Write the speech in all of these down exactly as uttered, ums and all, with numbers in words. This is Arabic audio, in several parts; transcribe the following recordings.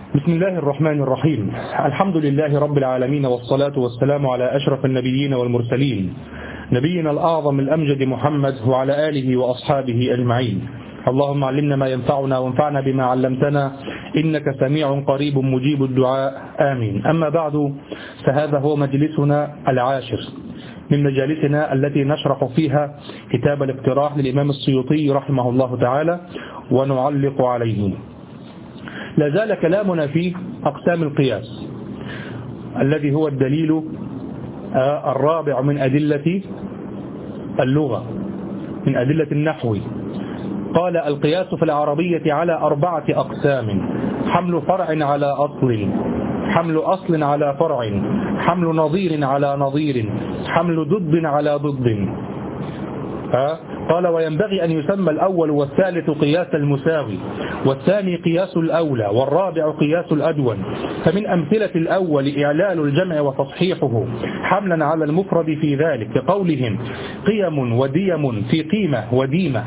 بسم الله الرحمن الرحيم. الحمد لله رب العالمين، والصلاة والسلام على أشرف النبيين والمرسلين، نبينا الأعظم الأمجد محمد وعلى آله وأصحابه أجمعين. اللهم علمنا ما ينفعنا وانفعنا بما علمتنا، إنك سميع قريب مجيب الدعاء، آمين. أما بعد، فهذا هو مجلسنا العاشر من مجالسنا التي نشرح فيها كتاب الاقتراح للإمام السيوطي رحمه الله تعالى ونعلق عليه. لا زال كلامنا في أقسام القياس الذي هو الدليل الرابع من أدلة اللغة، من أدلة النحو. قال: القياس في العربية على أربعة أقسام: حمل فرع على أصل، حمل أصل على فرع، حمل نظير على نظير، حمل ضد على ضد. قال: وينبغي أن يسمى الأول والثالث قياس المساوي، والثاني قياس الأولى، والرابع قياس الأدون. فمن أمثلة الأول إعلال الجمع وتصحيحه حملا على المفرد في ذلك، كقولهم قيم وديم في قيمة وديمة،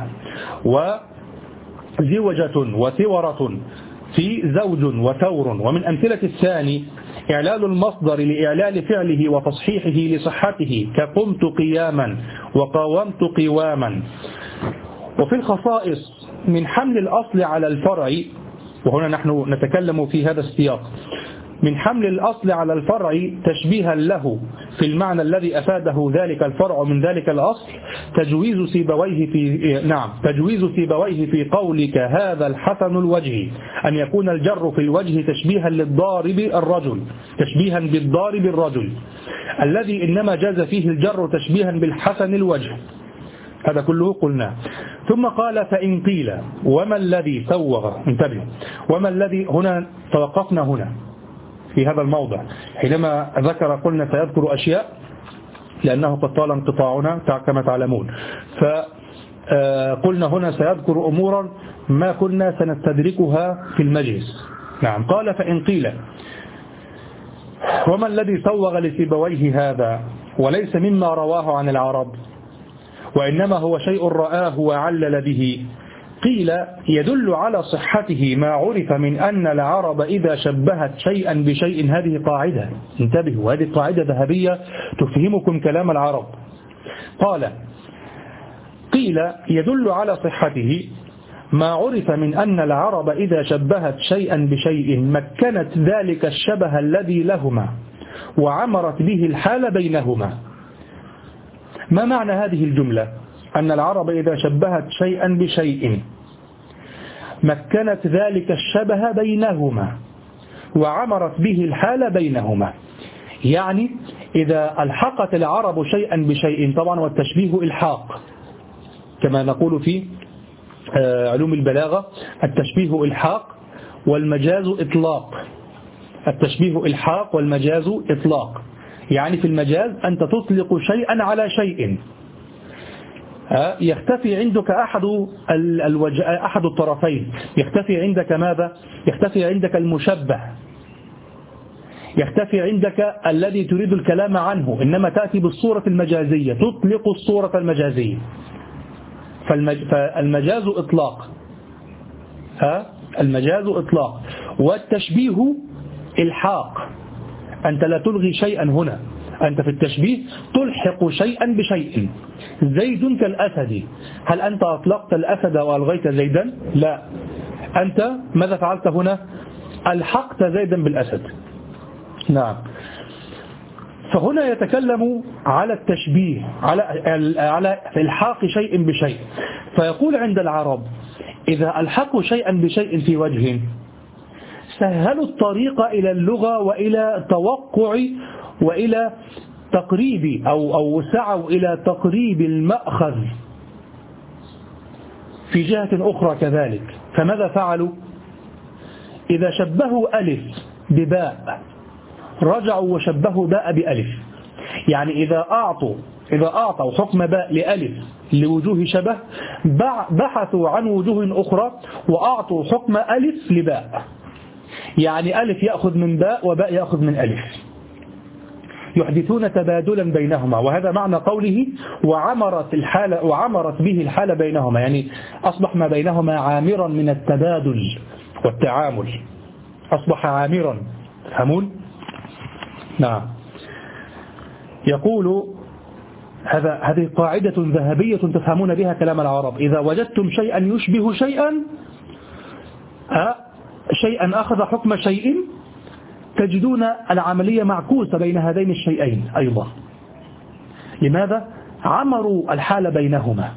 وزوجة وثورة في زوج وثور. ومن أمثلة الثاني إعلال المصدر لإعلال فعله وتصحيحه لصحته، كقمت قياما وقاومت قواما. وفي الخصائص من حمل الأصل على الفرع، وهنا نحن نتكلم في هذا السياق، من حمل الأصل على الفرع تشبيها له في المعنى الذي أفاده ذلك الفرع من ذلك الأصل، تجويز سيبويه في نعم تجويز سيبويه في قولك هذا الحسن الوجه، أن يكون الجر في الوجه تشبيها للضارب الرجل، تشبيها بالضارب الرجل الذي إنما جاز فيه الجر تشبيها بالحسن الوجه. هذا كله قلنا. ثم قال: فإن قيل وما الذي سوغ، انتبه، وما الذي، هنا توقفنا هنا في هذا الموضع حينما ذكر، قلنا سيذكر أشياء لأنه قد طال انقطاعنا كما تعلمون، فقلنا هنا سيذكر أمورا ما كنا سنستدركها في المجلس. نعم. قال: فإن قيل وما الذي سوغ لسيبويه هذا وليس مما رواه عن العرب، وإنما هو شيء رآه وعلل به، قيل يدل على صحته ما عرف من أن العرب إذا شبهت شيئا بشيء. هذه قاعدة، انتبهوا، هذه قاعدة ذهبية تفهمكم كلام العرب. قال: قيل يدل على صحته ما عرف من أن العرب إذا شبهت شيئا بشيء مكنت ذلك الشبه الذي لهما وعمرت به الحال بينهما. ما معنى هذه الجملة؟ أن العرب إذا شبهت شيئا بشيء مكنت ذلك الشبه بينهما وعمرت به الحال بينهما. يعني إذا ألحقت العرب شيئا بشيء، طبعا والتشبيه إلحاق كما نقول في علوم البلاغة، التشبيه إلحاق والمجاز إطلاق. التشبيه إلحاق والمجاز إطلاق، يعني في المجاز أنت تطلق شيئا على شيء، يختفي عندك أحد الوج... أحد الطرفين، يختفي عندك ماذا؟ يختفي عندك المشبه، يختفي عندك الذي تريد الكلام عنه، إنما تأتي بالصورة المجازية، تطلق الصورة المجازية. فالمج... فالمجاز إطلاق، ها؟ المجاز إطلاق، والتشبيه إلحاق. أنت لا تلغي شيئا هنا، أنت في التشبيه تلحق شيئا بشيء. زيد كالأسد، هل أنت أطلقت الأسد وألغيت زيدا؟ لا، أنت ماذا فعلت هنا؟ ألحقت زيدا بالأسد. نعم. فهنا يتكلم على التشبيه، على على إلحاق شيء بشيء. فيقول عند العرب إذا ألحقوا شيئا بشيء في وجه سهلوا الطريق إلى اللغة وإلى توقع وإلى تقريب أو أو سعوا إلى تقريب المأخذ في جهة أخرى كذلك. فماذا فعلوا؟ إذا شبهوا ألف بباء رجعوا وشبهوا باء بألف. يعني إذا أعطوا إذا أعطوا حكم باء لألف لوجوه شبه بحثوا عن وجوه أخرى وأعطوا حكم ألف لباء. يعني ألف يأخذ من باء وباء يأخذ من ألف، يحدثون تبادلا بينهما. وهذا معنى قوله وعمرت الحالة وعمرت به الحالة بينهما، يعني أصبح ما بينهما عامرا من التبادل والتعامل. أصبح عامرا. تفهمون؟ نعم. يقول هذا هذه قاعدة ذهبية تفهمون بها كلام العرب. إذا وجدتم شيئا يشبه شيئا أه شيئا أخذ حكم شيء تجدون العملية معكوسة بين هذين الشيئين أيضا. لماذا؟ عمروا الحال بينهما.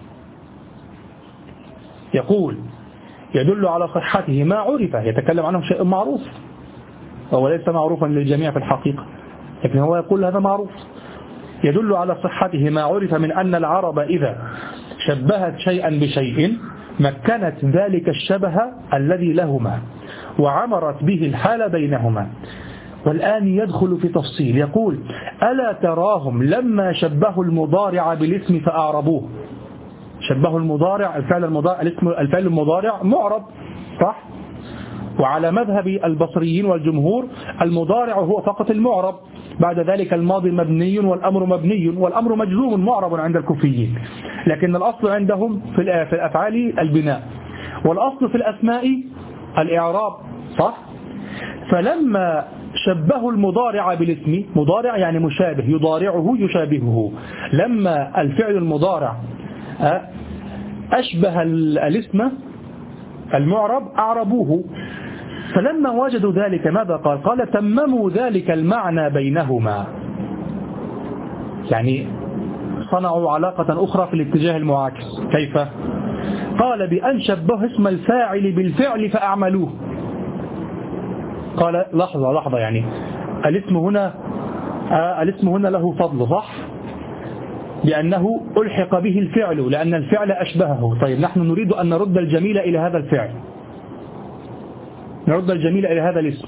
يقول يدل على صحته ما عرف، يتكلم عنه شيء معروف وهو ليس معروفا للجميع في الحقيقة، لكن هو يقول هذا معروف. يدل على صحته ما عرف من أن العرب إذا شبهت شيئا بشيء مكنت ذلك الشبه الذي لهما وعمرت به الحال بينهما. والآن يدخل في تفصيل. يقول ألا تراهم لما شبهوا المضارع بالاسم فأعربوه. شبهوا المضارع، الفعل المضارع، الاسم الفعل المضارع معرب صح؟ وعلى مذهب البصريين والجمهور المضارع هو فقط المعرب، بعد ذلك الماضي مبني والأمر مبني والأمر مجزوم معرب عند الكوفيين، لكن الأصل عندهم في الأفعال البناء والأصل في الأسماء الإعراب صح؟ فلما شبهوا المضارع بالاسم، مضارع يعني مشابه، يضارعه يشابهه، لما الفعل المضارع أشبه الاسم المعرب أعربوه. فلما وجدوا ذلك ماذا قال؟ قال تمموا ذلك المعنى بينهما، يعني صنعوا علاقة أخرى في الاتجاه المعاكس. كيف؟ قال بأن شبه اسم الفاعل بالفعل فأعملوه. قال لحظة لحظة يعني الاسم هنا آه الاسم هنا له فضل صح؟ لأنه ألحق به الفعل لأن الفعل أشبهه. طيب نحن نريد أن نرد الجميل إلى هذا الفعل، نرد الجميل إلى هذا الاسم،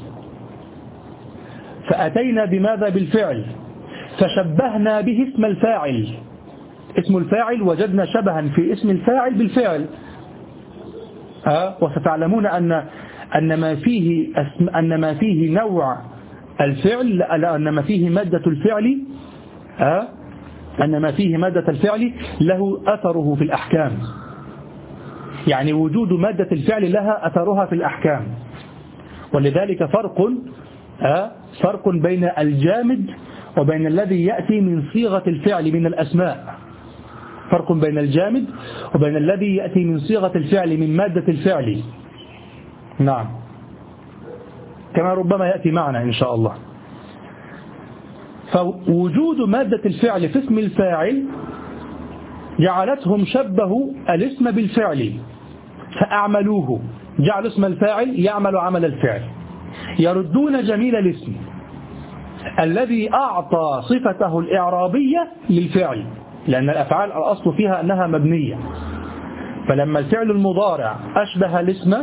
فأتينا بماذا؟ بالفعل، فشبهنا به اسم الفاعل. اسم الفاعل وجدنا شبها في اسم الفاعل بالفعل. أه؟ وستعلمون أن أن ما فيه أن ما فيه نوع الفعل، أن ما فيه مادة الفعل أه؟ أن ما فيه مادة الفعل له أثره في الأحكام، يعني وجود مادة الفعل لها أثرها في الأحكام. ولذلك فرق أه؟ فرق بين الجامد وبين الذي يأتي من صيغة الفعل من الأسماء. فرق بين الجامد وبين الذي يأتي من صيغة الفعل من مادة الفعل. نعم، كما ربما يأتي معنا إن شاء الله. فوجود مادة الفعل في اسم الفاعل جعلتهم شبهوا الاسم بالفعل فأعملوه، جعل اسم الفاعل يعمل عمل الفعل، يردون جميل الاسم الذي أعطى صفته الإعرابية للفعل، لأن الأفعال الأصل فيها أنها مبنية. فلما الفعل المضارع أشبه الاسم،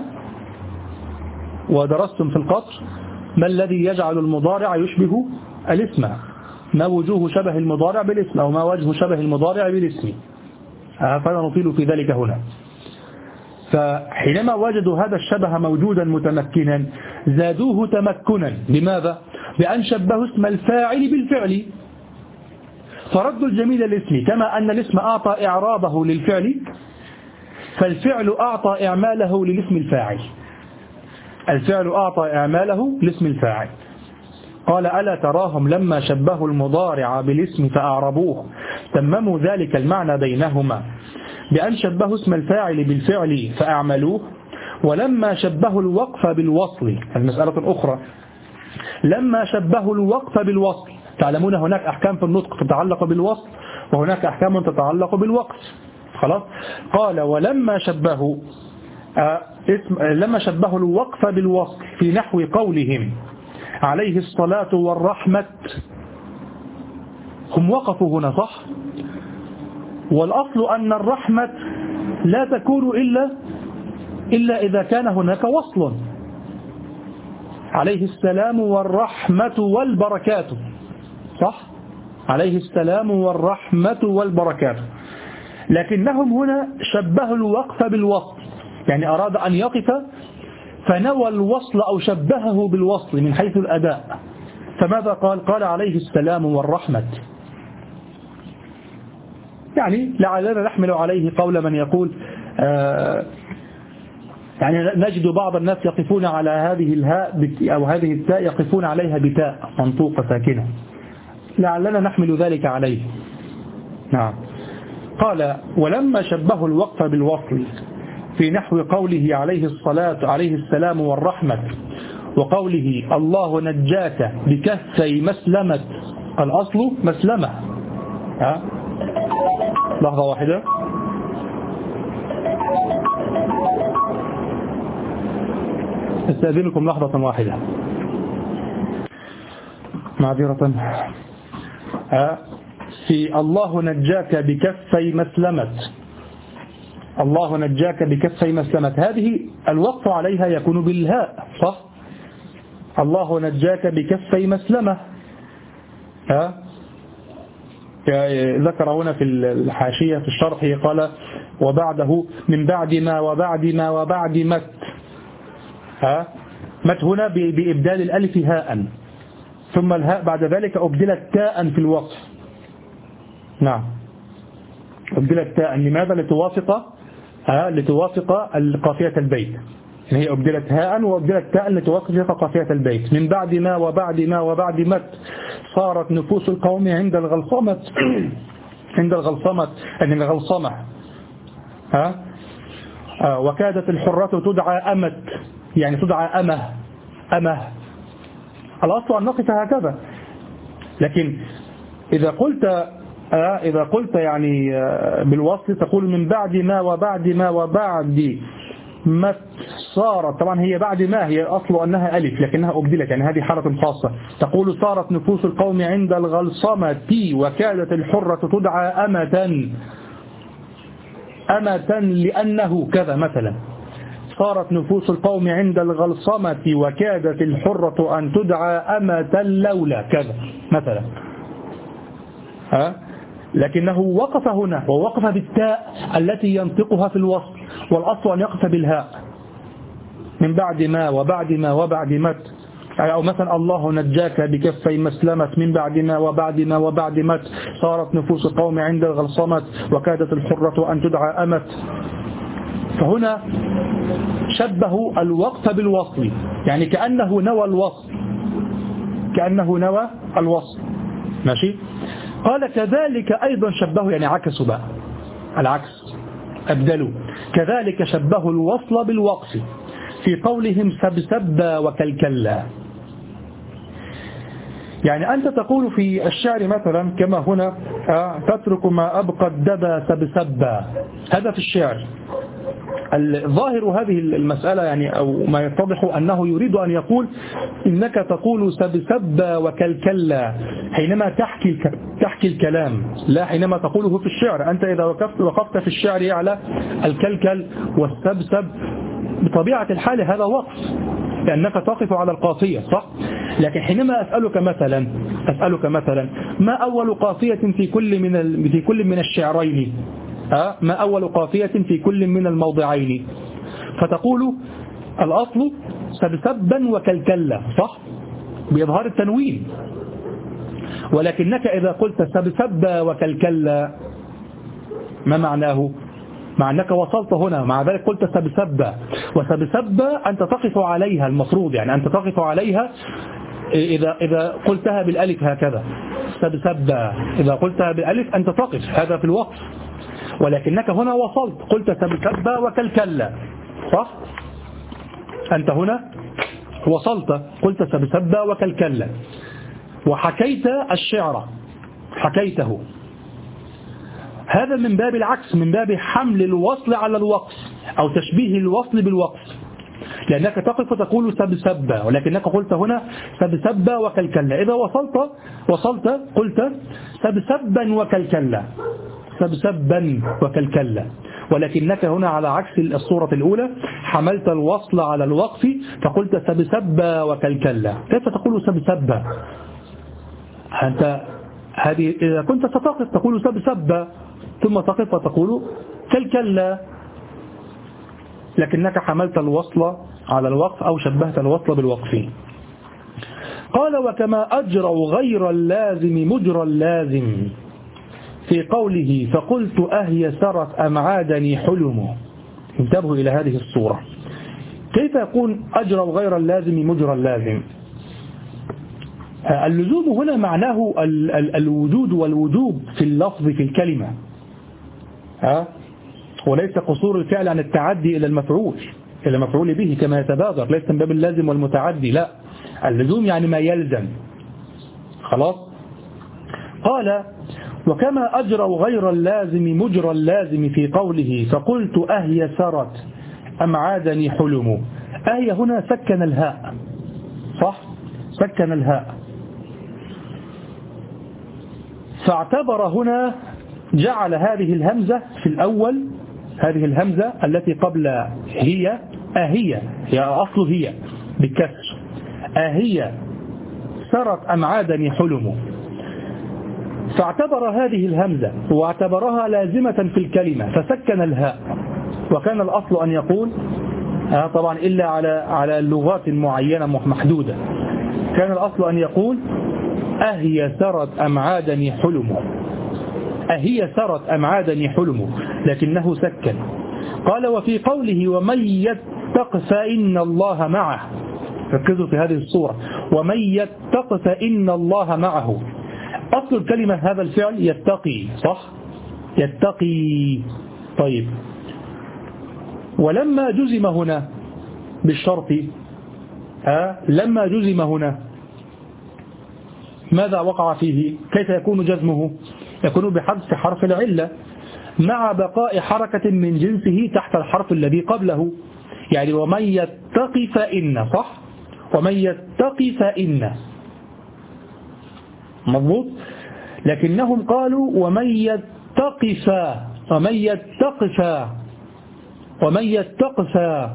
ودرستم في القصر ما الذي يجعل المضارع يشبه الاسم، ما وجوه شبه المضارع بالاسم أو ما وجه شبه المضارع بالاسم، فلا نطيل في ذلك هنا. فحينما وجدوا هذا الشبه موجودا متمكنا زادوه تمكنا. لماذا؟ بأن شبهوا اسم الفاعل بالفعل، فردوا الجميل الاسم. كما أن الاسم أعطى إعرابه للفعل فالفعل أعطى إعماله للاسم الفاعل، الفعل أعطى إعماله لاسم الفاعل. قال ألا تراهم لما شبهوا المضارع بالاسم فأعربوه تمموا ذلك المعنى بينهما بأن شبهوا اسم الفاعل بالفعل فأعملوه. ولما شبهوا الوقف بالوصل، المسألة أخرى، لما شبهوا الوقف بالوصل، تعلمون هناك أحكام في النطق تتعلق بالوصل وهناك أحكام تتعلق بالوقف. خلاص. قال ولما شبهوا آه اسم لما شبهوا الوقف بالوصل في نحو قولهم عليه الصلاة والرحمة، هم وقفوا هنا صح؟ والأصل أن الرحمة لا تكون إلا إلا إذا كان هناك وصل، عليه السلام والرحمة والبركات صح؟ عليه السلام والرحمة والبركات. لكنهم هنا شبهوا الوقف بالوصل، يعني أراد أن يقف فنوى الوصل أو شبهه بالوصل من حيث الأداء. فماذا قال؟ قال عليه السلام والرحمة، يعني لعلنا نحمل عليه قول من يقول آه يعني نجد بعض الناس يقفون على هذه الهاء أو هذه التاء يقفون عليها بتاء منطوقة ساكنة، لعلنا نحمل ذلك عليه. نعم. قال ولما شبهوا الوقف بالوصل في نحو قوله عليه الصلاة عليه السلام والرحمة وقوله الله نجاك بكفي مسلمة، الأصل مسلمة. ها لحظة واحدة. استأذنكم لحظة واحدة معذرة. ها في الله نجاك بكفي مسلمة، الله نجاك بكفي مسلمة، هذه الوقف عليها يكون بالهاء صح؟ الله نجاك بكفي مسلمة. ها ذكر هنا في الحاشية في الشرح قال وبعده من بعد ما وبعد ما وبعد مت. ها مت هنا بإبدال الألف هاء، ثم الهاء بعد ذلك أبدلت تاء في الوقف. نعم أبدلت تاء، لماذا؟ لتوافق ها لتوافق قافية البيت، يعني هي أبدلت هاء وأبدلت تاء لتوافق قافية البيت. من بعد ما وبعد ما وبعد مت صارت نفوس القوم عند الغلصمة عند الغلصمة يعني الغلصمة. ها آه وكادت الحرة تدعى أمت، يعني تدعى أمه أمه. الأصل أن نقف هكذا، لكن إذا قلت آه إذا قلت يعني آه بالوصل تقول من بعد ما وبعد ما وبعد مت صارت، طبعا هي بعد ما هي أصل أنها ألف لكنها أبدلت، يعني هذه حالة خاصة. تقول صارت نفوس القوم عند الغلصمة وكادت الحرة تدعى أمة أمة لأنه كذا مثلا. صارت نفوس القوم عند الغلصمة وكادت الحرة أن تدعى أمة لولا كذا مثلا. ها لكنه وقف هنا ووقف بالتاء التي ينطقها في الوصل، والأصل أن يقف بالهاء. من بعد ما وبعد ما وبعد مت، أو مثلا الله نجاك بكفي مسلمة من بعد ما وبعد ما وبعد مت صارت نفوس القوم عند الغلصمة وكادت الحرة أن تدعى أمت. فهنا شبهوا الوقف بالوصل، يعني كأنه نوى الوصل، كأنه نوى الوصل. ماشي. قال كذلك أيضا شبهوا، يعني عكسوا بقى العكس أبدلوا. كذلك شبهوا الوصل بالوقف في قولهم سبسب وكلكلا. يعني أنت تقول في الشعر مثلا كما هنا تترك ما أبقى الدبا سبسبا، هذا في الشعر. الظاهر هذه المسألة يعني أو ما يتضح أنه يريد أن يقول إنك تقول سبسبا وكلكلا حينما تحكي تحكي الكلام، لا حينما تقوله في الشعر. أنت إذا وقفت وقفت في الشعر على الكلكل والسبسب بطبيعة الحال هذا وقف، لأنك تقف على القافية صح؟ لكن حينما أسألك مثلا أسألك مثلا ما أول قافية في كل من في كل من الشعرين؟ أه؟ ما أول قافية في كل من الموضعين؟ فتقول الأصل سبسبا وكلكلا صح؟ بإظهار التنوين. ولكنك إذا قلت سبسبا وكلكلا ما معناه؟ مع أنك وصلت هنا، مع ذلك قلت سبسبا، وسبسبا أنت تقف عليها المفروض، يعني أنت تقف عليها إذا إذا قلتها بالألف هكذا سبسبا، إذا قلتها بالألف أنت تقف، هذا في الوقف. ولكنك هنا وصلت قلت سبسبا وكلكلا صح؟ أنت هنا وصلت قلت سبسبا وكلكلا وحكيت الشعر حكيته. هذا من باب العكس، من باب حمل الوصل على الوقف أو تشبيه الوصل بالوقف، لأنك تقف وتقول سبسبا ولكنك قلت هنا سبسبا وكلكلا. إذا وصلت وصلت قلت سبسبا وكلكلا سبسبا وكلكلا. ولكنك هنا على عكس الصورة الأولى حملت الوصل على الوقف فقلت سبسبا وكلكلا. كيف تقول سبسبا؟ أنت هذه إذا كنت ستقف تقول سبسبا ثم تقف وتقول كلكلا، لكنك حملت الوصل على الوقف أو شبهت الوصل بالوقف. قال وكما أجروا غير اللازم مجرى اللازم في قوله فقلت أهي سرت أم عادني حلم. انتبهوا إلى هذه الصورة، كيف يكون أجرى غير اللازم مجرى اللازم؟ اللزوم هنا معناه ال ال الوجود والوجوب في اللفظ في الكلمة، ها؟ وليس قصور الفعل عن التعدي إلى المفعول إلى مفعول به كما يتبادر، ليس من باب اللازم والمتعدي، لا، اللزوم يعني ما يلزم. خلاص. قال وكما أجرى غير اللازم مجرى اللازم في قوله فقلت أهي سرت أم عادني حلم. أهي هنا سكن الهاء، صح، سكن الهاء، فاعتبر هنا جعل هذه الهمزة في الأول، هذه الهمزة التي قبل هي أهي، هي أصل هي بالكسر، أهي سرت أم عادني حلم، فاعتبر هذه الهمزة واعتبرها لازمة في الكلمة فسكن الهاء. وكان الأصل أن يقول آه طبعا إلا على على اللغات معينة محدودة، كان الأصل أن يقول أهي سرت أم عادني حلم، أهي سرت أم عادني حلم، لكنه سكن. قال وفي قوله ومن يتق فإن الله معه، ركزوا في هذه الصورة، ومن يتق فإن الله معه، أصل الكلمة هذا الفعل يتقي، صح، يتقي. طيب ولما جزم هنا بالشرط، ها لما جزم هنا ماذا وقع فيه؟ كيف يكون جزمه؟ يكون بحذف حرف العلة مع بقاء حركة من جنسه تحت الحرف الذي قبله، يعني ومن يتقي فإن، صح، ومن يتقي فإن، مضبوط. لكنهم قالوا ومن يتقف، ومن يتقف، ومن يتقف،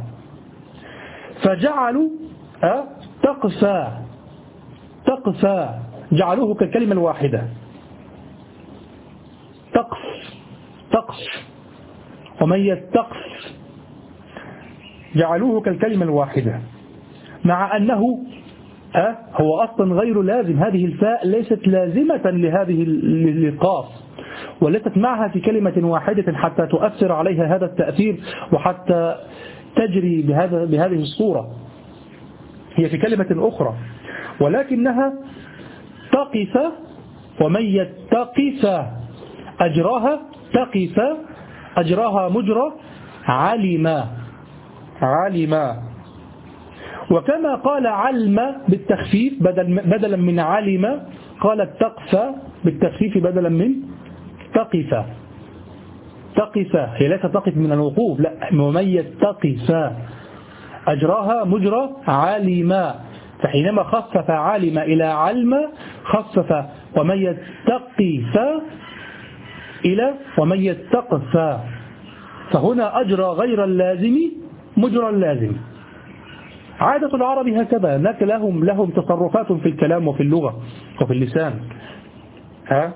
فجعلوا أه تقفى، تقفى، جعلوه كالكلمة الواحدة، تقف، تقف، ومن يتقف، جعلوه كالكلمة الواحدة، مع أنه أه هو أصلا غير لازم، هذه الفاء ليست لازمة لهذه القاف، وليست معها في كلمة واحدة حتى تؤثر عليها هذا التأثير وحتى تجري بهذا بهذه الصورة، هي في كلمة أخرى، ولكنها تقف، ومن يتقف أجراها، تقف أجراها مجرى علم، علم. وكما قال علم بالتخفيف بدل بدلا من علم، قال تقف بالتخفيف بدلا من تقف، تقف، هي ليست تقف من الوقوف، لا، ومن يتقف أجراها مجرى علم، فحينما خفف علم إلى علم خفف ومن يتقف إلى ومن يتقف، فهنا أجرى غير اللازم مجرى اللازم. عادة العرب هكذا، هناك لهم لهم تصرفات في الكلام وفي اللغة وفي اللسان، ها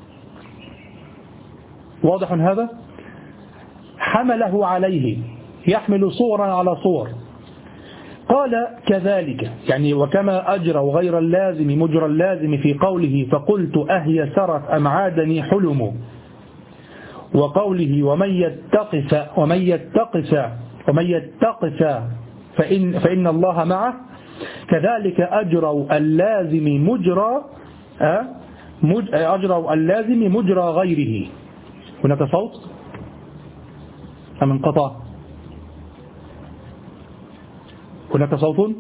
واضح هذا؟ حمله عليه، يحمل صورا على صور. قال كذلك، يعني وكما أجرى غير اللازم مجرى اللازم في قوله فقلت أهي سرت أم عادني حلم، وقوله ومن يتقف ومن يتقف ومن يتقف فإن, فإن الله معه، كذلك أجروا اللازم مجرى أجروا اللازم مجرى غيره. هناك صوت أم انقطع؟ هناك صوت؟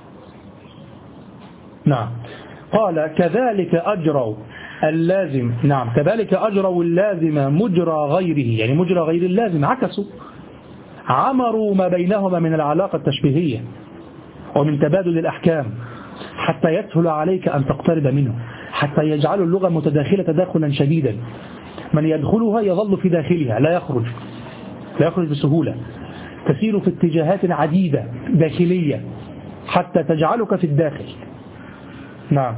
نعم. قال كذلك أجروا اللازم، نعم، كذلك أجروا اللازم مجرى غيره، يعني مجرى غير اللازم، عكسوا، عمروا ما بينهما من العلاقة التشبيهية ومن تبادل الأحكام حتى يسهل عليك أن تقترب منه، حتى يجعل اللغة متداخلة تداخلا شديدا، من يدخلها يظل في داخلها لا يخرج، لا يخرج بسهولة، تسير في اتجاهات عديدة داخلية حتى تجعلك في الداخل. نعم.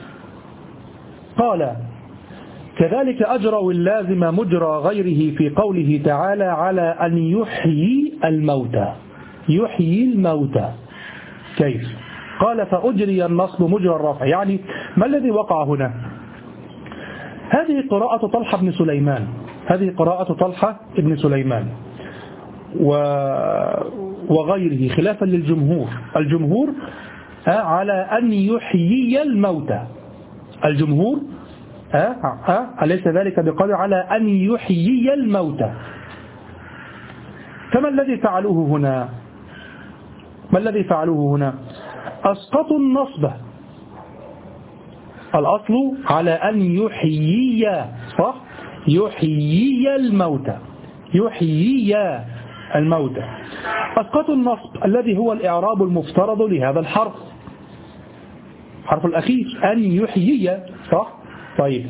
قال كذلك أجروا اللازم مجرى غيره في قوله تعالى على أن يحيي الموتى، يحيي الموتى. كيف؟ قال فأجري النصب مجرى الرفع، يعني ما الذي وقع هنا؟ هذه قراءة طلحة بن سليمان، هذه قراءة طلحة بن سليمان، و... وغيره خلافا للجمهور. الجمهور على أن يحيي الموتى. الجمهور أليس ذلك بقدر على أن يحيي الموتى. فما الذي فعلوه هنا؟ ما الذي فعلوه هنا؟ أسقطوا النصب. الأصل على أن يحيي، صح؟ يحيي الموتى، يحيي الموتى. أسقطوا النصب الذي هو الإعراب المفترض لهذا الحرف، الحرف الأخير أن يحيي، صح؟ طيب،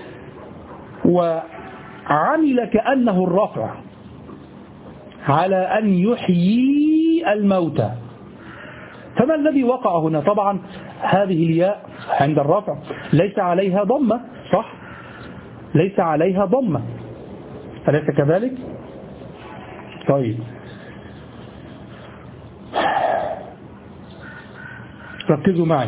وعمل كأنه الرفع على أن يحيي الموتى. فما الذي وقع هنا؟ طبعا هذه الياء عند الرفع ليس عليها ضمة، صح؟ ليس عليها ضمة، أليس كذلك؟ طيب، ركزوا معي.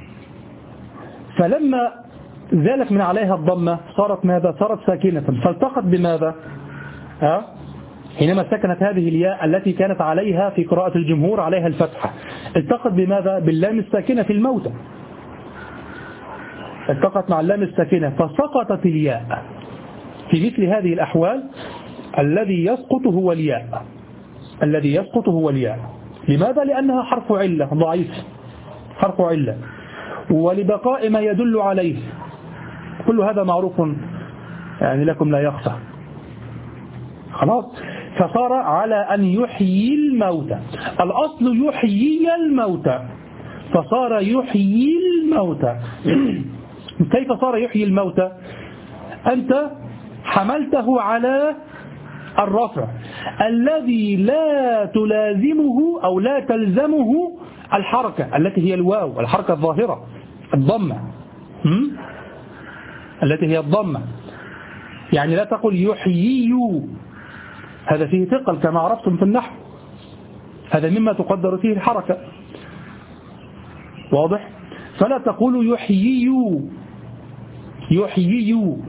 فلما زالت من عليها الضمة صارت ماذا؟ صارت ساكنة. فالتقت بماذا؟ ها؟ حينما سكنت هذه الياء التي كانت عليها في قراءة الجمهور عليها الفتحة، التقت بماذا؟ باللام الساكنة في الموتى، التقت مع اللام الساكنة فسقطت الياء. في مثل هذه الأحوال الذي يسقط هو الياء، الذي يسقط هو الياء. لماذا؟ لأنها حرف علة ضعيف، حرف علة، ولبقاء ما يدل عليه. كل هذا معروف يعني لكم لا يخفى. خلاص، فصار على أن يحيي الموتى. الأصل يحيي الموتى، فصار يحيي الموتى. كيف صار يحيي الموتى؟ أنت حملته على الرفع الذي لا تلازمه أو لا تلزمه الحركة التي هي الواو، الحركة الظاهرة، الضمة التي هي الضمة. يعني لا تقل يحيي، هذا فيه ثقل كما عرفتم في النحو، هذا مما تقدر فيه الحركة، واضح؟ فلا تقول يحيي، يحيي،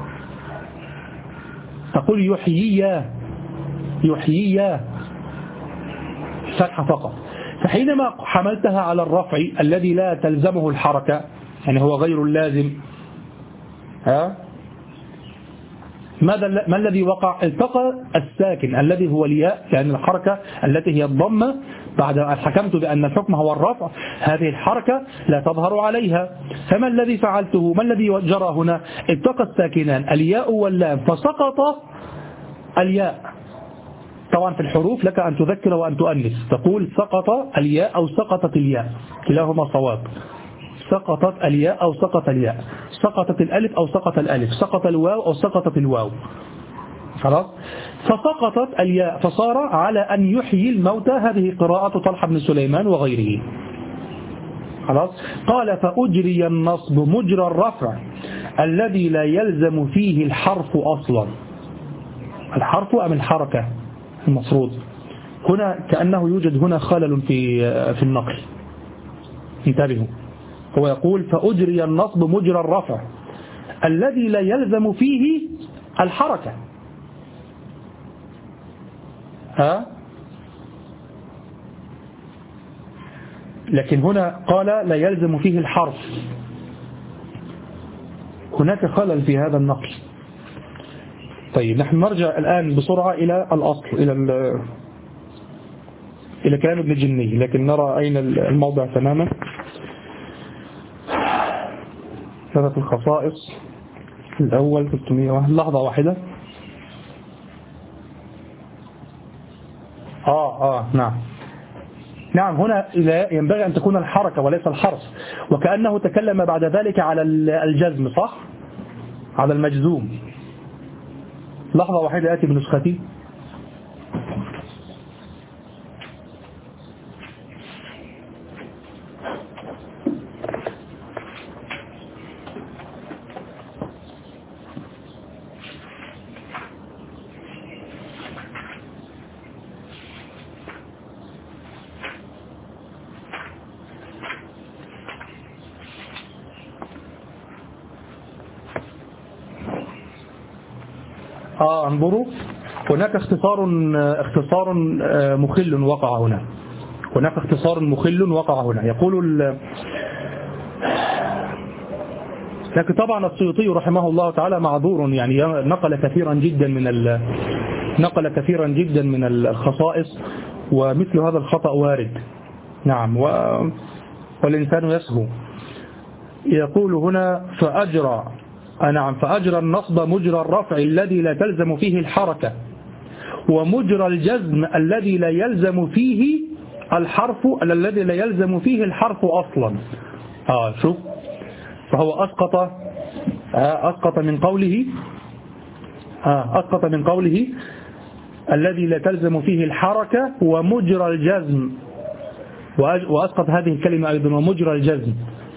تقول يحيي، يحيي، فتحة فقط. فحينما حملتها على الرفع الذي لا تلزمه الحركة، يعني هو غير اللازم، ها؟ ماذا ما الذي وقع؟ التقى الساكن الذي هو الياء، لأن الحركة التي هي الضمة بعد أن حكمت بأن الحكم هو الرفع، هذه الحركة لا تظهر عليها. فما الذي فعلته؟ ما الذي جرى هنا؟ التقى الساكنان الياء واللام فسقط الياء. طبعا في الحروف لك أن تذكر وأن تؤنث، تقول سقط الياء أو سقطت الياء، كلاهما صواب. سقطت الياء أو سقط الياء، سقطت الألف أو سقط الألف، سقط الواو أو سقطت الواو. خلاص، فسقطت الياء فصار على أن يحيي الموتى. هذه قراءة طلحة بن سليمان وغيره. خلاص، قال فأجري النصب مجرى الرفع الذي لا يلزم فيه الحرف أصلا. الحرف أم الحركة المفروض هنا؟ كأنه يوجد هنا خلل في في النقل، انتبهوا. هو يقول فأجري النصب مجرى الرفع الذي لا يلزم فيه الحركة، ها؟ لكن هنا قال لا يلزم فيه الحرف. هناك خلل في هذا النقل. طيب، نحن نرجع الآن بسرعة إلى الأصل، إلى إلى كلام ابن الجني، لكن نرى أين الموضع تماما. ثلاث الخصائص الأول ثلاثمائة وواحد. لحظة واحدة. آه آه نعم نعم هنا ينبغي أن تكون الحركة وليس الحرف، وكأنه تكلم بعد ذلك على الجزم، صح؟ على المجزوم. لحظة واحدة آتي بنسختي. آه انظروا، هناك اختصار اختصار مخل وقع هنا هناك اختصار مخل وقع هنا يقول لكن طبعا السيوطي رحمه الله تعالى معذور، يعني نقل كثيرا جدا من ال... نقل كثيرا جدا من الخصائص، ومثل هذا الخطأ وارد. نعم، و... والإنسان يسهو. يقول هنا فأجرى نعم فأجرى النصب مجرى الرفع الذي لا تلزم فيه الحركة، ومجرى الجزم الذي لا يلزم فيه الحرف الذي لا يلزم فيه الحرف أصلا. آه شوف، فهو أسقط آه أسقط من قوله آه أسقط من قوله الذي لا تلزم فيه الحركة ومجرى الجزم، وأسقط هذه الكلمة أيضا ومجرى الجزم،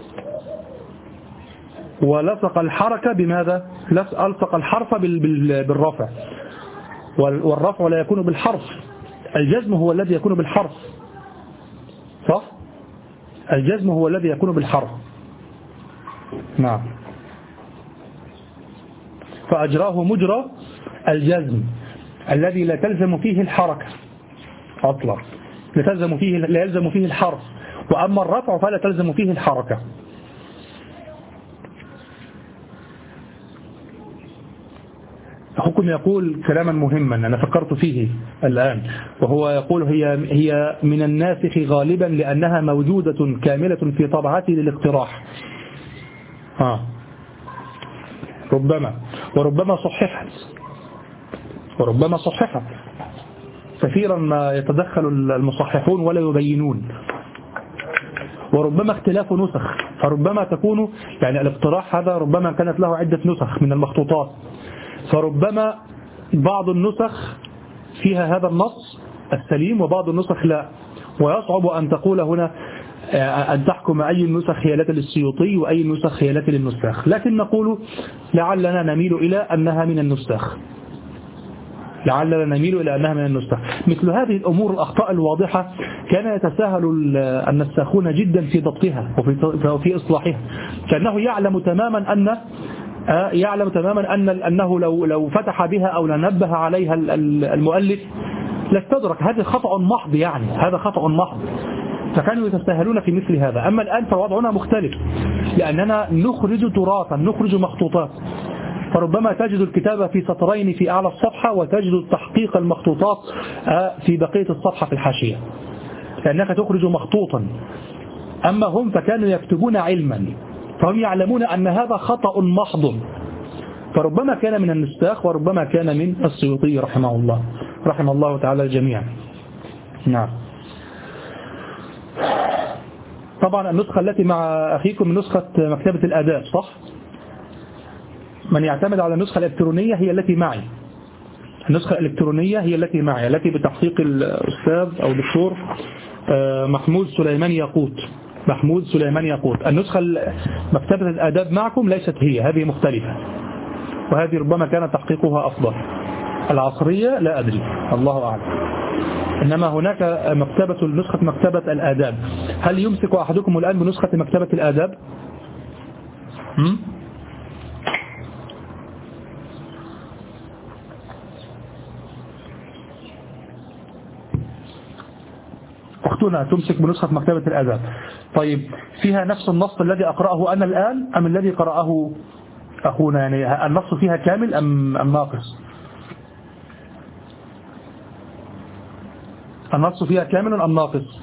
ولصق الحركة بماذا؟ ألصق الحرف بالرفع، والرفع لا يكون بالحرف، الجزم هو الذي يكون بالحرف، صح؟ الجزم هو الذي يكون بالحرف. نعم، فأجراه مجرى الجزم الذي لا تلزم فيه الحركة أصلا، لا تلزم فيه لا يلزم فيه الحرف، وأما الرفع فلا تلزم فيه الحركة. أخوكم يقول كلاما مهما أنا فكرت فيه الآن، وهو يقول هي هي من الناسخ غالبا لأنها موجودة كاملة في طبعته للاقتراح. ها ربما وربما صححت وربما صححت كثيرا ما يتدخل المصححون ولا يبينون، وربما اختلاف نسخ، فربما تكون يعني الاقتراح هذا ربما كانت له عدة نسخ من المخطوطات، فربما بعض النسخ فيها هذا النص السليم وبعض النسخ لا، ويصعب أن تقول هنا أن تحكم أي النسخ هي التي للسيوطي وأي النسخ هي التي للنساخ، لكن نقول لعلنا نميل إلى أنها من النساخ لعلنا نميل إلى أنها من النساخ. مثل هذه الأمور الأخطاء الواضحة كان يتساهل النساخون جدا في ضبطها وفي إصلاحها، كأنه يعلم تماما أن يعلم تماما أن أنه لو لو فتح بها أو لنبه عليها المؤلف لاستدرك. هذا خطأ محض، يعني هذا خطأ محض، فكانوا يتساهلون في مثل هذا. أما الآن فوضعنا مختلف، لأننا نخرج تراثا، نخرج مخطوطات، فربما تجد الكتابة في سطرين في أعلى الصفحة وتجد تحقيق المخطوطات في بقية الصفحة في الحاشية، لأنك تخرج مخطوطا. أما هم فكانوا يكتبون علما، فهم يعلمون أن هذا خطأ محض، فربما كان من النساخ وربما كان من السيوطي رحمه الله رحمه الله تعالى الجميع. نعم. طبعا النسخة التي مع أخيكم نسخة مكتبة الآداب، صح؟ من يعتمد على النسخة الإلكترونية هي التي معي، النسخة الإلكترونية هي التي معي، التي بتحقيق الأستاذ أو الدكتور محمود سليمان ياقوت محمود سليمان ياقوت. النسخة مكتبة الآداب معكم ليست هي، هذه مختلفة، وهذه ربما كان تحقيقها أفضل. العصرية لا أدري، الله أعلم. إنما هناك مكتبة نسخة مكتبة الآداب. هل يمسك أحدكم الآن بنسخة مكتبة الآداب؟ هم؟ أختنا تمسك بنسخة مكتبة الآداب. طيب فيها نفس النص الذي أقرأه أنا الآن أم الذي قرأه أخونا؟ يعني النص فيها كامل أم, أم ناقص؟ النص فيها كامل أم ناقص؟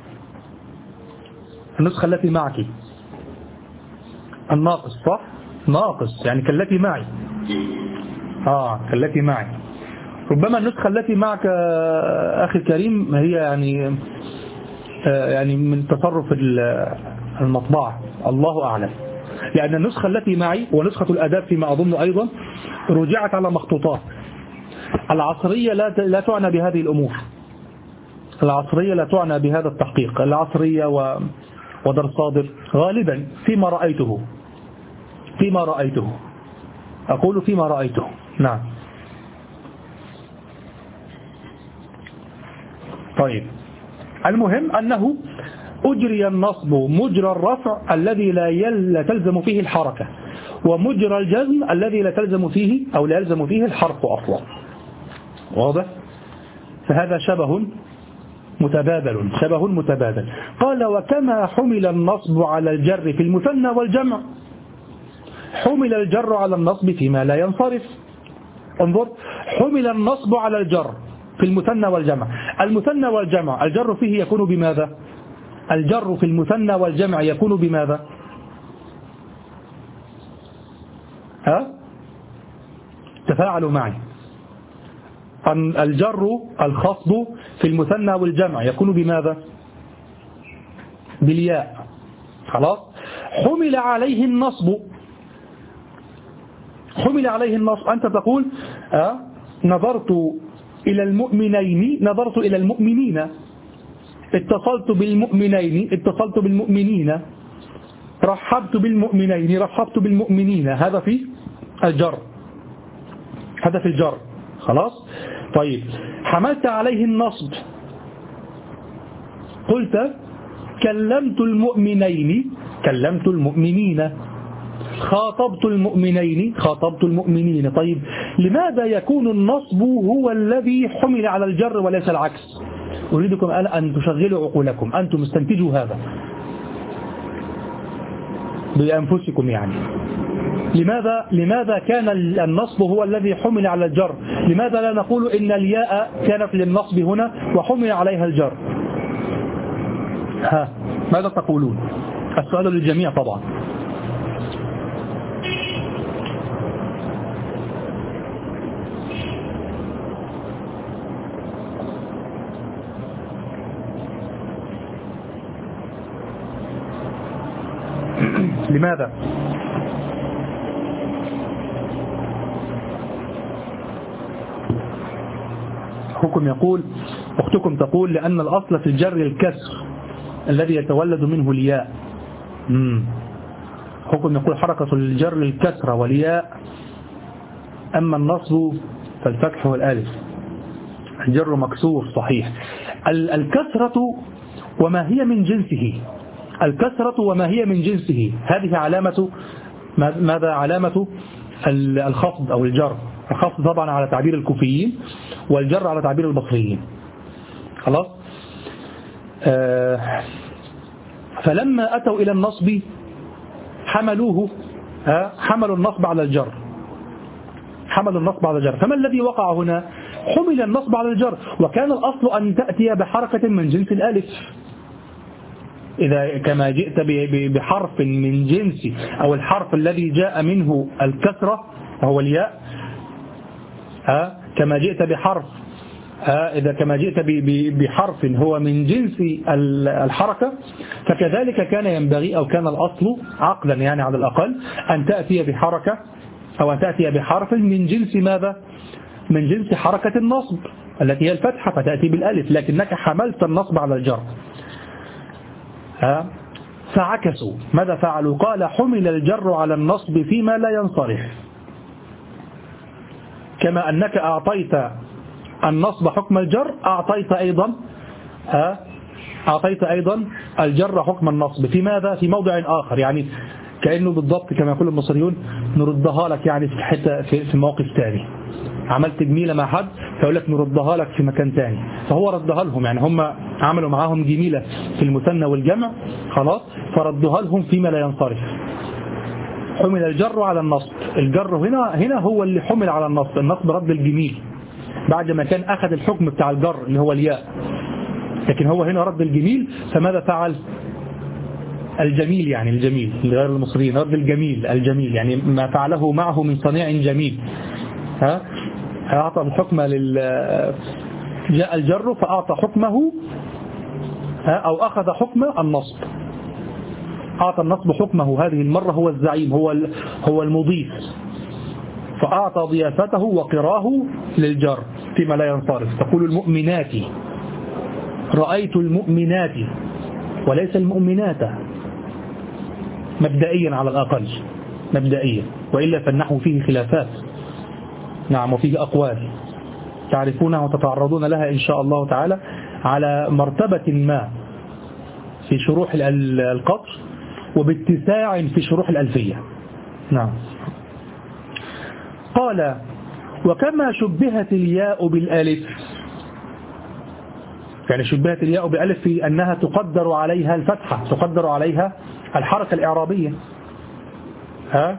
النسخة التي معك الناقص، صح؟ ناقص، يعني كالتي معي. آه كالتي معي. ربما النسخة التي معك أخي الكريم هي يعني يعني من تصرف المطبعة، الله أعلم، لأن النسخة التي معي ونسخة الآداب فيما أظن أيضا رجعت على مخطوطات. العصرية لا لا تعنى بهذه الأمور، العصرية لا تعنى بهذا التحقيق. العصرية ودار صادر غالبا فيما رأيته فيما رأيته أقول فيما رأيته. نعم. طيب المهم أنه أجري النصب مجرى الرفع الذي لا, لا تلزم فيه الحركة، ومجرى الجزم الذي لا تلزم فيه أو لا يلزم فيه الحرف أصلا. واضح؟ فهذا شبه متبادل شبه متبادل. قال وكما حمل النصب على الجر في المثنى والجمع حمل الجر على النصب فيما لا ينصرف. انظر، حمل النصب على الجر في المثنى والجمع. المثنى والجمع الجر فيه يكون بماذا؟ الجر في المثنى والجمع يكون بماذا؟ ها؟ تفاعلوا معي. الجر الخفض في المثنى والجمع يكون بماذا؟ بالياء. خلاص. حمل عليه النصب حمل عليه النصب أنت تقول أه نظرت إلى المؤمنين نظرت إلى المؤمنين، اتصلت بالمؤمنين اتصلت بالمؤمنين، رحبت بالمؤمنين رحبت بالمؤمنين. هذا في الجر، هذا في الجر. خلاص. طيب حملت عليه النصب، قلت كلمت المؤمنين كلمت المؤمنين، خاطبت المؤمنين خاطبت المؤمنين. طيب لماذا يكون النصب هو الذي حمل على الجر وليس العكس؟ أريدكم الآن أن تشغلوا عقولكم، أنتم استنتجوا هذا بأنفسكم. يعني لماذا لماذا كان النصب هو الذي حمل على الجر؟ لماذا لا نقول إن الياء كانت للنصب هنا وحمل عليها الجر؟ ها ماذا تقولون؟ السؤال للجميع طبعا. لماذا؟ أخوكم يقول أختكم تقول لأن الأصل في الجر الكسر الذي يتولد منه الياء. مم. أخوكم يقول حركة الجر الكسر والياء، أما النصب فالفتح والألف. الجر مكسور صحيح. الكسرة وما هي من جنسه الكسرة وما هي من جنسه هذه علامة ماذا؟ علامة الخفض أو الجر. الخفض طبعا على تعبير الكوفيين والجر على تعبير البصريين. خلاص. آه فلما أتوا إلى النصب حملوه آه حملوا النصب على الجر حملوا النصب على الجر. فما الذي وقع هنا؟ حمل النصب على الجر، وكان الأصل أن تأتي بحركة من جنس الألف. إذا كما جئت بحرف من جنس أو الحرف الذي جاء منه الكسرة وهو الياء، ها كما جئت بحرف ها إذا كما جئت بحرف هو من جنس الحركة، فكذلك كان ينبغي أو كان الأصل عقلا يعني على الأقل أن تأتي بحركة أو أن تأتي بحرف من جنس ماذا؟ من جنس حركة النصب التي هي الفتحة، فتأتي بالألف، لكنك حملت النصب على الجر. ها فعكسوا. ماذا فعلوا؟ قال حمل الجر على النصب فيما لا ينصرف، كما أنك أعطيت النصب حكم الجر أعطيت أيضا ها أعطيت أيضا الجر حكم النصب في ماذا؟ في موضع آخر. يعني كأنه بالضبط كما يقول المصريون نردها لك يعني في حتة في, في موقف ثاني. عملت جميلة مع حد فيقول لك نردها لك في مكان ثاني، فهو ردها لهم. يعني هم عملوا معاهم جميلة في المثنى والجمع خلاص، فردها لهم فيما لا ينصرف. حمل الجر على النصب. الجر هنا هنا هو اللي حمل على النصب. النصب رد الجميل بعد ما كان أخذ الحكم بتاع الجر اللي هو الياء، لكن هو هنا رد الجميل. فماذا فعل؟ الجميل يعني الجميل لغير المصريين رد الجميل الجميل يعني ما فعله معه من صنيع جميل. ها أعطى الحكم لل جاء الجر فأعطى حكمه ها أو أخذ حكم النصب. أعطى النصب حكمه هذه المرة، هو الزعيم هو هو المضيف، فأعطى ضيافته وقراه للجر فيما لا ينصرف. تقول المؤمنات، رأيت المؤمنات وليس المؤمنات مبدئيا على الأقل مبدئيا، وإلا فالنحو فيه خلافات. نعم وفيه أقوال تعرفونها وتتعرضون لها إن شاء الله تعالى على مرتبة ما في شروح القطر وباتساع في شروح الألفية. نعم. قال وكما شبهت الياء بالألف، يعني شبهت الياء بالألف في أنها تقدر عليها الفتحة، تقدر عليها الحركة الإعرابية. ها؟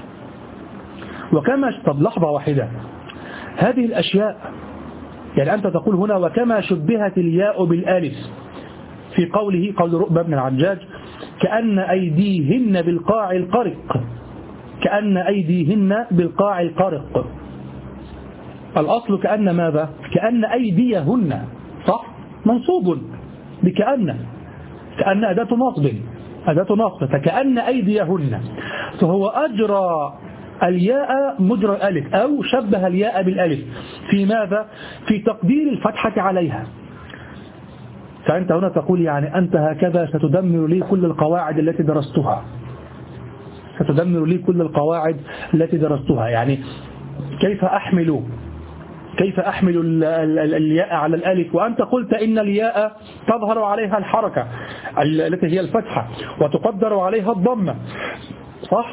وكما طب لحظة واحدة، هذه الأشياء يعني أنت تقول هنا وكما شبهت الياء بالألف في قوله قول رؤبة بن العجاج كأن أيديهن بالقاع القرق، كأن أيديهن بالقاع القرق. الأصل كأن ماذا؟ كأن أيديهن، صح؟ منصوب بكأن، كأن أداة نصب، أداة نصب، فكأن أيديهن، فهو أجرى الياء مجرى الألف أو شبه الياء بالألف في ماذا؟ في تقدير الفتحة عليها. فأنت هنا تقول يعني أنت هكذا ستدمر لي كل القواعد التي درستها، ستدمر لي كل القواعد التي درستها. يعني كيف أحمل كيف أحمل الياء على الألف وأنت قلت إن الياء تظهر عليها الحركة التي هي الفتحة وتقدر عليها الضمة، صح؟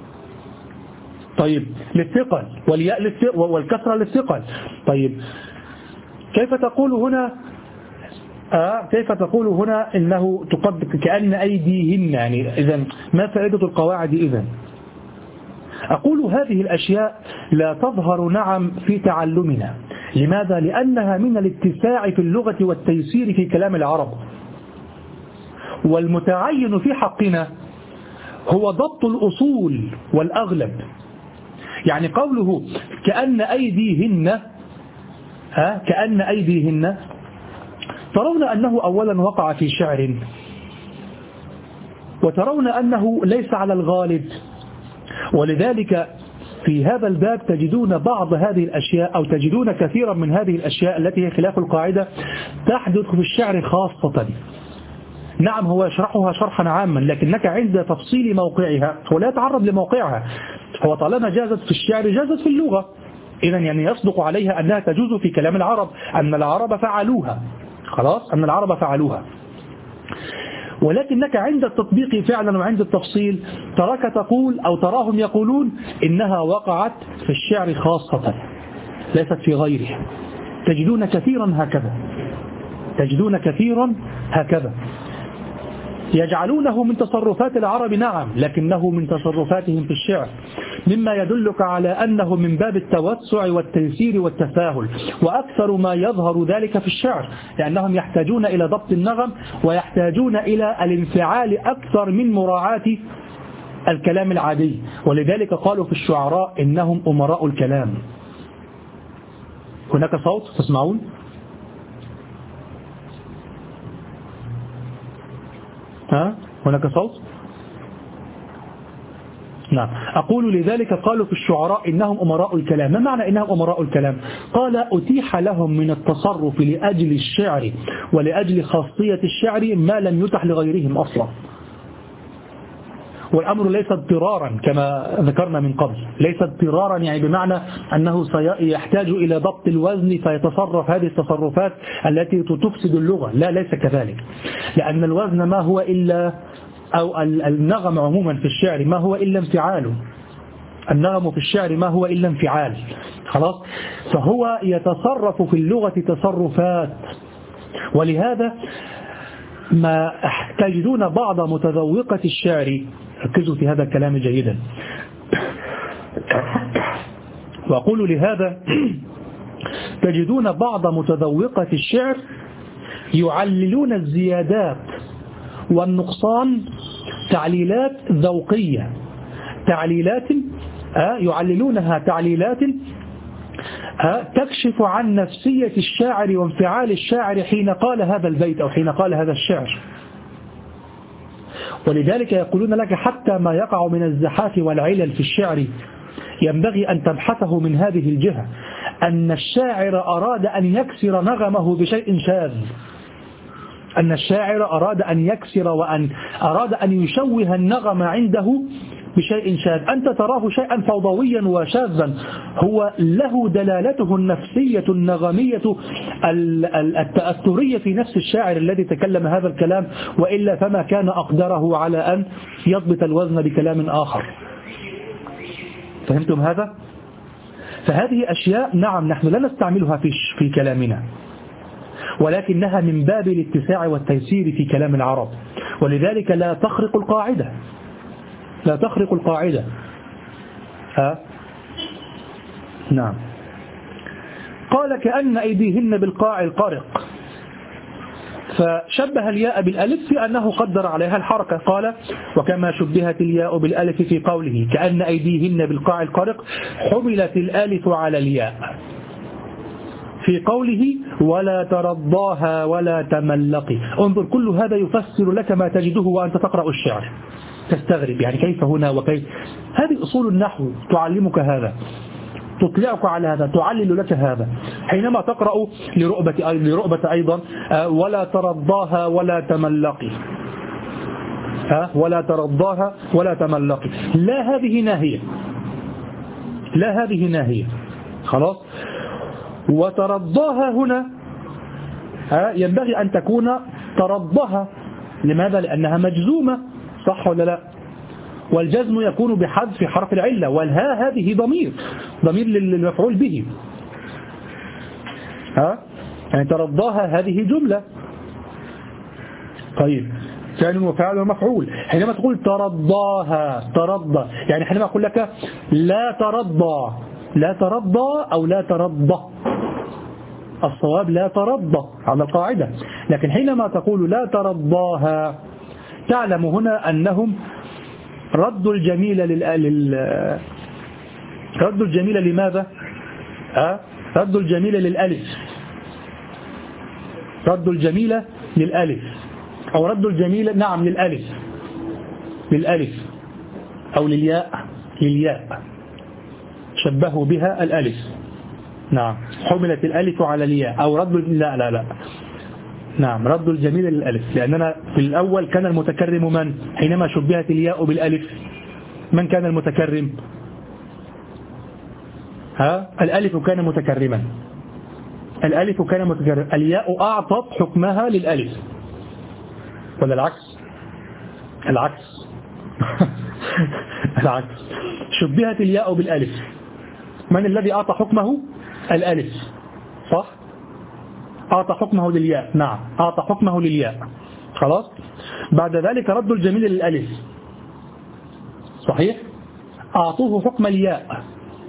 طيب للثقل، والياء للثقل والكسرة للثقل. طيب كيف تقول هنا آه كيف تقول هنا إنه تقدر كأن أيديهن؟ يعني إذن ما فائدة القواعد إذن؟ أقول هذه الأشياء لا تظهر نعم في تعلمنا. لماذا؟ لأنها من الاتساع في اللغة والتيسير في كلام العرب، والمتعين في حقنا هو ضبط الأصول والأغلب. يعني قوله كأن أيديهن، ها كأن أيديهن، ترون أنه أولا وقع في شعر، وترون أنه ليس على الغالب، ولذلك في هذا الباب تجدون بعض هذه الأشياء أو تجدون كثيرا من هذه الأشياء التي هي خلاف القاعدة تحدث في الشعر خاصة. نعم هو يشرحها شرحا عاما، لكنك عند تفصيل موقعها هو لا يتعرض لموقعها، هو طالما جازت في الشعر جازت في اللغة، إذا يعني يصدق عليها أنها تجوز في كلام العرب، أن العرب فعلوها، خلاص أن العرب فعلوها. ولكنك عند التطبيق فعلا وعند التفصيل تراك تقول أو تراهم يقولون إنها وقعت في الشعر خاصة ليست في غيره. تجدون كثيرا هكذا، تجدون كثيرا هكذا يجعلونه من تصرفات العرب، نعم، لكنه من تصرفاتهم في الشعر، مما يدلك على أنه من باب التوسع والتيسير والتساهل، وأكثر ما يظهر ذلك في الشعر، لأنهم يحتاجون إلى ضبط النغم ويحتاجون إلى الانفعال أكثر من مراعاة الكلام العادي، ولذلك قالوا في الشعراء إنهم أمراء الكلام. هناك صوت تسمعون؟ ها؟ هناك صوت؟ نعم. أقول لذلك قالوا في الشعراء إنهم أمراء الكلام. ما معنى إنهم أمراء الكلام؟ قال أتيح لهم من التصرف لأجل الشعر ولأجل خاصية الشعر ما لم يتح لغيرهم أصلا. والأمر ليس اضطرارا كما ذكرنا من قبل، ليس اضطرارا يعني بمعنى أنه سيحتاج إلى ضبط الوزن فيتصرف هذه التصرفات التي تفسد اللغة، لا ليس كذلك، لأن الوزن ما هو إلا أو النغم عموما في الشعر ما هو إلا انفعاله، النغم في الشعر ما هو إلا انفعال، خلاص، فهو يتصرف في اللغة تصرفات. ولهذا ما تجدون بعض متذوقة الشعر، ركزوا في هذا الكلام جيدا، وأقول لهذا تجدون بعض متذوقة الشعر يعللون الزيادات والنقصان تعليلات ذوقية، تعليلات يعللونها تعليلات تكشف عن نفسية الشاعر وانفعال الشاعر حين قال هذا البيت أو حين قال هذا الشعر. ولذلك يقولون لك حتى ما يقع من الزحاف والعلل في الشعر ينبغي أن تبحثه من هذه الجهة، أن الشاعر أراد أن يكسر نغمه بشيء شاذ، أن الشاعر أراد أن يكسر وأن أراد أن يشوه النغم عنده بشيء شاذ. أنت تراه شيئا فوضويا وشاذا، هو له دلالته النفسية النغمية التأثرية في نفس الشاعر الذي تكلم هذا الكلام، وإلا فما كان أقدره على أن يضبط الوزن بكلام آخر. فهمتم هذا؟ فهذه أشياء نعم نحن لا نستعملها في في كلامنا، ولكنها من باب الاتساع والتيسير في كلام العرب، ولذلك لا تخرق القاعدة، لا تخرق القاعدة. ها نعم. قال كأن أيديهن بالقاع القارق، فشبه الياء بالألف في أنه قدر عليها الحركة. قال وكما شبهت الياء بالألف في قوله كأن أيديهن بالقاع القارق حملت الألف على الياء في قوله ولا ترضاها ولا تملقي. انظر كل هذا يفسر لك ما تجده وأنت تقرأ الشعر، تستغرب يعني كيف هنا وكيف. هذه أصول النحو تعلمك هذا، تطلعك على هذا، تعلل لك هذا. حينما تقرأ لرؤبة لرؤبة أيضا ولا ترضاها ولا تملقي، ها ولا ترضاها ولا تملقي، لا هذه ناهية، لا هذه ناهية خلاص. وترضاها هنا ها ينبغي أن تكون ترضها. لماذا؟ لأنها مجزومة، صح ولا لا؟ والجزم يكون بحذف حرف العلة، والها هذه ضمير ضمير للمفعول به، ها يعني ترضاها هذه جملة. طيب كان وفعل ومفعول. حينما تقول ترضاها، ترضى يعني حينما أقول لك لا ترضى، لا ترضى أو لا ترضى، الصواب لا ترضى على القاعدة. لكن حينما تقول لا ترضاها تعلم هنا أنهم ردوا الجميل لل ردوا الجميل لماذا؟ أه؟ ردوا الجميل للألف، ردوا الجميل للألف أو ردوا الجميل نعم للألف، للألف أو للياء، للياء شبهوا بها الألف. نعم حملت الألف على الياء أو ردوا لا لا لا نعم ردوا الجميل للألف، لأننا في الأول كان المتكرم من؟ حينما شبهت الياء بالألف من كان المتكرم؟ ها الألف كان متكرما، الألف كان متكرما، الياء أعطت حكمها للألف ولا العكس؟ العكس العكس، شبهت الياء بالألف، من الذي أعطى حكمه؟ الألف، صح؟ أعطى حكمه للياء، نعم أعطى حكمه للياء خلاص. بعد ذلك ردوا الجميل للألف، صحيح؟ أعطوه حكم الياء،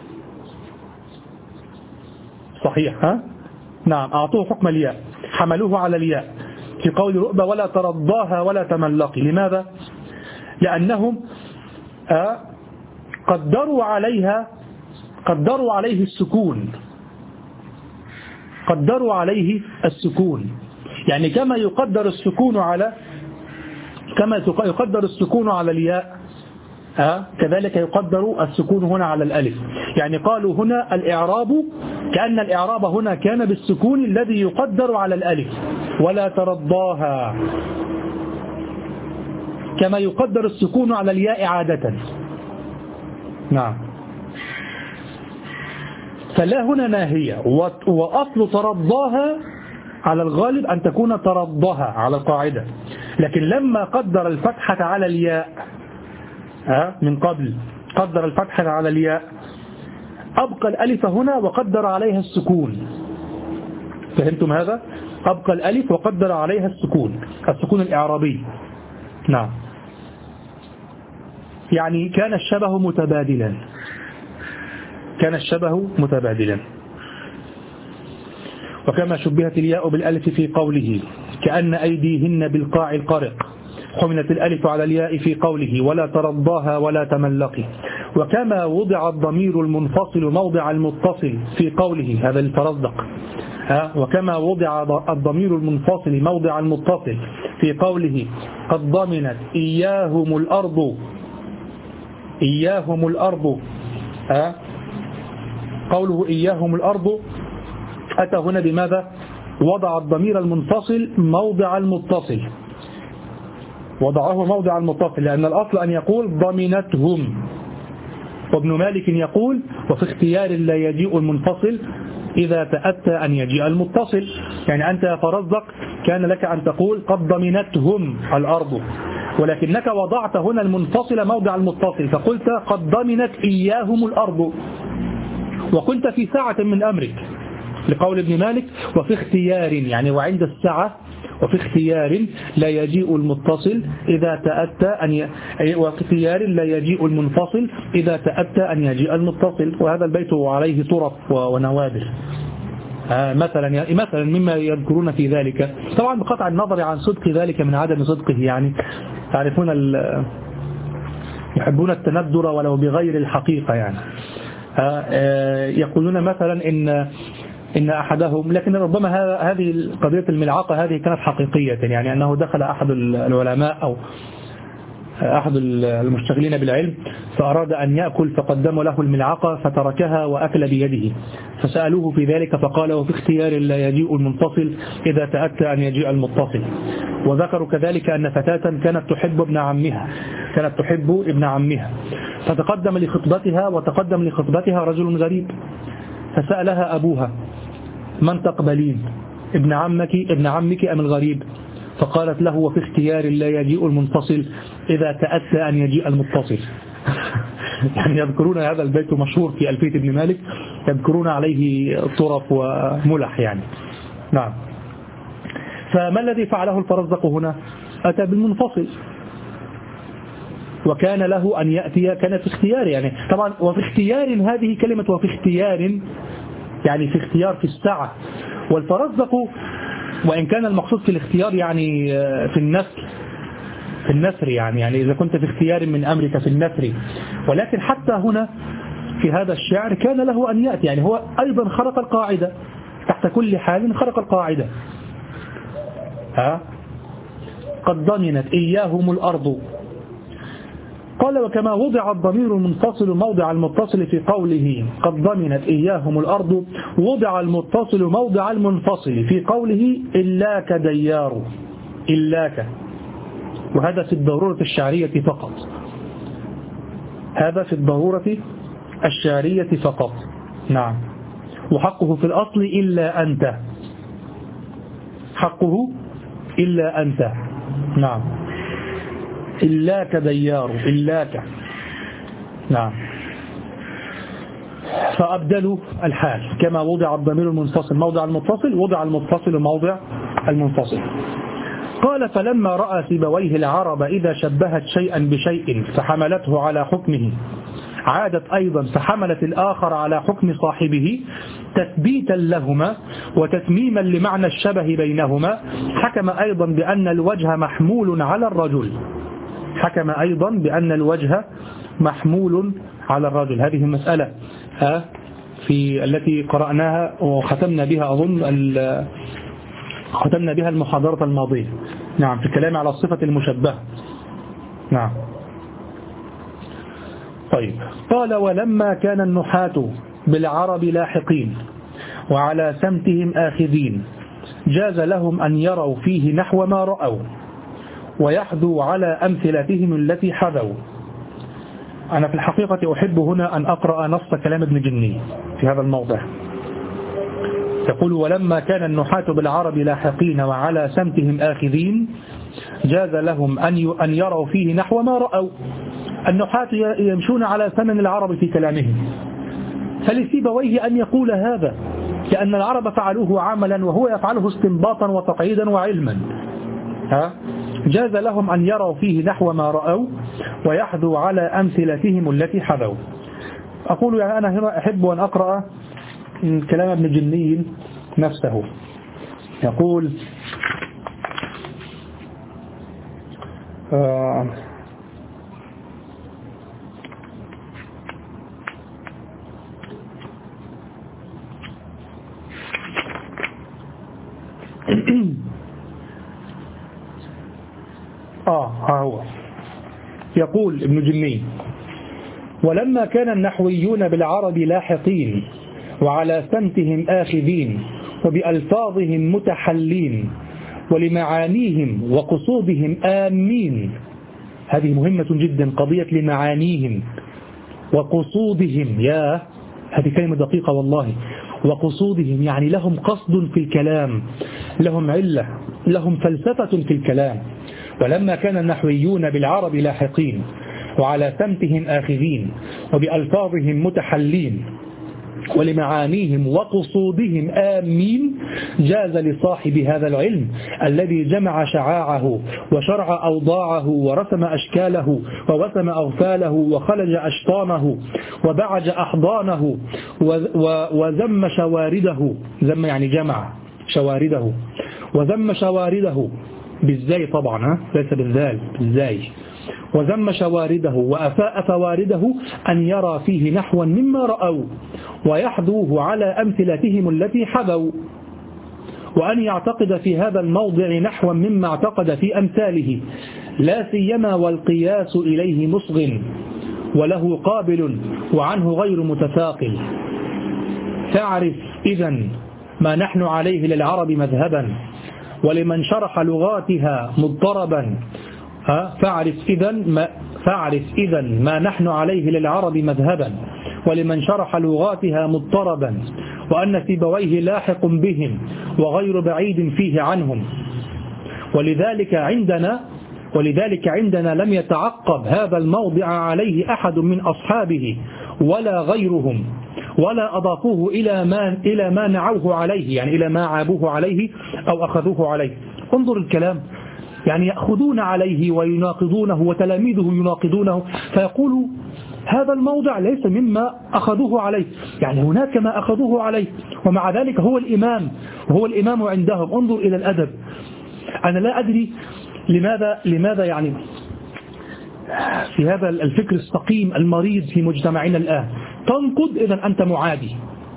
صحيح ها؟ نعم أعطوه حكم الياء، حملوه على الياء في قول رؤبة ولا ترضاها ولا تملقي. لماذا؟ لأنهم قدروا عليها، قدروا عليه السكون، قدروا عليه السكون، يعني كما يقدر السكون على كما يقدر السكون على الياء أه؟ كذلك يقدر السكون هنا على الألف. يعني قالوا هنا الإعراب كأن الإعراب هنا كان بالسكون الذي يقدر على الألف ولا ترضاها، كما يقدر السكون على الياء عادة. نعم فلا هنا ناهية، وأصل ترضاها على الغالب أن تكون ترضها على القاعدة، لكن لما قدر الفتحة على الياء من قبل، قدر الفتحة على الياء أبقى الألف هنا وقدر عليها السكون. فهمتم هذا؟ أبقى الألف وقدر عليها السكون، السكون الإعرابي. نعم يعني كان الشبه متبادلا، كان الشبه متبادلا. وكما شبهت الياء بالألف في قوله كأن أيديهن بالقاع القرق، حملت الألف على الياء في قوله ولا ترضاها ولا تملقي. وكما وضع الضمير المنفصل موضع المتصل في قوله، هذا الترزق، وكما وضع الضمير المنفصل موضع المتصل في قوله قد ضمنت إياهم الأرض، إياهم الأرض، ها قوله إياهم الأرض أتى هنا بماذا؟ وضع الضمير المنفصل موضع المتصل، وضعه موضع المتصل، لأن الأصل أن يقول ضمنتهم. وابن مالك يقول وفي اختيار لا يجيء المنفصل إذا تأتى أن يجيء المتصل. يعني أنت يا فرزق كان لك أن تقول قد ضمنتهم الأرض، ولكنك وضعت هنا المنفصل موضع المتصل فقلت قد ضمنت إياهم الأرض، وكنت في ساعة من أمرك، لقول ابن مالك وفي اختيار، يعني وعند الساعة وفي اختيار لا يجيء المتصل إذا تأتى أن ي... وفي اختيار لا يجيء المنفصل إذا تأتى أن يجيء المتصل. وهذا البيت عليه طرف ونوادر. آه مثلا مثلا مما يذكرون في ذلك، طبعا بقطع النظر عن صدق ذلك من عدم صدقه، يعني تعرفون ال... يحبون التندر ولو بغير الحقيقة، يعني آه آه يقولون مثلا إن إن أحدهم، لكن ربما هذه قضية الملعقة هذه كانت حقيقية، يعني أنه دخل أحد العلماء أو أحد المشتغلين بالعلم فأراد أن يأكل فقدموا له الملعقة فتركها وأكل بيده، فسألوه في ذلك فقال وفي اختيار لا يجيء المنفصل إذا تأتى أن يجيء المتصل. وذكروا كذلك أن فتاة كانت تحب ابن عمها كانت تحب ابن عمها فتقدم لخطبتها وتقدم لخطبتها رجل غريب، فسألها أبوها من تقبلين، ابن عمك ابن عمك أم الغريب؟ فقالت له وفي اختيار لا يجيء المنفصل إذا تأتى أن يجيء المتصل. يعني يذكرون هذا البيت مشهور في ألفية ابن مالك، يذكرون عليه طرف وملح يعني. نعم. فما الذي فعله الفرزدق هنا؟ أتى بالمنفصل، وكان له أن يأتي، كان في اختيار، يعني طبعا وفي اختيار هذه كلمة وفي اختيار يعني في اختيار في الساعة. والفرزدق وإن كان المقصود في الاختيار يعني في النسر في النسر يعني يعني إذا كنت في اختيار من أمرك في النسر، ولكن حتى هنا في هذا الشعر كان له أن يأتي، يعني هو أيضا خرق القاعدة، تحت كل حال خرق القاعدة. ها قد ضمنت إياهم الأرض، قال وكما وضع الضمير المنفصل موضع المتصل في قوله قد ضمنت إياهم الأرض، وضع المتصل موضع المنفصل في قوله إلاك ديار، إلاك. وهذا في الضرورة الشعرية فقط، هذا في الضرورة الشعرية فقط. نعم. وحقه في الأصل إلا أنت، حقه إلا أنت. نعم. إلاك ديار، إلاك. نعم. فأبدلوا الحال، كما وضع الضمير المنفصل موضع المتصل وضع المتصل موضع المنفصل. قال فلما رأى سيبويه العرب إذا شبهت شيئا بشيء فحملته على حكمه، عادت أيضا فحملت الآخر على حكم صاحبه تثبيتا لهما وتتميما لمعنى الشبه بينهما. حكم أيضا بأن الوجه محمول على الرجل حكم أيضا بأن الوجه محمول على الرجل. هذه المسألة ها في التي قرأناها وختمنا بها أظن ختمنا بها المحاضرة الماضية. نعم. في الكلام على الصفة المشبهة. نعم. طيب. قال ولما كان النحاة بالعرب لاحقين وعلى سمتهم آخذين جاز لهم أن يروا فيه نحو ما رأوا ويحذوا على أمثلتهم التي حذوا. أنا في الحقيقة أحب هنا أن أقرأ نص كلام ابن جني في هذا الموضع. يقول ولما كان النحاة بالعرب لاحقين وعلى سمتهم آخذين جاز لهم أن يروا فيه نحو ما رأوا. النحاة يمشون على سنن العرب في كلامهم، فلسيبويه أن يقول هذا لأن العرب فعلوه عملا وهو يفعله استنباطا وتقعيدا وعلما. ها جاز لهم أن يروا فيه نحو ما رأوا ويحذوا على أمثلتهم التي حذوا. أقول يعني أنا هنا أحب أن أقرأ كلام ابن جني نفسه. يقول آه آه هو يقول ابن جني ولما كان النحويون بالعرب لاحقين وعلى سمتهم آخذين وبألفاظهم متحلين ولمعانيهم وقصودهم آمين. هذه مهمة جدا، قضية لمعانيهم وقصودهم، يا هذه كلمة دقيقة والله. وقصودهم يعني لهم قصد في الكلام، لهم علة، لهم فلسفة في الكلام. ولما كان النحويون بالعرب لاحقين وعلى سمتهم آخذين وبألفاظهم متحلين ولمعانيهم وقصودهم آمين، جاز لصاحب هذا العلم الذي جمع شعاعه وشرع أوضاعه ورسم أشكاله ووسم أغفاله وخلج أشطانه وبعج أحضانه وذم شوارده، ذم يعني جمع شوارده، وذم شوارده بالزاي طبعا، ليس بالذال، بالزاي، وذم شوارده وأفاء فوارده أن يرى فيه نحوا مما رأوا ويحذوه على أمثلتهم التي حذوا، وأن يعتقد في هذا الموضع نحوا مما اعتقد في أمثاله، لا سيما والقياس إليه مصغ وله قابل وعنه غير متثاقل. تعرف إذن ما نحن عليه للعرب مذهبا ولمن شرح لغاتها مضطربا، فاعرف إذن ما فاعرف إذن ما نحن عليه للعرب مذهبا ولمن شرح لغاتها مضطربا، وأن سيبويه لاحق بهم وغير بعيد فيه عنهم، ولذلك عندنا ولذلك عندنا لم يتعقب هذا الموضع عليه أحد من أصحابه ولا غيرهم، ولا أضافوه إلى ما إلى ما نعوه عليه، يعني إلى ما عابوه عليه أو أخذوه عليه. انظر الكلام، يعني يأخذون عليه ويناقضونه وتلاميذه يناقضونه، فيقولوا هذا الموضع ليس مما أخذوه عليه، يعني هناك ما أخذوه عليه، ومع ذلك هو الإمام وهو الإمام عندهم. انظر إلى الأدب. أنا لا أدري لماذا لماذا يعني في هذا الفكر السقيم المريض في مجتمعنا الآن، تنقد إذا أنت معادي،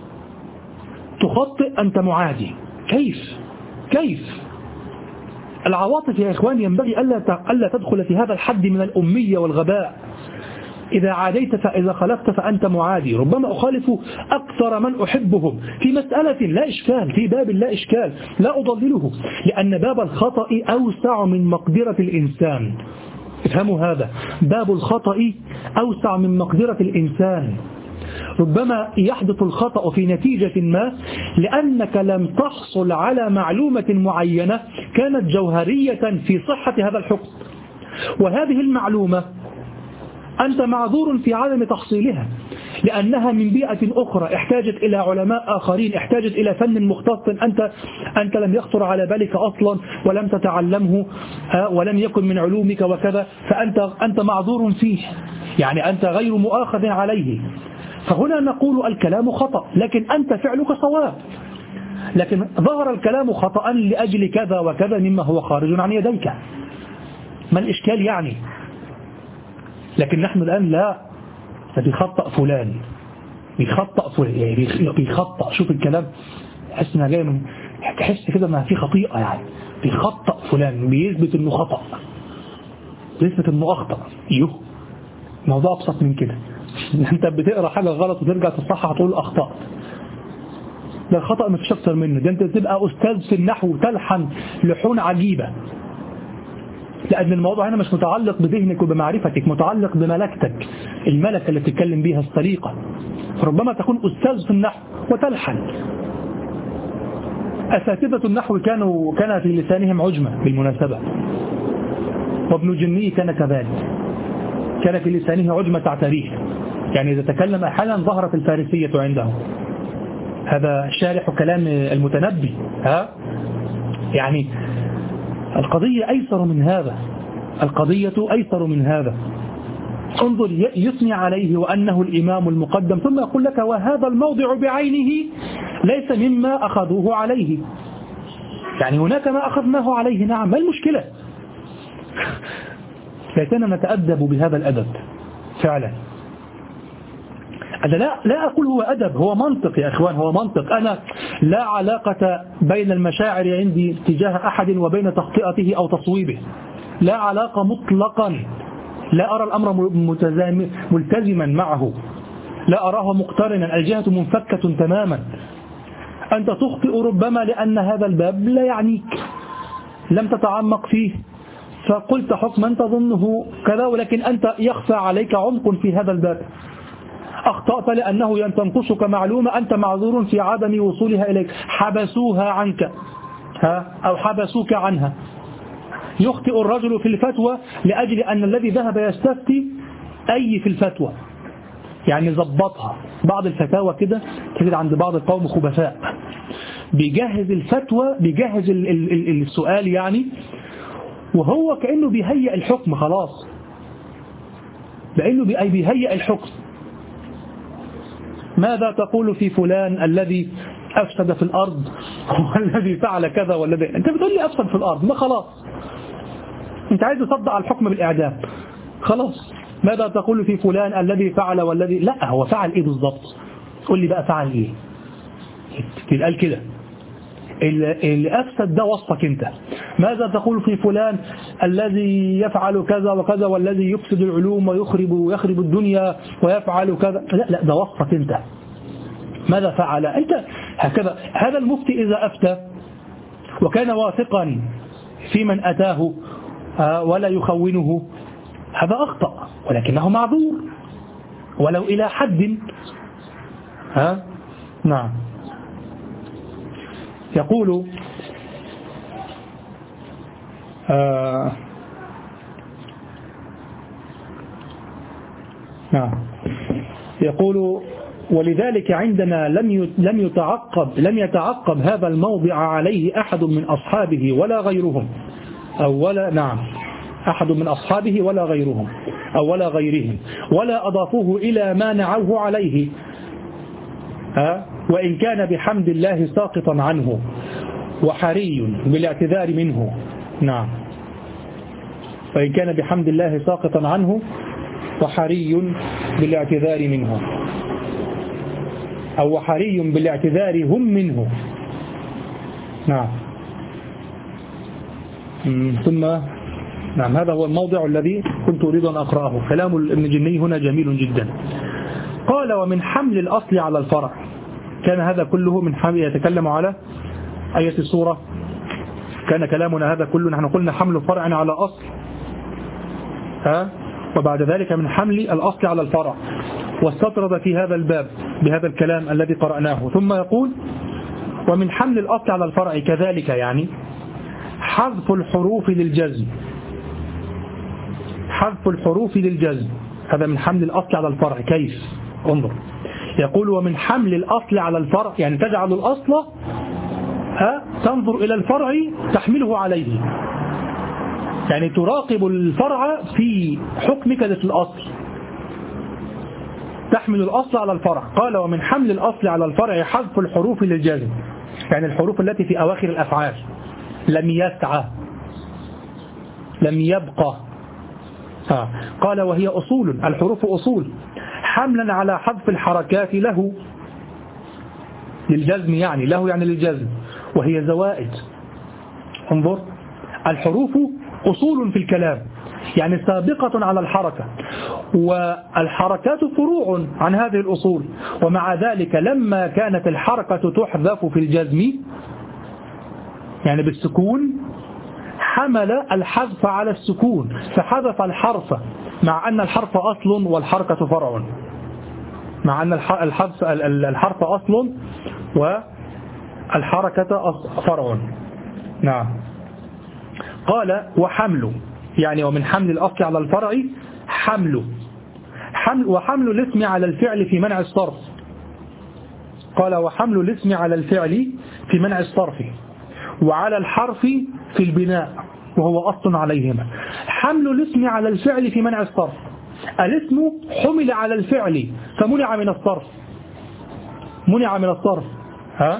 تخطئ أنت معادي. كيف كيف العواطف يا إخوان ينبغي ألا تدخل في هذا الحد من الأمية والغباء. إذا عاديت فإذا خلفت فأنت معادي. ربما أخالف أكثر من أحبهم في مسألة لا إشكال، في باب لا إشكال، لا أضلله، لأن باب الخطأ أوسع من مقدرة الإنسان. افهموا هذا، باب الخطأ أوسع من مقدرة الإنسان. ربما يحدث الخطأ في نتيجة ما لأنك لم تحصل على معلومة معينة كانت جوهرية في صحة هذا الحكم، وهذه المعلومة أنت معذور في عدم تحصيلها لأنها من بيئة أخرى احتاجت إلى علماء آخرين، احتاجت إلى فن مختص أنت أنت لم يخطر على بالك أصلا ولم تتعلمه ولم يكن من علومك وكذا، فأنت أنت معذور فيه، يعني أنت غير مؤاخذ عليه. فهنا نقول الكلام خطأ لكن أنت فعلك صواب، لكن ظهر الكلام خطأ لأجل كذا وكذا مما هو خارج عن يديك، ما الإشكال يعني؟ لكن نحن الآن لا، بيخطأ فلان بيخطأ فلان يعني بيخطأ، شوف الكلام، تحس انها جايه من تحس كده انها في خطيئة، يعني بيخطأ فلان، بيثبت انه خطأ، بيثبت انه أخطأ. يوه موضوع أبسط من كده. انت بتقرأ حاجة غلط وترجع تصحح تقول أخطأ، ده الخطأ مفيش أكتر منه، ده انت تبقى أستاذ في النحو تلحن لحون عجيبة، لأن الموضوع هنا مش متعلق بذهنك وبمعرفتك، متعلق بملكتك، الملكة اللي بتتكلم بيها، السليقة. فربما تكون أستاذ في النحو وتلحن. أساتذة النحو كانوا كان في لسانهم عجمة بالمناسبة، وابن جني كان كذلك، كان في لسانه عجمة تعتريه، يعني إذا تكلم أحيانا ظهرت الفارسية عنده. هذا شارح كلام المتنبي، ها يعني القضية أيسر من هذا، القضية أيسر من هذا. انظر، يثني عليه وأنه الإمام المقدم، ثم يقول لك وهذا الموضع بعينه ليس مما أخذوه عليه، يعني هناك ما أخذناه عليه، نعم، ما المشكلة؟ لكننا نتأدب بهذا الأدب فعلا. أنا لا, لا أقول هو أدب، هو منطق يا أخوان، هو منطق. أنا لا علاقة بين المشاعر عندي تجاه أحد وبين تخطئته أو تصويبه، لا علاقة مطلقا، لا أرى الأمر ملتزما معه، لا أراه مقترنا، الجهة منفكة تماما. أنت تخطئ ربما لأن هذا الباب لا يعنيك، لم تتعمق فيه فقلت حكما تظنه كذا، ولكن أنت يخفى عليك عمق في هذا الباب. أخطأت لأنه تنقصك معلومة، أنت معذور في عدم وصولها إليك، حبسوها عنك ها أو حبسوك عنها. يخطئ الرجل في الفتوى لأجل أن الذي ذهب يستفتي أي في الفتوى، يعني ضبطها بعض الفتاوى كده تجد عند بعض القوم خبثاء بيجهز الفتوى، بيجهز ال ال ال السؤال يعني، وهو كأنه بيهيئ الحكم خلاص، لأنه بيهيئ الحكم. ماذا تقول في فلان الذي أفسد في الأرض والذي فعل كذا والذي، أنت بتقول لي أفسد في الأرض، ما خلاص أنت عايز تصدق على الحكم بالإعدام خلاص. ماذا تقول في فلان الذي فعل والذي، لا هو فعل إيه بالضبط؟ قول لي بقى فعل إيه؟ تقال كده اللي أفسد ده وصفك أنت. ماذا تقول في فلان الذي يفعل كذا وكذا والذي يفسد العلوم ويخرب ويخرب الدنيا ويفعل كذا، لا لا ده وصفك أنت. ماذا فعل أنت؟ هكذا. هذا المفتي إذا أفتى وكان واثقا في من أتاه ولا يخونه، هذا أخطأ ولكنه معذور ولو إلى حد. ها نعم. يقول آه نعم يقول ولذلك عندنا لم لم يتعقب لم يتعقب هذا الموضع عليه أحد من أصحابه ولا غيرهم، أو ولا نعم أحد من أصحابه ولا غيرهم أو ولا غيرهم، ولا أضافوه إلى ما نعوه عليه، ها وإن كان بحمد الله ساقطا عنه وحري بالاعتذار منه. نعم وإن كان بحمد الله ساقطا عنه وحري بالاعتذار منه، أو وحري بالاعتذار هم منه. نعم ثم نعم هذا هو الموضع الذي كنت أريد أن أقرأه. كلام ابن جني هنا جميل جدا. قال ومن حمل الأصل على الفرع، كان هذا كله من حمل، يتكلم على آية السورة، كان كلامنا هذا كله نحن قلنا حمل فرع على أصل، ها وبعد ذلك من حمل الأصل على الفرع، واستطرد في هذا الباب بهذا الكلام الذي قرأناه. ثم يقول ومن حمل الأصل على الفرع كذلك يعني حذف الحروف للجزم، حذف الحروف للجزم هذا من حمل الأصل على الفرع. كيف؟ انظر يقول ومن حمل الأصل على الفرع يعني تجعل الأصل ها تنظر إلى الفرع تحمله عليه، يعني تراقب الفرع في حكمك ذات الأصل، تحمل الأصل على الفرع. قال ومن حمل الأصل على الفرع حذف الحروف للجزم، يعني الحروف التي في أواخر الأفعال، لم يسعى لم يبقى. ها. قال وهي أصول، الحروف أصول، حملا على حذف الحركات له للجزم، يعني له يعني للجزم، وهي زوائد. انظر الحروف أصول في الكلام يعني سابقة على الحركة، والحركات فروع عن هذه الأصول، ومع ذلك لما كانت الحركة تحذف في الجزم يعني بالسكون حمل الحذف على السكون فحذف الحرف، مع أن الحرف أصل والحركة فرع، مع أن الحذف الحرف أصل والحركة فرع. نعم. قال وحمل يعني ومن حمل الأصل على الفرع حمل حمل وحمل الاسم على الفعل في منع الصرف. قال وحمل الاسم على الفعل في منع الصرف وعلى الحرف في البناء وهو أصل عليهما. حمل الاسم على الفعل في منع الصرف، الاسم حمل على الفعل فمنع من الصرف، منع من الصرف ها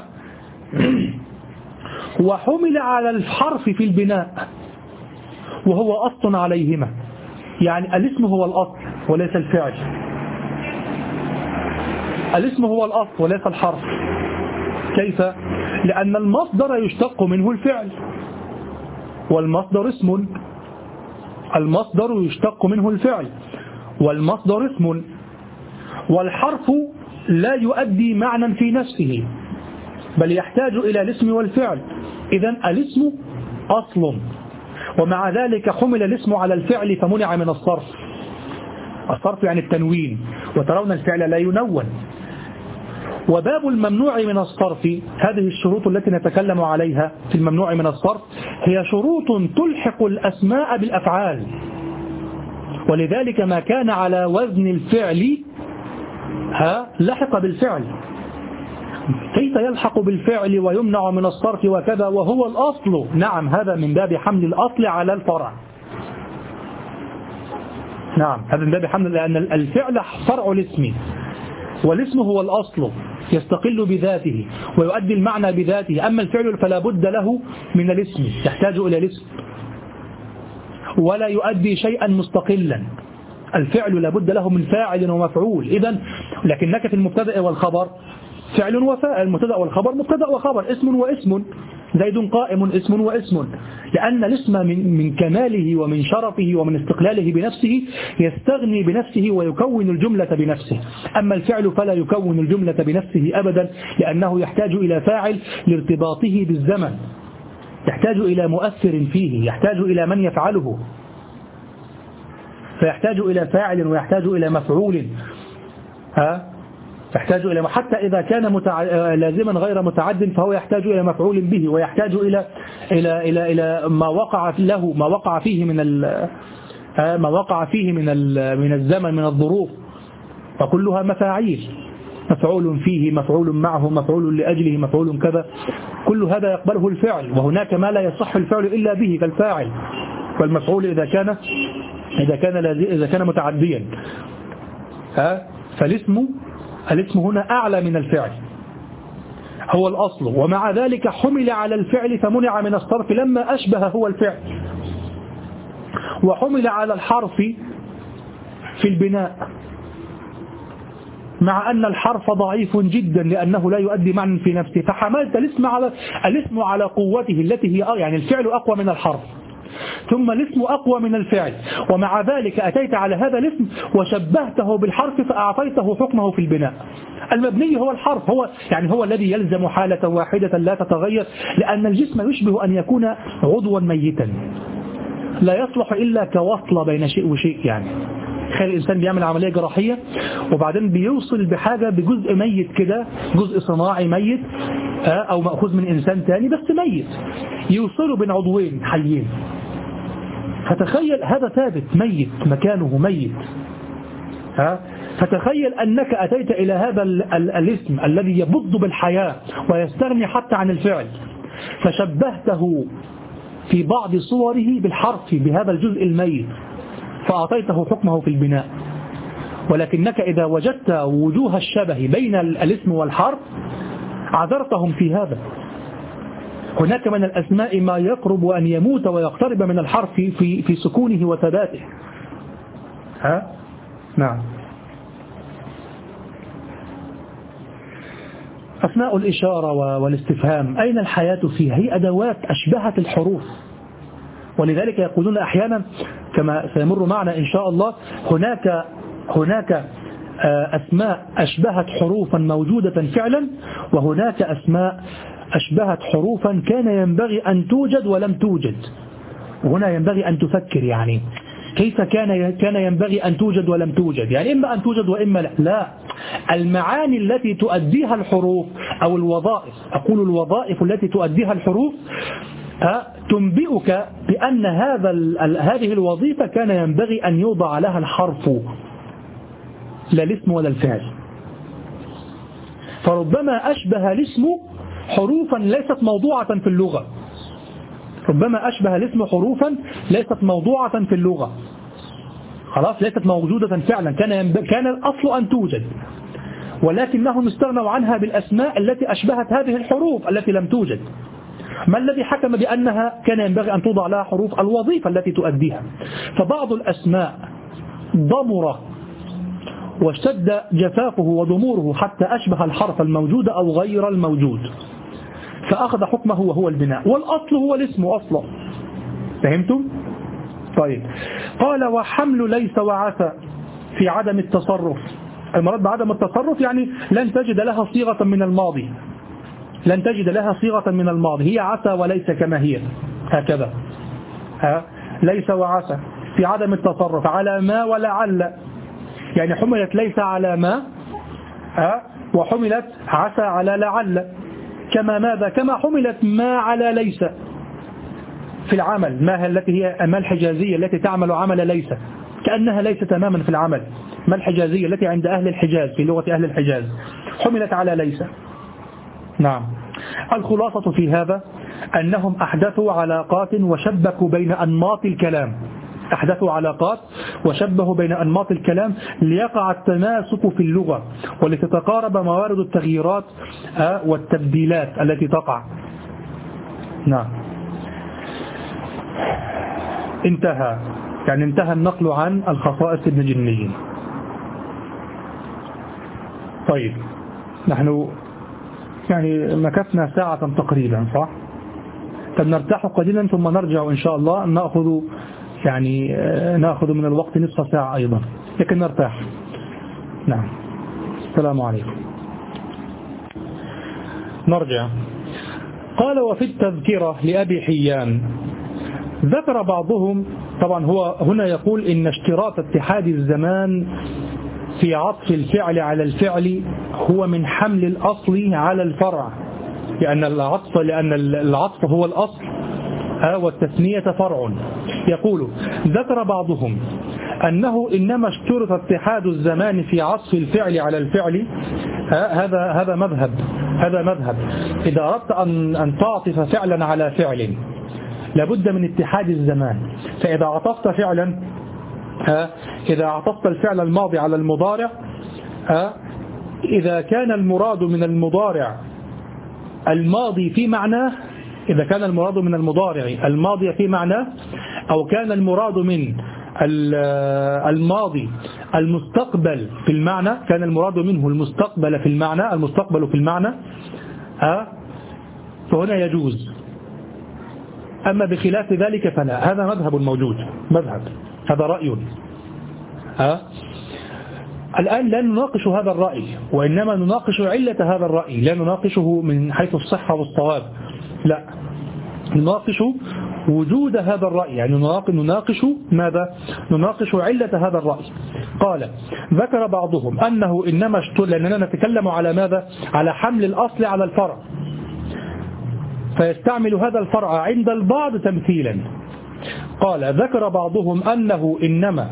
وحمل على الحرف في البناء وهو أصل عليهما، يعني الاسم هو الأصل وليس الفعل، الاسم هو الأصل وليس الحرف. كيف؟ لأن المصدر يشتق منه الفعل، والمصدر اسم، المصدر يشتق منه الفعل والمصدر اسم، والحرف لا يؤدي معنى في نفسه بل يحتاج إلى الاسم والفعل. إذن الاسم أصل، ومع ذلك حمل الاسم على الفعل فمنع من الصرف. الصرف يعني التنوين، وترون الفعل لا ينون. وباب الممنوع من الصرف، هذه الشروط التي نتكلم عليها في الممنوع من الصرف هي شروط تلحق الأسماء بالأفعال، ولذلك ما كان على وزن الفعل ها لحق بالفعل. كيف يلحق بالفعل ويمنع من الصرف وكذا وهو الأصل؟ نعم، هذا من باب حمل الأصل على الفرع. نعم، هذا من باب حمل، لأن الفعل فرع الاسم، والاسم هو الأصل يستقل بذاته ويؤدي المعنى بذاته. أما الفعل فلا بد له من الاسم، يحتاج إلى الاسم ولا يؤدي شيئا مستقلا. الفعل لا بد له من فاعل ومفعول. إذن لكنك في المبتدأ والخبر فعل وفاعل، المبتدأ والخبر مبتدأ وخبر، اسم واسم. زيد قائم اسم واسم، لأن الاسم من, من كماله ومن شرفه ومن استقلاله بنفسه يستغني بنفسه ويكون الجملة بنفسه. أما الفعل فلا يكون الجملة بنفسه أبدا، لأنه يحتاج إلى فاعل لارتباطه بالزمن، يحتاج إلى مؤثر فيه، يحتاج إلى من يفعله، فيحتاج إلى فاعل ويحتاج إلى مفعول. ها يحتاج إلى، حتى إذا كان متع... لازما غير متعد فهو يحتاج إلى مفعول به، ويحتاج إلى إلى إلى إلى ما وقع له ما وقع فيه من ال... ما وقع فيه من ال... من الزمن، من الظروف، فكلها مفاعيل، مفعول فيه، مفعول معه، مفعول لأجله، مفعول كذا، كل هذا يقبله الفعل. وهناك ما لا يصح الفعل إلا به كالفاعل والمفعول إذا كان إذا كان لازم... إذا كان متعديا. ها فالاسم الاسم هنا أعلى من الفعل، هو الأصل، ومع ذلك حمل على الفعل فمنع من الصرف لما أشبه هو الفعل، وحمل على الحرف في البناء مع أن الحرف ضعيف جدا لأنه لا يؤدي معنى في نفسه، فحملت الاسم على الاسم على قوته التي هي يعني الفعل أقوى من الحرف، ثم الاسم أقوى من الفعل، ومع ذلك أتيت على هذا الاسم وشبهته بالحرف فأعطيته حكمه في البناء. المبني هو الحرف، هو يعني هو الذي يلزم حالة واحدة لا تتغير، لأن الجسم يشبه أن يكون عضوا ميتا لا يصلح إلا كوصلة بين شيء وشيء. يعني تخيل الإنسان بيعمل عملية جراحية وبعدين بيوصل بحاجة بجزء ميت كده، جزء صناعي ميت أو مأخوذ من إنسان تاني بس ميت، يوصله بين عضوين حيين. فتخيل هذا ثابت ميت، مكانه ميت. ها فتخيل أنك أتيت إلى هذا الاسم الذي يبض بالحياة ويستغني حتى عن الفعل، فشبهته في بعض صوره بالحرف بهذا الجزء الميت فأعطيته حكمه في البناء. ولكنك إذا وجدت وجوه الشبه بين الاسم والحرف عذرتهم في هذا. هناك من الأسماء ما يقرب أن يموت ويقترب من الحرف في في سكونه وثباته. ها نعم. أسماء الإشارة والاستفهام أين الحياة فيها؟ هي أدوات أشبهت الحروف، ولذلك يقولون أحيانا كما سيمر معنا إن شاء الله هناك هناك أسماء أشبهت حروفا موجودة فعلا، وهناك أسماء أشبهت حروفا كان ينبغي أن توجد ولم توجد. وهنا ينبغي أن تفكر، يعني كيف كان كان ينبغي أن توجد ولم توجد؟ يعني إما أن توجد وإما لا. لا، المعاني التي تؤديها الحروف أو الوظائف، أقول الوظائف التي تؤديها الحروف تنبئك بأن هذا هذه الوظيفة كان ينبغي أن يوضع لها الحرف لا الاسم ولا الفعل. فربما أشبه الاسم حروفا ليست موضوعة في اللغة، ربما أشبه الاسم حروفا ليست موضوعة في اللغة، خلاص ليست موجودة فعلا، كان كان الأصل أن توجد، ولكنهم استغنوا عنها بالأسماء التي أشبهت هذه الحروف التي لم توجد. ما الذي حكم بأنها كان ينبغي أن توضع لها حروف؟ الوظيفة التي تؤديها. فبعض الأسماء ضمر واشتد جفافه وضموره حتى أشبه الحرف الموجود أو غير الموجود، فأخذ حكمه وهو البناء، والأصل هو الاسم أصلا. فهمتم؟ طيب، قال وحمل ليس وعسى في عدم التصرف. المراد بعدم التصرف يعني لن تجد لها صيغة من الماضي، لن تجد لها صيغة من الماضي، هي عسى وليس كما هي هكذا. ها ليس وعسى في عدم التصرف على ما ولعل، يعني حملت ليس على ما ها وحملت عسى على لعل، كما ماذا؟ كما حملت ما على ليس في العمل، ما التي هي ما الحجازية التي تعمل عمل ليس، كأنها ليست تماما في العمل. ما الحجازية التي عند أهل الحجاز في لغة أهل الحجاز حملت على ليس. نعم. الخلاصة في هذا أنهم أحدثوا علاقات وشبكوا بين أنماط الكلام أحدثوا علاقات وشبهوا بين أنماط الكلام ليقع التماسك في اللغة ولتتقارب موارد التغييرات والتبديلات التي تقع. نعم. انتهى يعني انتهى النقل عن الخصائص ابن جني. طيب نحن يعني مكثنا ساعة تقريبا صح؟ طب نرتاح قليلا ثم نرجع إن شاء الله نأخذ يعني نأخذ من الوقت نصف ساعة أيضا لكن نرتاح. نعم. السلام عليكم. نرجع. قال وفي التذكرة لأبي حيان ذكر بعضهم، طبعا هو هنا يقول إن اشتراط اتحاد الزمان في عطف الفعل على الفعل هو من حمل الأصل على الفرع، لأن العطف لأن العطف هو الأصل والتثنية فرع. يقول ذكر بعضهم أنه إنما اشترط اتحاد الزمان في عطف الفعل على الفعل. هذا هذا مذهب هذا مذهب إذا أردت أن أن تعطف فعلا على فعل لابد من اتحاد الزمان. فإذا عطفت فعلا إذا عطفت الفعل الماضي على المضارع إذا كان المراد من المضارع الماضي في معناه إذا كان المراد من المضارع الماضي في معناه أو كان المراد من الماضي المستقبل في المعنى كان المراد منه المستقبل في المعنى المستقبل في المعنى فهنا يجوز. أما بخلاف ذلك فلا. هذا مذهب موجود مذهب هذا رأي. ها الآن لا نناقش هذا الرأي وإنما نناقش علة هذا الرأي، لا نناقشه من حيث الصحة والصواب، لا نناقش وجود هذا الرأي، يعني نناقش ماذا؟ نناقش علة هذا الرأي. قال ذكر بعضهم أنه إنما اشترط، لأننا نتكلم على ماذا؟ على حمل الأصل على الفرع، فيستعمل هذا الفرع عند البعض تمثيلا. قال ذكر بعضهم أنه إنما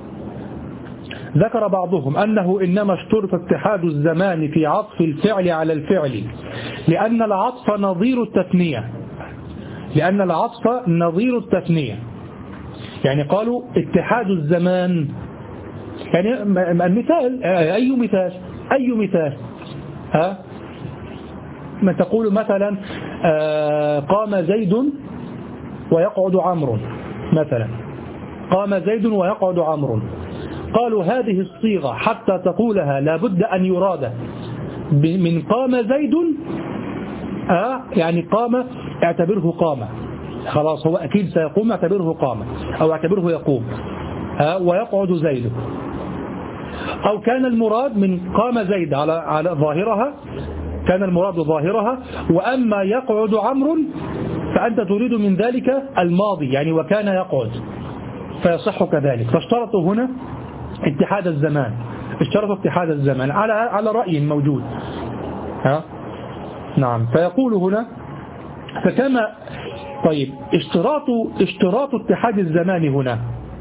ذكر بعضهم أنه إنما اشترط اتحاد الزمان في عطف الفعل على الفعل لأن العطف نظير التثنية لأن العطف نظير التثنية يعني قالوا اتحاد الزمان، يعني المثال أي مثال أي مثال ها ما تقول مثلا قام زيد ويقعد عمرو مثلا قام زيد ويقعد عمرو، قالوا هذه الصيغة حتى تقولها لابد أن يراد من قام زيد آه يعني قام اعتبره قام خلاص هو أكيد سيقوم اعتبره قام أو اعتبره يقوم آه ويقعد زيد، أو كان المراد من قام زيد على على ظاهرها كان المراد ظاهرها، وأما يقعد عمرو فأنت تريد من ذلك الماضي يعني وكان يقعد فيصح كذلك. فاشترطوا هنا اتحاد الزمان اشترطوا اتحاد الزمان على على رأي موجود. ها نعم. فيقول هنا فكما طيب اشتراط اشتراط اتحاد الزمان هنا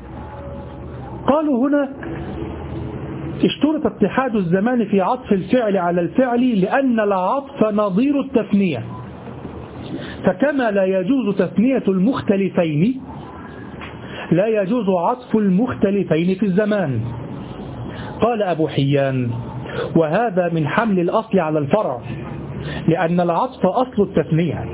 قالوا هنا اشترط اتحاد الزمان في عطف الفعل على الفعل لأن العطف نظير التثنية، فكما لا يجوز تثنية المختلفين لا يجوز عطف المختلفين في الزمان. قال أبو حيان وهذا من حمل الأصل على الفرع لأن العطف أصل التثنية.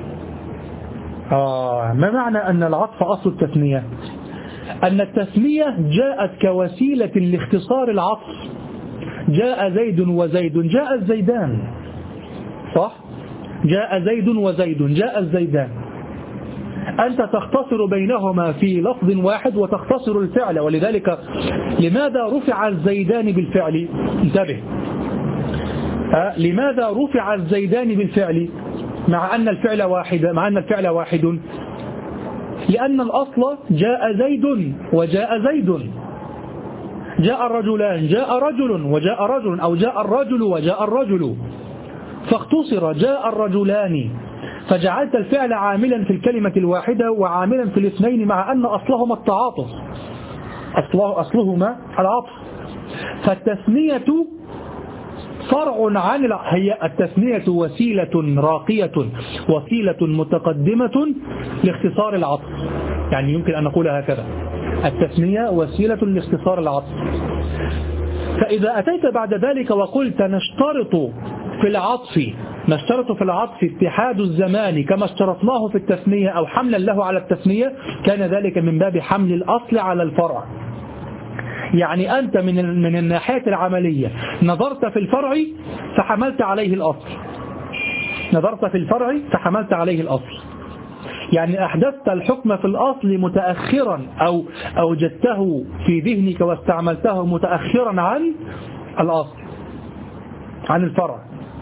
آه ما معنى أن العطف أصل التثنية؟ أن التثنية جاءت كوسيلة لاختصار العطف، جاء زيد وزيد جاء الزيدان صح؟ جاء زيد وزيد جاء الزيدان، أنت تختصر بينهما في لفظ واحد وتختصر الفعل، ولذلك لماذا رفع الزيدان بالفعل؟ انتبه أه؟ لماذا رفع الزيدان بالفعل مع أن الفعل واحد مع أن الفعل واحد؟ لأن الأصل جاء زيد وجاء زيد، جاء الرجلان جاء رجل وجاء رجل أو جاء الرجل وجاء الرجل، فاختصر جاء الرجلان، فجعلت الفعل عاملا في الكلمة الواحدة وعاملا في الاثنين مع أن أصلهما التعاطف. أصله أصلهما العطف. فالتثنية فرع عن الع... هي التثنية وسيلة راقية، وسيلة متقدمة لاختصار العطف. يعني يمكن أن نقول هكذا: التثنية وسيلة لاختصار العطف. فإذا أتيت بعد ذلك وقلت نشترط في العطف نشترط في العطف اتحاد الزمان كما اشترطناه في التثنية أو حملا له على التثنية، كان ذلك من باب حمل الأصل على الفرع. يعني أنت من من الناحية العملية نظرت في الفرع فحملت عليه الأصل، نظرت في الفرع فحملت عليه الأصل، يعني أحدثت الحكم في الأصل متأخرا أو أوجدته في ذهنك واستعملته متأخرا عن الأصل، عن الفرع.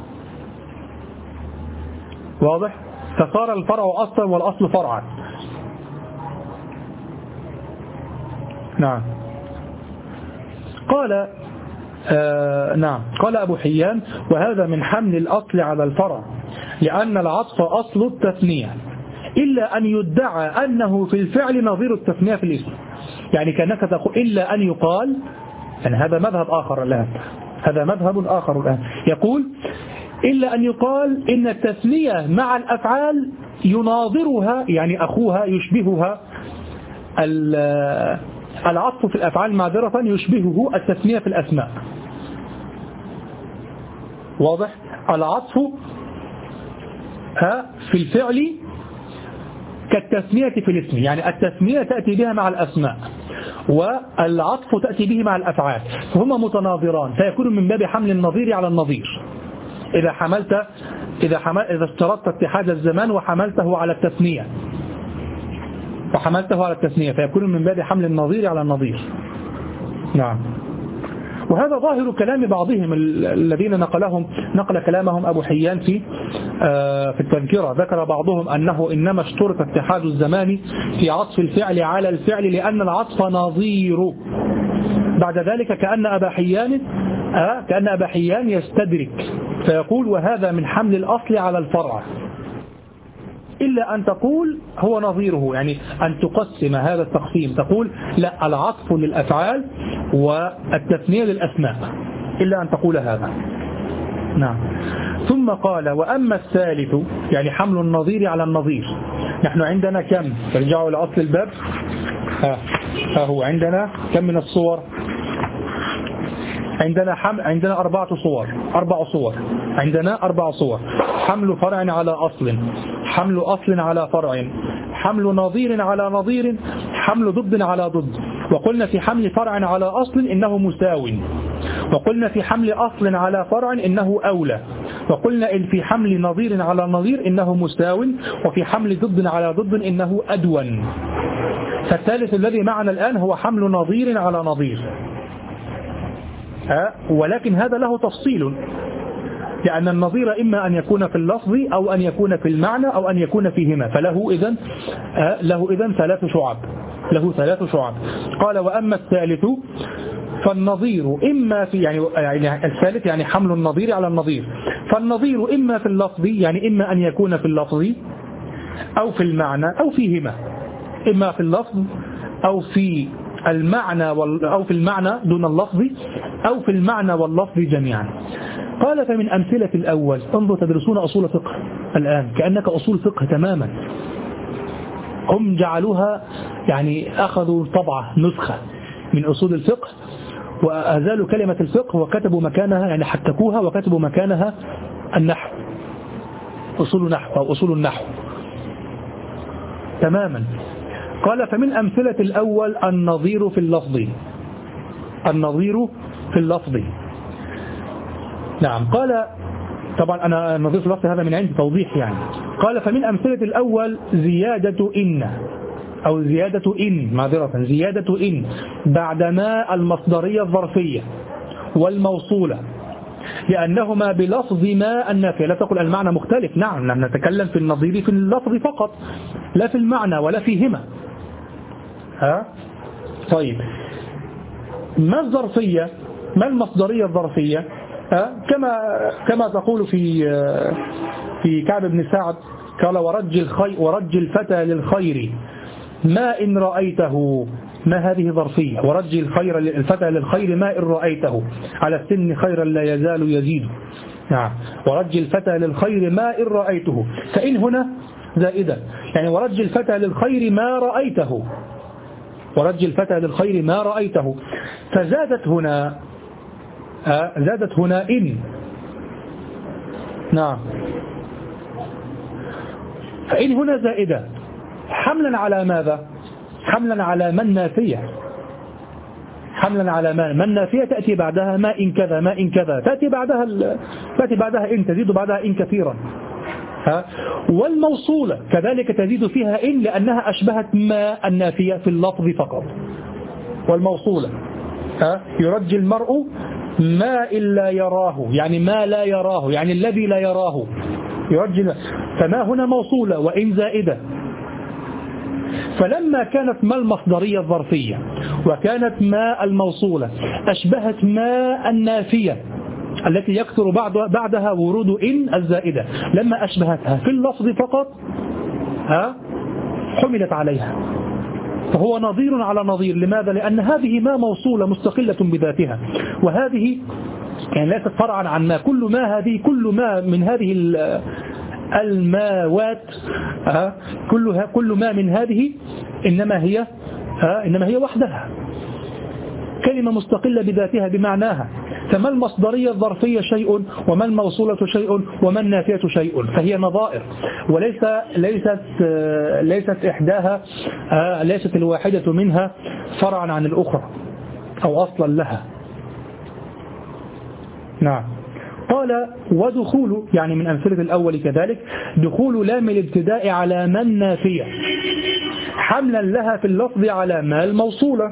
واضح؟ فصار الفرع أصلا والأصل فرعا. نعم. قال آه نعم قال أبو حيان: وهذا من حمل الأصل على الفرع، لأن العطف أصل التثنية، إلا أن يدعى أنه في الفعل نظير التثنية في الاسم. يعني كأنك تقول إلا أن يقال، يعني هذا مذهب آخر الآن، هذا مذهب آخر الآن يقول إلا أن يقال إن التثنية مع الأفعال يناظرها، يعني أخوها يشبهها، العطف في الأفعال معذرة يشبهه التثنية في الأسماء. واضح؟ العطف في الفعل كالتثنية في الاسم، يعني التثنية تأتي بها مع الأسماء والعطف تأتي به مع الأفعال، فهما متناظران، فيكون من باب حمل النظير على النظير. إذا حملت إذا حمل إذا اشترطت اتحاد الزمان وحملته على التثنية وحملته على التثنية فيكون من باب حمل النظير على النظير. نعم. وهذا ظاهر كلام بعضهم الذين نقلهم نقل كلامهم أبو حيان في في التذكرة. ذكر بعضهم أنه إنما اشترط اتحاد الزمان في عطف الفعل على الفعل لأن العطف نظير. بعد ذلك كأن أبا حيان آه كأن أبا حيان يستدرك فيقول: وهذا من حمل الأصل على الفرع، إلا أن تقول هو نظيره، يعني أن تقسم هذا التقسيم، تقول لا، العطف للأفعال والتثنية للأسماء، إلا أن تقول هذا. نعم. ثم قال: وأما الثالث، يعني حمل النظير على النظير. نحن عندنا كم؟ ترجعوا لأصل الباب. ها. ها هو عندنا كم من الصور؟ عندنا حم... عندنا أربعة صور أربع صور عندنا أربع صور: حمل فرع على أصل، حمل أصل على فرع، حمل نظير على نظير، حمل ضد على ضد. وقلنا في حمل فرع على أصل إنه مساو، وقلنا في حمل أصل على فرع إنه أولى، وقلنا في حمل نظير على نظير إنه مساو، وفي حمل ضد على ضد إنه أدون. فالثالث الذي معنا الآن هو حمل نظير على نظير، ولكن هذا له تفصيل، لأن النظير إما أن يكون في اللفظ أو أن يكون في المعنى أو أن يكون فيهما، فله إذن له إذن ثلاث شعب له ثلاث شعب. قال: وأما الثالث فالنظير إما في يعني, يعني الثالث يعني حمل النظير على النظير، فالنظير إما في اللفظ، يعني إما أن يكون في اللفظ أو في المعنى أو فيهما، إما في اللفظ أو في المعنى أو في المعنى دون اللفظ أو في المعنى واللفظ جميعا. قال: فمن أمثلة الأول، انظر تدرسون أصول فقه الآن كأنك أصول فقه تماما، هم جعلوها يعني أخذوا طبعة نسخة من أصول الفقه وأزالوا كلمة الفقه وكتبوا مكانها، يعني حككوها وكتبوا مكانها النحو، أصول النحو أو أصول النحو تماما. قال: فمن أمثلة الأول النظير في اللفظ، النظير في اللفظ. نعم. قال طبعا أنا النظير في اللفظ هذا من عند توضيح يعني. قال: فمن أمثلة الأول زيادة إن أو زيادة إن معذرة زيادة إن بعد ما المصدرية الظرفية والموصولة، لأنهما بلفظ ما النافية. لا تقل المعنى مختلف، نعم، نحن نتكلم في النظير في اللفظ فقط لا في المعنى ولا فيهما. ها؟ طيب، ما الظرفية؟ ما المصدرية الظرفية؟ ها؟ كما كما تقول في في كعب بن سعد قال: ورج الخير ورج الفتى للخير ما إن رأيته ما هذه ظرفية. ورجي الخير الفتى للخير ما إن رأيته على السن خيرا لا يزال يزيد. نعم. ورجي الفتى للخير ما إن رأيته، فإن هنا زائدة، يعني ورجي الفتى للخير ما رأيته، ورجي الفتى للخير ما رأيته، فزادت هنا آه زادت هنا إن. نعم. فإن هنا زائدة حملا على ماذا؟ حملا على من نافية، حملا على ما من نافية تأتي بعدها ما إن كذا ما إن كذا، تأتي بعدها ال... تأتي بعدها إن، تزيد بعدها إن كثيرا. ها؟ والموصولة كذلك تزيد فيها إن لأنها أشبهت ما النافية في اللفظ فقط. والموصولة ها؟ يرجي المرء ما إلا يراه، يعني ما لا يراه، يعني الذي لا يراه يرجي. فما هنا موصولة وإن زائدة. فلما كانت ما المصدرية الظرفية وكانت ما الموصولة أشبهت ما النافية التي يكثر بعد بعدها ورود إن الزائدة، لما أشبهتها في اللفظ فقط ها حملت عليها، فهو نظير على نظير. لماذا؟ لأن هذه ما موصولة مستقلة بذاتها، وهذه يعني ليست فرعا عن ما. كل ما هذه كل ما من هذه الماوات ها كلها كل ما من هذه إنما هي ها إنما هي وحدها كلمة مستقلة بذاتها بمعناها. فما المصدرية الظرفية شيء، وما الموصولة شيء، وما النافية شيء، فهي نظائر، وليس ليست ليست إحداها ليست الواحدة منها فرعا عن الأخرى أو أصلا لها. نعم. قال ودخول، يعني من أمثلة الأول كذلك، دخول لام الابتداء على ما النافية حملا لها في اللفظ على ما الموصولة،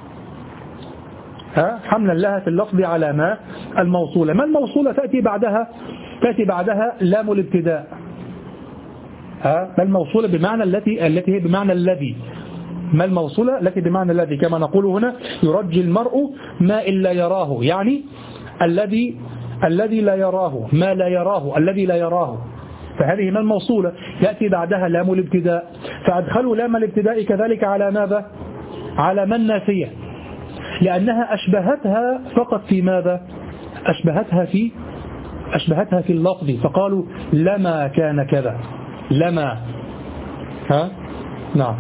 ها حملا لها في اللفظ على ما الموصولة. ما الموصولة تأتي بعدها تأتي بعدها لام الابتداء، ها ما الموصولة بمعنى التي التي هي بمعنى الذي، ما الموصولة التي بمعنى الذي، كما نقول هنا يرجي المرء ما إلا يراه، يعني الذي الذي لا يراه، ما لا يراه، الذي لا يراه. فهذه ما الموصولة يأتي بعدها لام الابتداء، فأدخلوا لام الابتداء كذلك على ماذا؟ على ما النافية، لأنها أشبهتها فقط في ماذا؟ أشبهتها في أشبهتها في اللفظ، فقالوا لما كان كذا، لما ها نعم.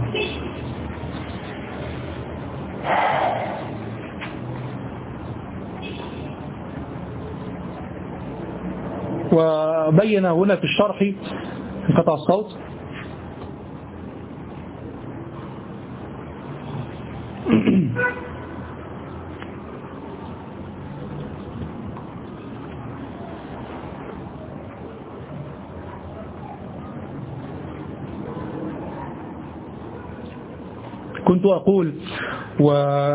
وبين هنا في الشرح انقطع الصوت. كنت أقول و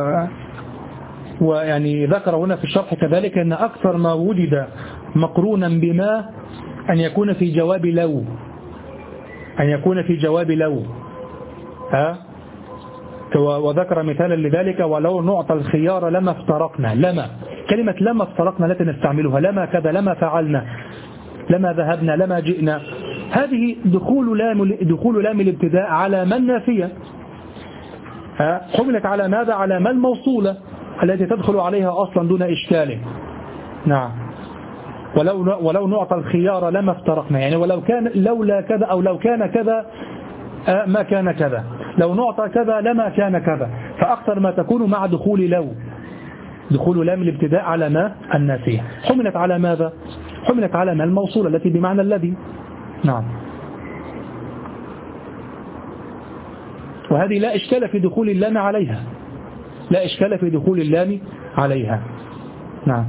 ويعني ذكر هنا في الشرح كذلك أن أكثر ما وجد مقرونا بما أن يكون في جواب لو، أن يكون في جواب لو ها وذكر مثالا لذلك ولو نعطى الخيار لما افترقنا. لما كلمة لما افترقنا التي نستعملها، لما كذا، لما فعلنا، لما ذهبنا، لما جئنا، هذه دخول لام دخول لام الابتداء على ما النافية حملت على ماذا؟ على ما الموصولة التي تدخل عليها أصلا دون إشكال. نعم. ولو ولو نعطى الخيار لما افترقنا، يعني ولو كان لولا كذا أو لو كان كذا ما كان كذا، لو نعطى كذا لما كان كذا. فأكثر ما تكون مع دخول لو، دخول لام الابتداء على ما النافية حملت على ماذا؟ حملت على ما الموصولة التي بمعنى الذي. نعم. وهذه لا إشكال في دخول اللام عليها، لا إشكال في دخول اللام عليها. نعم.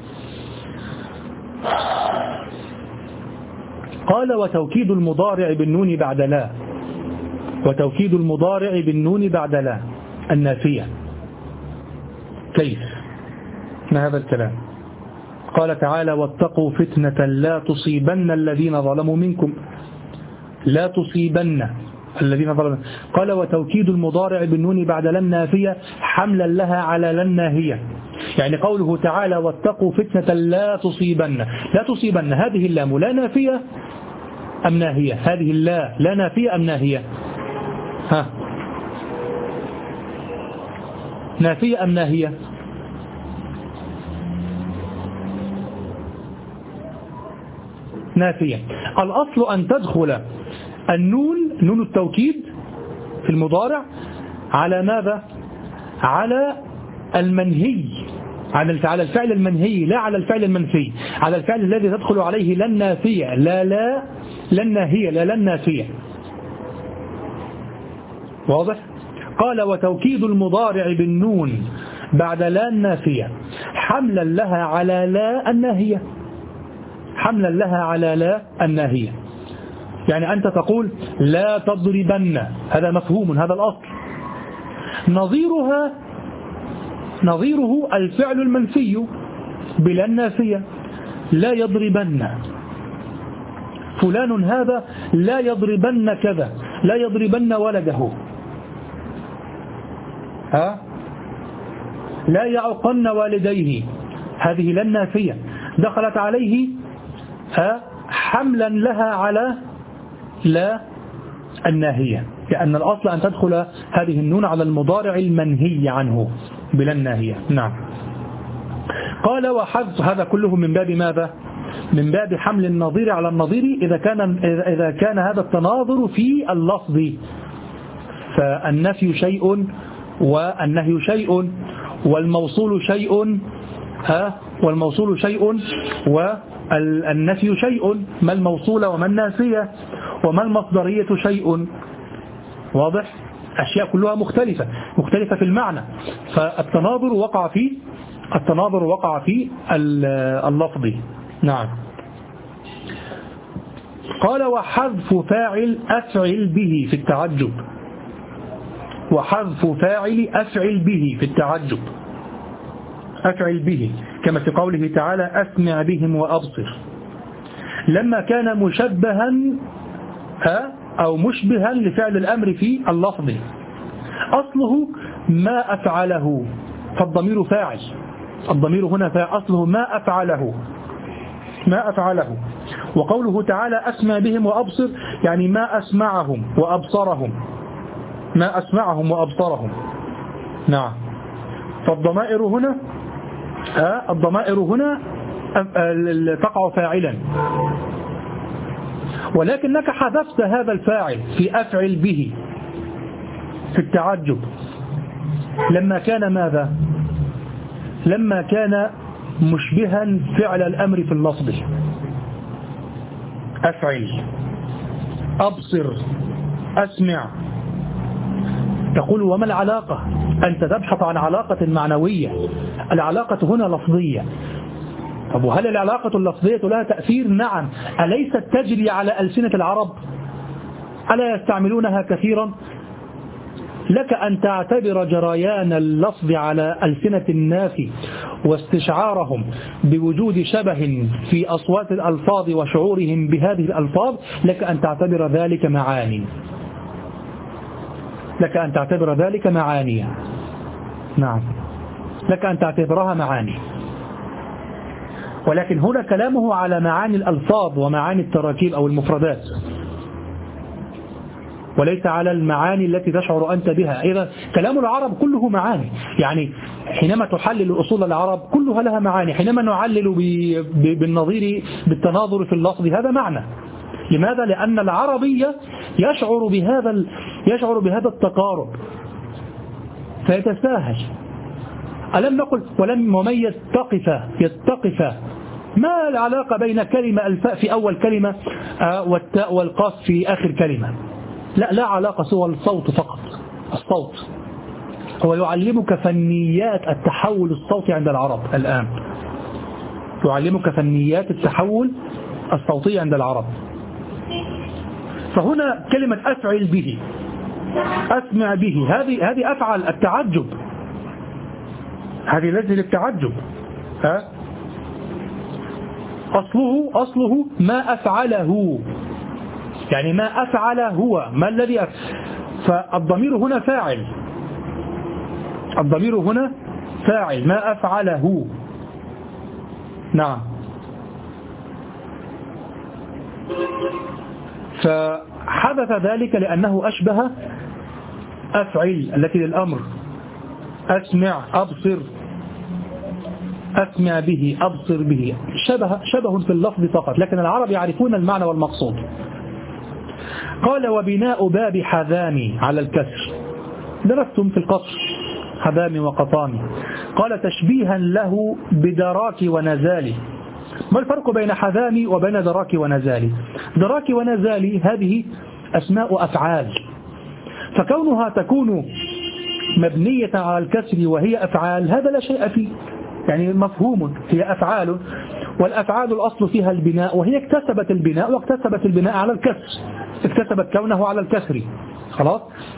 قال وتوكيد المضارع بالنون بعد لا، وتوكيد المضارع بالنون بعد لا النافية. كيف؟ ما هذا الكلام؟ قال تعالى واتقوا فتنة لا تصيبن الذين ظلموا منكم، لا تصيبن الذين ظلموا. قال وتوكيد المضارع بالنون بعد لا النافية حملا لها على لا الناهية، يعني قوله تعالى واتقوا فتنة لا تصيبن، لا تصيبن هذه اللام لا نافية أم ناهية؟ هذه اللا لا نافية أم ناهية؟ ها نافية أم ناهية؟ نافية. الأصل أن تدخل النون نون التوكيد في المضارع على ماذا؟ على المنهي، على الفعل المنهي، لا على الفعل المنفي، على الفعل الذي تدخل عليه لا النافية، لا لا لا الناهية، لا لا النافية. واضح؟ قال وتوكيد المضارع بالنون بعد لا النافية حملا لها على لا الناهية، حملا لها على لا الناهية. يعني أنت تقول لا تضربن، هذا مفهوم، هذا الأصل. نظيرها نظيره الفعل المنفي بلا النافية، لا يضربن فلان، هذا لا يضربن كذا، لا يضربن ولده، ها لا يعقن والديه، هذه لا النافية دخلت عليه ها حملا لها على لا الناهية، لأن الأصل أن تدخل هذه النون على المضارع المنهي عنه بلا الناهية. نعم. قال وحذف، هذا كله من باب ماذا؟ من باب حمل النظير على النظير إذا كان إذا كان هذا التناظر في اللفظ، فالنفي شيء والنهي شيء والموصول شيء، ها والموصول شيء والنفي شيء، ما الموصول وما النافية وما المصدرية شيء. واضح؟ أشياء كلها مختلفة مختلفة في المعنى، فالتناظر وقع في التناظر وقع في اللفظ. نعم. قال وحذف فاعل أفعل به في التعجب، وحذف فاعل أفعل به في التعجب، أفعل به كما في قوله تعالى أسمع بهم وأبصر، لما كان مشبها أو مشبها لفعل الأمر في اللفظ، أصله ما أفعله، فالضمير فاعل، الضمير هنا فاعل، أصله ما أفعله ما أفعله. وقوله تعالى أسمع بهم وأبصر يعني ما أسمعهم وأبصرهم، ما أسمعهم وأبصرهم. نعم. فالضمائر هنا آه الضمائر هنا تقع فاعلا، ولكنك حذفت هذا الفاعل في أفعل به في التعجب لما كان ماذا؟ لما كان مشبها فعل الأمر في اللفظ. أفعل، أبصر، أسمع. تقول وما العلاقة؟ أنت تبحث عن علاقة معنوية، العلاقة هنا لفظية. طب وهل العلاقة اللفظية لها تأثير؟ نعم. أليست تجري على ألسنة العرب؟ ألا يستعملونها كثيرا؟ لك أن تعتبر جريان اللفظ على ألسنة الناس واستشعارهم بوجود شبه في أصوات الألفاظ وشعورهم بهذه الألفاظ، لك أن تعتبر ذلك معاني، لك أن تعتبر ذلك معاني. نعم، لك أن تعتبرها معاني، ولكن هنا كلامه على معاني الألفاظ ومعاني التراكيب أو المفردات، وليس على المعاني التي تشعر أنت بها. إذا كلام العرب كله معاني، يعني حينما تحلل أصول العرب كلها لها معاني، حينما نعلل بالنظير بالتناظر في اللفظ هذا معنى. لماذا؟ لأن العربية يشعر بهذا يشعر بهذا التقارب فيتساهل. ألم نقل ولم ومن يتقف يتقف، ما العلاقة بين كلمة الفاء في أول كلمة والتاء والقاف في آخر كلمة؟ لا لا علاقة سوى الصوت فقط. الصوت هو يعلمك فنيات التحول الصوتي عند العرب الآن، يعلمك فنيات التحول الصوتي عند العرب. فهنا كلمة أفعل به، أسمع به، هذه هذه أفعل التعجب، هذه لذة التعجب. ها أصله أصله ما أفعله، يعني ما أفعل هو، ما الذي أفعل. فالضمير هنا فاعل، الضمير هنا فاعل ما أفعله. نعم. فحدث ذلك لأنه أشبه أفعل التي للأمر، أسمع، أبصر، أسمع به، أبصر به، شبه, شبه في اللفظ فقط، لكن العرب يعرفون المعنى والمقصود. قال وبناء باب حذامي على الكسر، درستم في القصر حذامي وقطامي. قال تشبيها له بدراك ونزالي. ما الفرق بين حذامي وبين دراك ونزالي؟ دراك ونزالي هذه أسماء أفعال، فكونها تكون مبنية على الكسر وهي أفعال هذا لا شيء فيه، يعني مفهوم، هي أفعال، والأفعال الأصل فيها البناء، وهي اكتسبت البناء واكتسبت البناء على الكسر، اكتسبت كونه على الكسر خلاص.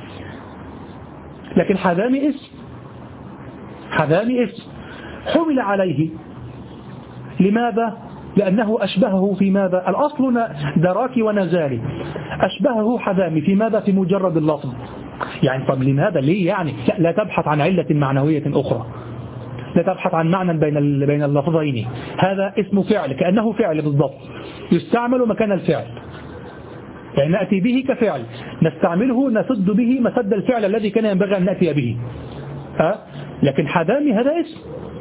لكن حذامي اسم، حذامي اسم حمل عليه، لماذا؟ لأنه أشبهه في ماذا؟ الأصل دراك ونزالي، أشبهه حذامي في ماذا؟ في مجرد اللفظ. يعني طب لماذا؟ ليه يعني؟ لا, لا تبحث عن علة معنوية أخرى، لا تبحث عن معنى بين بين اللفظين، هذا اسم فعل كأنه فعل بالضبط، يستعمل مكان الفعل، يعني نأتي به كفعل، نستعمله نسد به مسد الفعل الذي كان ينبغي أن نأتي به. أه؟ لكن حذامي هذا اسم،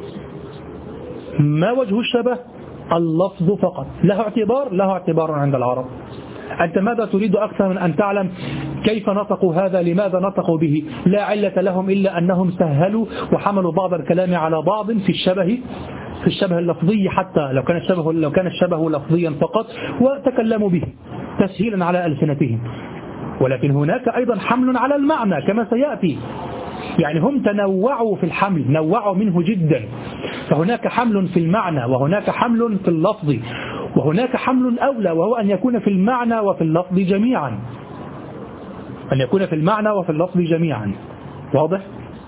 ما وجه الشبه؟ اللفظ فقط، له اعتبار، له اعتبار عند العرب. أنت ماذا تريد أكثر من أن تعلم كيف نطقوا هذا؟ لماذا نطقوا به؟ لا علة لهم إلا أنهم سهلوا وحملوا بعض الكلام على بعض في الشبه، في الشبه اللفظي، حتى لو كان الشبه لو كان الشبه لفظيا فقط، وتكلموا به تسهيلا على ألسنتهم. ولكن هناك أيضا حمل على المعنى كما سيأتي، يعني هم تنوعوا في الحمل، نوعوا منه جدا، فهناك حمل في المعنى وهناك حمل في اللفظ، وهناك حمل أولى وهو أن يكون في المعنى وفي اللفظ جميعا، أن يكون في المعنى وفي اللفظ جميعا. واضح؟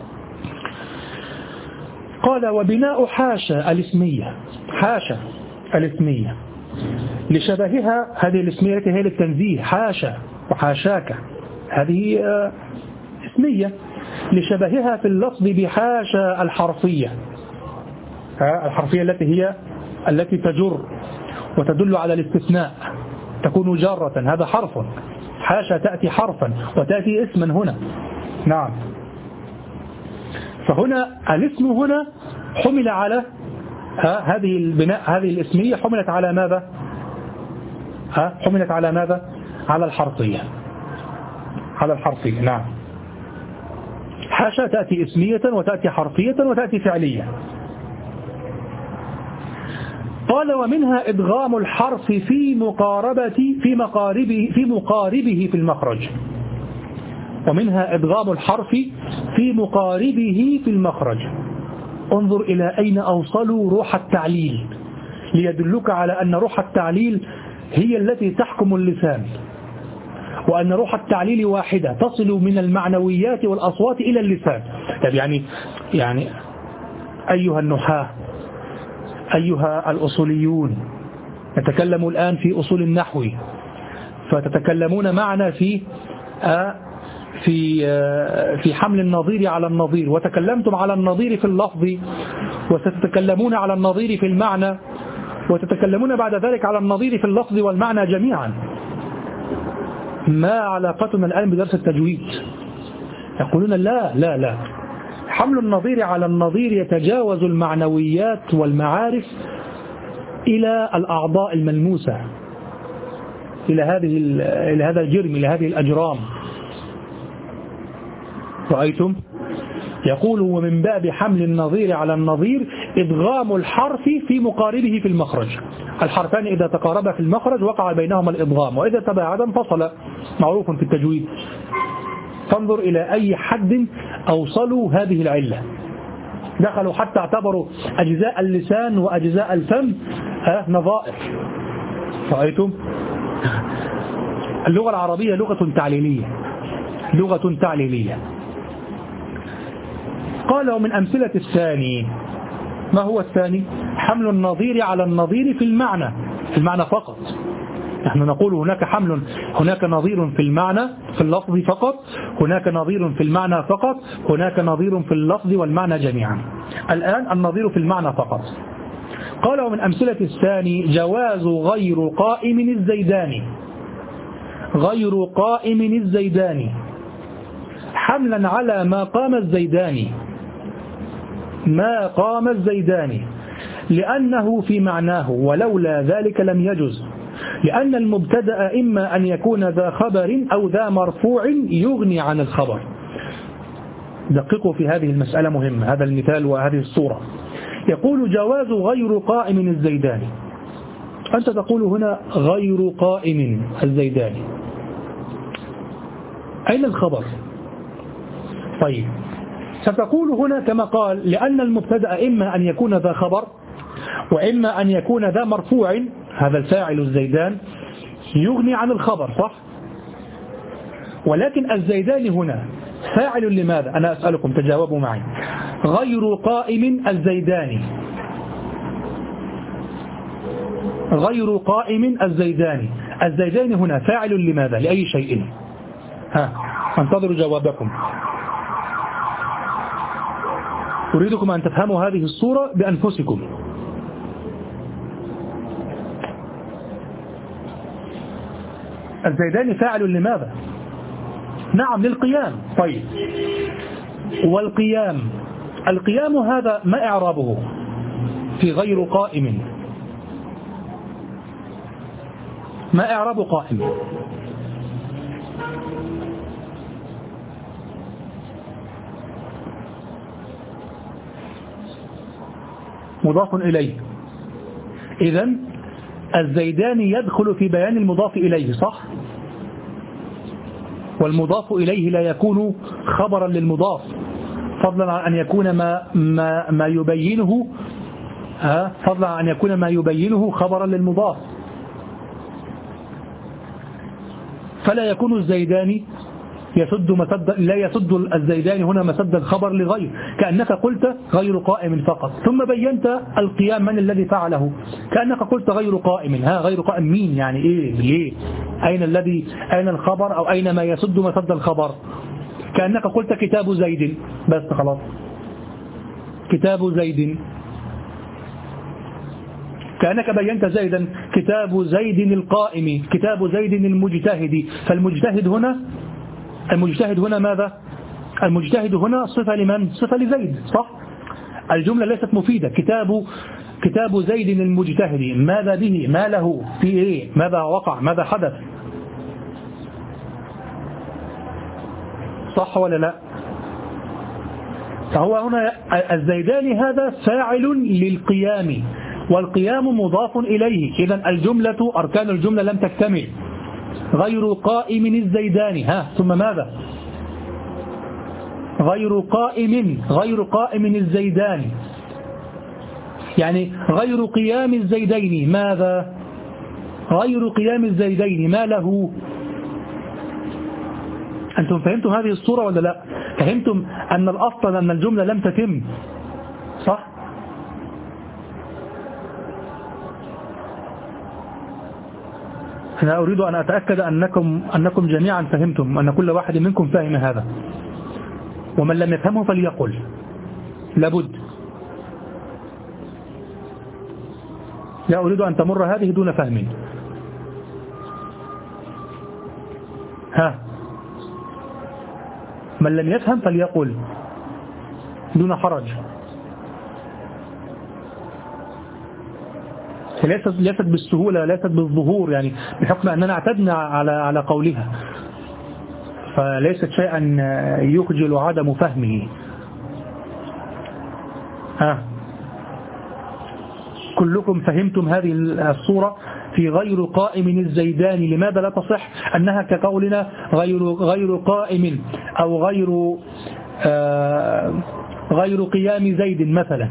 قال وبناء حاشا الاسمية، حاشا الاسمية لشبهها، هذه الاسمية التي هي للتنزيه، حاشا وحاشاك، هذه اسمية لشبهها في اللفظ بحاشا الحرفية، الحرفية التي هي التي تجر وتدل على الاستثناء، تكون جارة، هذا حرف، حاشا تأتي حرفا وتأتي اسما هنا. نعم، فهنا الاسم هنا حمل على ها هذه البناء، هذه الاسمية حملت على ماذا؟ ها حملت على ماذا؟ على الحرفية، على الحرفية. نعم، حاشا تأتي اسمية وتأتي حرفية وتأتي فعلية. قال ومنها إدغام الحرف في مقاربة في مقاربه في مقاربه في المخرج، ومنها إدغام الحرف في مقاربه في المخرج. انظر إلى أين أوصلوا روح التعليل، ليدلك على أن روح التعليل هي التي تحكم اللسان، وأن روح التعليل واحدة تصل من المعنويات والأصوات إلى اللسان. يعني يعني أيها النحاة، أيها الأصوليون، نتكلم الآن في أصول النحو، فتتكلمون معنا في في في حمل النظير على النظير، وتكلمتم على النظير في اللفظ، وستتكلمون على النظير في المعنى، وتتكلمون بعد ذلك على النظير في اللفظ والمعنى جميعا. ما علاقتنا الآن بدرس التجويد؟ يقولون لا لا لا، حمل النظير على النظير يتجاوز المعنويات والمعارف إلى الأعضاء الملموسة، إلى هذه إلى هذا الجرم، إلى هذه الأجرام. رأيتم؟ يقول ومن باب حمل النظير على النظير إدغام الحرف في مقاربه في المخرج. الحرفان إذا تقاربا في المخرج وقع بينهما الإدغام، وإذا تباعدا انفصل، معروف في التجويد. فانظر إلى أي حد أوصلوا هذه العلة، دخلوا حتى اعتبروا أجزاء اللسان وأجزاء الفم نظائر. رأيتم؟ اللغة العربية لغة تعليلية، لغة تعليلية. قال ومن أمثلة الثاني، ما هو الثاني؟ حمل النظير على النظير في المعنى، في المعنى فقط. نحن نقول هناك حمل، هناك نظير في المعنى في اللفظ فقط، هناك نظير في المعنى فقط، هناك نظير في اللفظ والمعنى جميعا. الآن النظير في المعنى فقط. قال ومن أمثلة الثاني جواز غير قائم الزيداني، غير قائم الزيداني حملا على ما قام الزيداني. ما قام الزيدان، لأنه في معناه ولولا ذلك لم يجز، لأن المبتدأ إما أن يكون ذا خبر أو ذا مرفوع يغني عن الخبر. دققوا في هذه المسألة مهمة، هذا المثال وهذه الصورة. يقول جواز غير قائم الزيدان، أنت تقول هنا غير قائم الزيدان، أين الخبر؟ طيب ستقول هنا كما قال لأن المبتدأ إما أن يكون ذا خبر وإما أن يكون ذا مرفوع، هذا الفاعل الزيدان يغني عن الخبر، صح؟ ولكن الزيدان هنا فاعل لماذا؟ أنا أسألكم تجاوبوا معي. غير قائم الزيدان، غير قائم الزيدان، الزيدان هنا فاعل لماذا؟ لأي شيء؟ ها، انتظروا جوابكم. أريدكم أن تفهموا هذه الصورة بأنفسكم. الزيدان فاعل لماذا؟ نعم للقيام. طيب والقيام، القيام هذا ما إعرابه في غير قائم؟ ما إعراب قائم؟ مضاف إليه. إذن الزيدان يدخل في بيان المضاف إليه، صح؟ والمضاف إليه لا يكون خبرا للمضاف، فضلا عن أن يكون ما ما ما يبينه ها فضلا عن أن يكون ما يبينه خبرا للمضاف، فلا يكون الزيدان يسد مسد، لا يسد الزيدان هنا مسد الخبر لغير، كأنك قلت غير قائم فقط، ثم بينت القيام من الذي فعله، كأنك قلت غير قائم. ها غير قائم مين؟ يعني ايه؟ ليه؟ أين الذي أين الخبر أو أين ما يسد مسد الخبر؟ كأنك قلت كتاب زيد بس، خلاص كتاب زيد، كأنك بينت زيدا، كتاب زيد القائم، كتاب زيد المجتهد، فالمجتهد هنا المجتهد هنا ماذا؟ المجتهد هنا صفة لمن؟ صفة لزيد، صح؟ الجملة ليست مفيدة. كتاب كتاب زيد المجتهد، ماذا به؟ ما له؟ في ايه؟ ماذا وقع؟ ماذا حدث؟ صح ولا لا؟ فهو هنا الزيدان هذا فاعل للقيام، والقيام مضاف إليه، إذن الجملة أركان الجملة لم تكتمل. غير قائم الزيدان، ها ثم ماذا؟ غير قائم غير قائم الزيدان، يعني غير قيام الزيدين، ماذا؟ غير قيام الزيدين ما له؟ أنتم فهمتم هذه الصورة ولا لا؟ فهمتم أن الأصل أن الجملة لم تتم، صح؟ أنا أريد أن أتأكد أنكم أنكم جميعا فهمتم، أن كل واحد منكم فاهم هذا، ومن لم يفهمه فليقل، لابد. لا أريد أن تمر هذه دون فهم. ها، من لم يفهم فليقل دون حرج. ليست ليست بالسهولة، ليست بالظهور، يعني بحكم أننا اعتدنا على على قولها، فليست شيئا يخجل عدم فهمه. ها، كلكم فهمتم هذه الصورة في غير قائم الزيدان؟ لماذا لا تصح أنها كقولنا غير غير قائم أو غير آه غير قيام زيد مثلا؟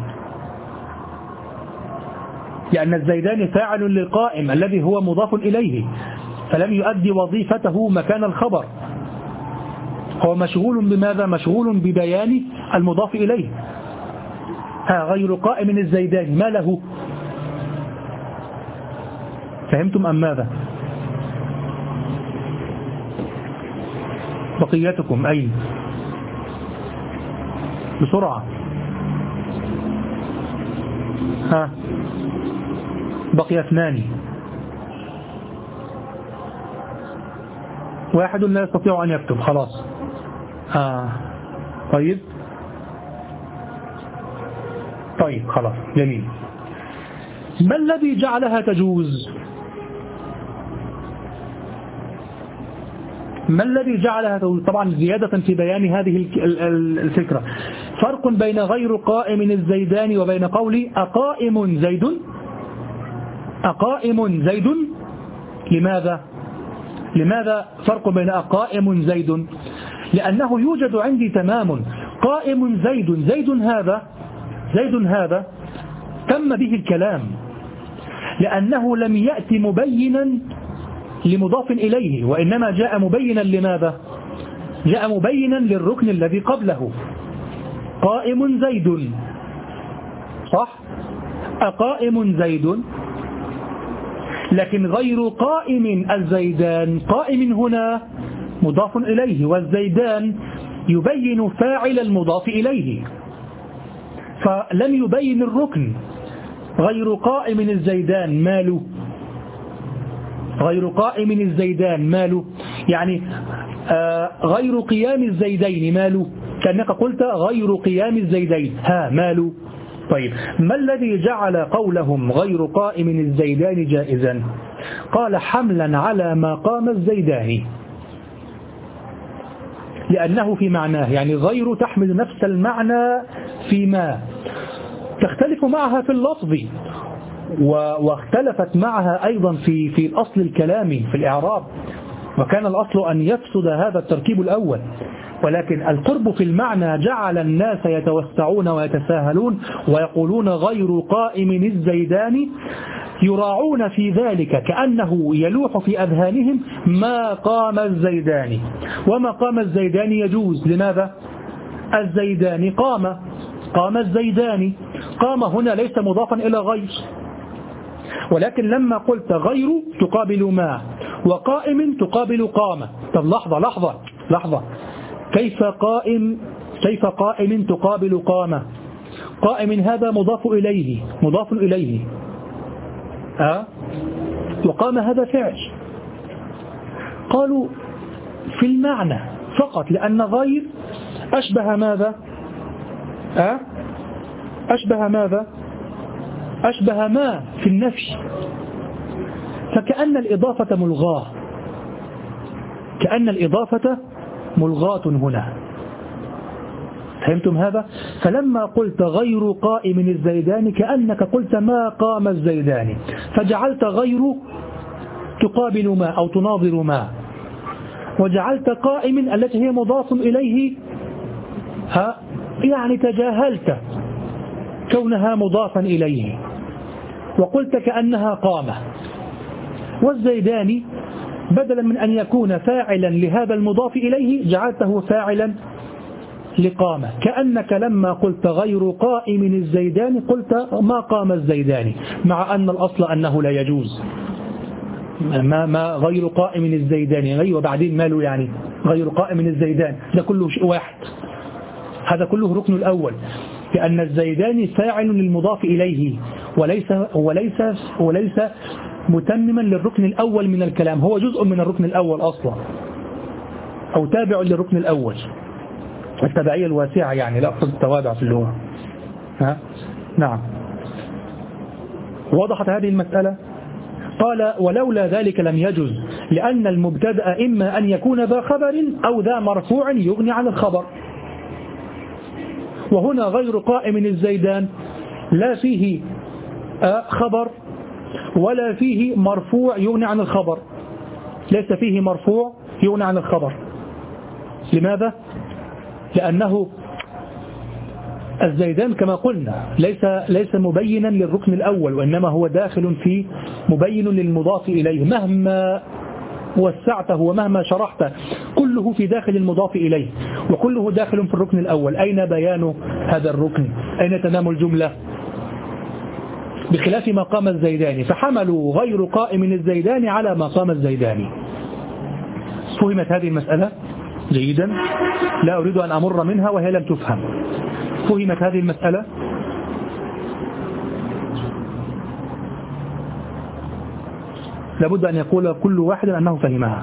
لأن الزيدان فاعل للقائم الذي هو مضاف إليه، فلم يؤدي وظيفته مكان الخبر، هو مشغول بماذا؟ مشغول ببيان المضاف إليه. ها، غير قائم الزيدان ما له؟ فهمتم أم ماذا؟ بقيتكم أين؟ بسرعة. ها، بقي اثنان، واحد لا يستطيع أن يكتب، خلاص. آه. طيب طيب خلاص جميل. ما الذي جعلها تجوز؟ ما الذي جعلها تجوز؟ طبعا زيادة في بيان هذه الفكرة، فرق بين غير قائم الزيدان وبين قولي أقائم زيد. أقائم زيد، لماذا؟ لماذا فرق بين أقائم زيد؟ لأنه يوجد عندي تمام قائم زيد. زيد هذا زيد هذا تم به الكلام، لأنه لم يأتي مبينا لمضاف إليه، وإنما جاء مبينا لماذا؟ جاء مبينا للركن الذي قبله. قائم زيد، صح؟ أقائم زيد، لكن غير قائم الزيدان. قائم هنا مضاف إليه، والزيدان يبين فاعل المضاف إليه، فلم يبين الركن. غير قائم الزيدان ماله؟ غير قائم الزيدان ماله؟ يعني آه غير قيام الزيدين ماله؟ كأنك قلت غير قيام الزيدين، ها ماله؟ طيب ما الذي جعل قولهم غير قائم الزيدان جائزا؟ قال حملا على ما قام الزيدان، لأنه في معناه، يعني غير تحمل نفس المعنى فيما تختلف معها في اللفظ، واختلفت معها أيضا في في الأصل الكلامي في الإعراب، وكان الأصل أن يفسد هذا التركيب الأول، ولكن القرب في المعنى جعل الناس يتوسعون ويتساهلون ويقولون غير قائم الزيدان، يراعون في ذلك كأنه يلوح في أذهانهم ما قام الزيدان، وما قام الزيدان يجوز. لماذا؟ الزيدان قام، قام الزيدان. قام هنا ليس مضافا إلى غير، ولكن لما قلت غير تقابل ما، وقائم تقابل قام. طب لحظة لحظة لحظة، كيف قائم كيف قائم تقابل قام؟ قائم هذا مضاف إليه مضاف إليه أه؟ وقام هذا فعل. قالوا في المعنى فقط، لأن غير أشبه ماذا؟ أه؟ أشبه ماذا؟ أشبه ما في النفي، فكأن الإضافة ملغاة، كأن الإضافة ملغاة هنا. فهمتم هذا؟ فلما قلت غير قائم الزيدان كأنك قلت ما قام الزيدان، فجعلت غير تقابل ما أو تناظر ما، وجعلت قائم التي هي مضاف إليه ها يعني تجاهلت كونها مضافا إليه، وقلت كأنها قامة. والزيداني بدلا من أن يكون فاعلا لهذا المضاف إليه جعلته فاعلا لقامة، كأنك لما قلت غير قائم الزيدان قلت ما قام الزيداني، مع أن الأصل أنه لا يجوز. ما, ما غير قائم الزيدان غير وبعدين ماله يعني غير قائم الزيدان، ده كله شيء واحد، هذا كله ركن الأول، لأن الزيدان فاعل للمضاف إليه وليس وليس وليس متمما للركن الأول من الكلام، هو جزء من الركن الأول أصلا، أو تابع للركن الأول، التبعية الواسعة يعني، لا أقصد التوابع في اللغة. ها؟ نعم. وضحت هذه المسألة؟ قال ولولا ذلك لم يجز، لأن المبتدأ إما أن يكون ذا خبر أو ذا مرفوع يغني عن الخبر، وهنا غير قائم الزيدان لا فيه خبر ولا فيه مرفوع يغني عن الخبر، ليس فيه مرفوع يغني عن الخبر. لماذا؟ لأنه الزيدان كما قلنا ليس ليس مبينا للركن الأول، وإنما هو داخل في مبين للمضاف إليه، مهما وسعته ومهما شرحته كله في داخل المضاف إليه، وكله داخل في الركن الأول. أين بيان هذا الركن؟ أين تنام الجملة؟ بخلاف ما قام الزيداني، فحملوا غير قائم الزيداني على ما قام الزيداني. فهمت هذه المسألة جيدا؟ لا أريد أن أمر منها وهي لم تفهم. فهمت هذه المسألة؟ لابد أن يقول كل واحد أنه فهمها.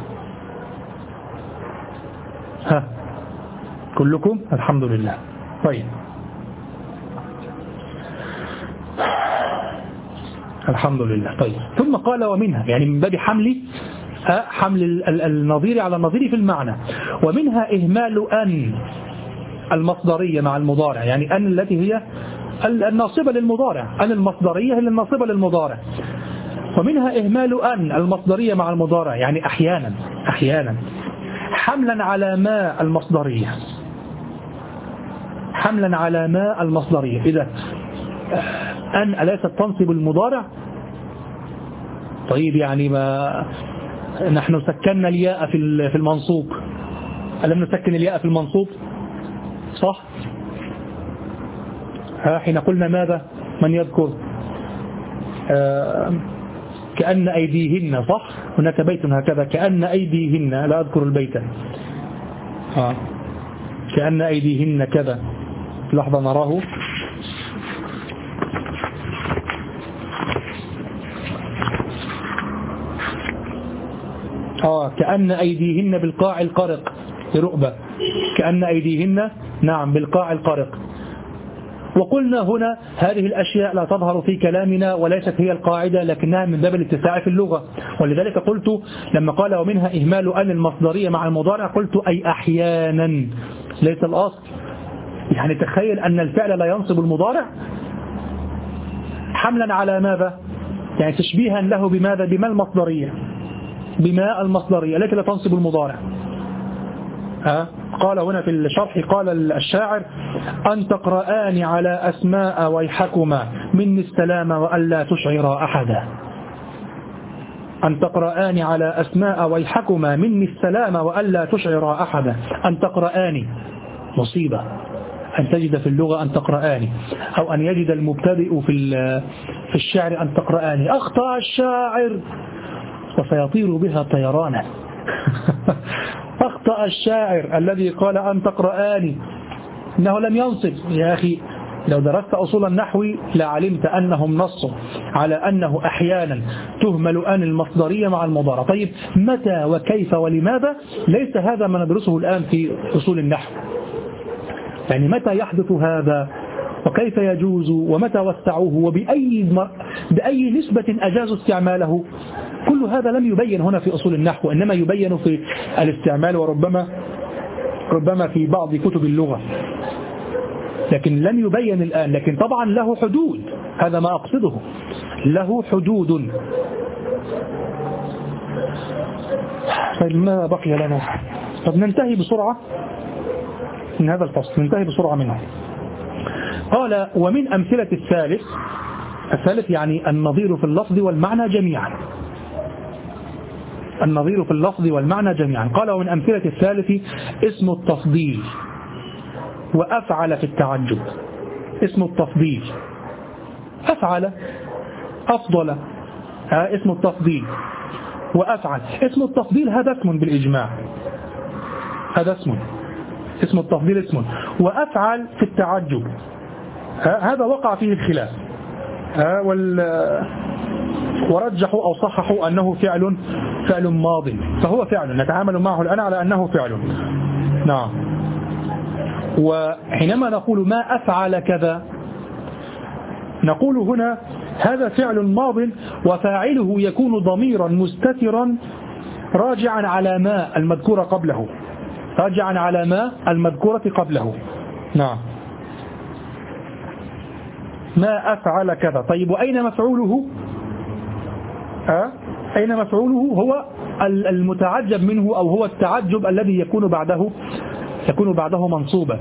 ها كلكم؟ الحمد لله. طيب الحمد لله. طيب ثم قال ومنها، يعني من باب حمل حمل النظير على النظير في المعنى. ومنها إهمال أن المصدرية مع المضارع، يعني أن التي هي الناصبة للمضارع، أن المصدرية هي الناصبة للمضارع. ومنها إهمال أن المصدرية مع المضارع، يعني أحيانا أحيانا حملا على ما المصدرية، حملا على ما المصدرية. إذا أن أليست تنصب المضارع؟ طيب يعني ما نحن سكننا الياء في في المنصوب، ألم نسكن الياء في المنصوب؟ صح؟ ها حين قلنا ماذا؟ من يذكر؟ آه كأن أيديهن، صح؟ هناك بيت هكذا، كأن أيديهن، لا أذكر البيت. آه. كأن أيديهن كذا، لحظة نراه. آه كأن أيديهن بالقاع القرق، رؤبة، كأن أيديهن نعم بالقاع القرق. وقلنا هنا هذه الأشياء لا تظهر في كلامنا وليست هي القاعدة، لكنها من باب الاتساع في اللغة. ولذلك قلت لما قال ومنها إهمال أن المصدرية مع المضارع، قلت أي أحيانا، ليس الأصل. يعني تخيل أن الفعل لا ينصب المضارع حملا على ماذا؟ يعني تشبيها له بماذا؟ بما المصدرية، بما المصدرية التي لا تنصب المضارع. ها؟ قال هنا في الشرح، قال الشاعر أن تقرآن على أسماء ويحكما مني السلام وألا تشعر أحدا. أن تقرآن على أسماء ويحكما مني السلام وألا تشعر أحدا. أن تقرآن مصيبة، أن تجد في اللغة أن تقرآن، أو أن يجد المبتدئ في في الشعر أن تقرآن. أخطأ الشاعر وسيطير بها طيرانا. أخطأ الشاعر الذي قال أن تقرآني، إنه لم ينصب. يا أخي لو درست أصول النحو لعلمت أنهم نصوا على أنه أحيانا تهمل أن المصدرية مع المضارع. طيب متى وكيف ولماذا؟ ليس هذا ما ندرسه الآن في أصول النحو. يعني متى يحدث هذا وكيف يجوز ومتى وسعوه وبأي بأي نسبة أجازوا استعماله، كل هذا لم يبين هنا في أصول النحو، إنما يبين في الاستعمال وربما ربما في بعض كتب اللغة، لكن لم يبين الآن. لكن طبعا له حدود، هذا ما أقصده، له حدود. طيب ما بقي لنا؟ طب ننتهي بسرعة من هذا الفصل، ننتهي بسرعة منه. قال ومن أمثلة الثالث، الثالث يعني النظير في اللفظ والمعنى جميعا، النظير في اللفظ والمعنى جميعا. قال ومن أمثلة الثالث اسم التفضيل وأفعل في التعجب. اسم التفضيل، أفعل، أفضل، ها اسم التفضيل وأفعل. اسم التفضيل هذا اسم بالإجماع، هذا اسم، اسم التفضيل اسم. وأفعل في التعجب هذا وقع فيه الخلاف، ورجحوا أو صححوا أنه فعل فعل ماض، فهو فعل نتعامل معه الآن على أنه فعل. نعم. وحينما نقول ما أفعل كذا، نقول هنا هذا فعل ماض وفاعله يكون ضميرا مستترا راجعا على ما المذكورة قبله، راجعا على ما المذكورة قبله. نعم. ما أفعل كذا. طيب وأين مفعوله؟ أه؟ أين مفعوله؟ هو المتعجب منه، أو هو التعجب الذي يكون بعده يكون بعده منصوبا.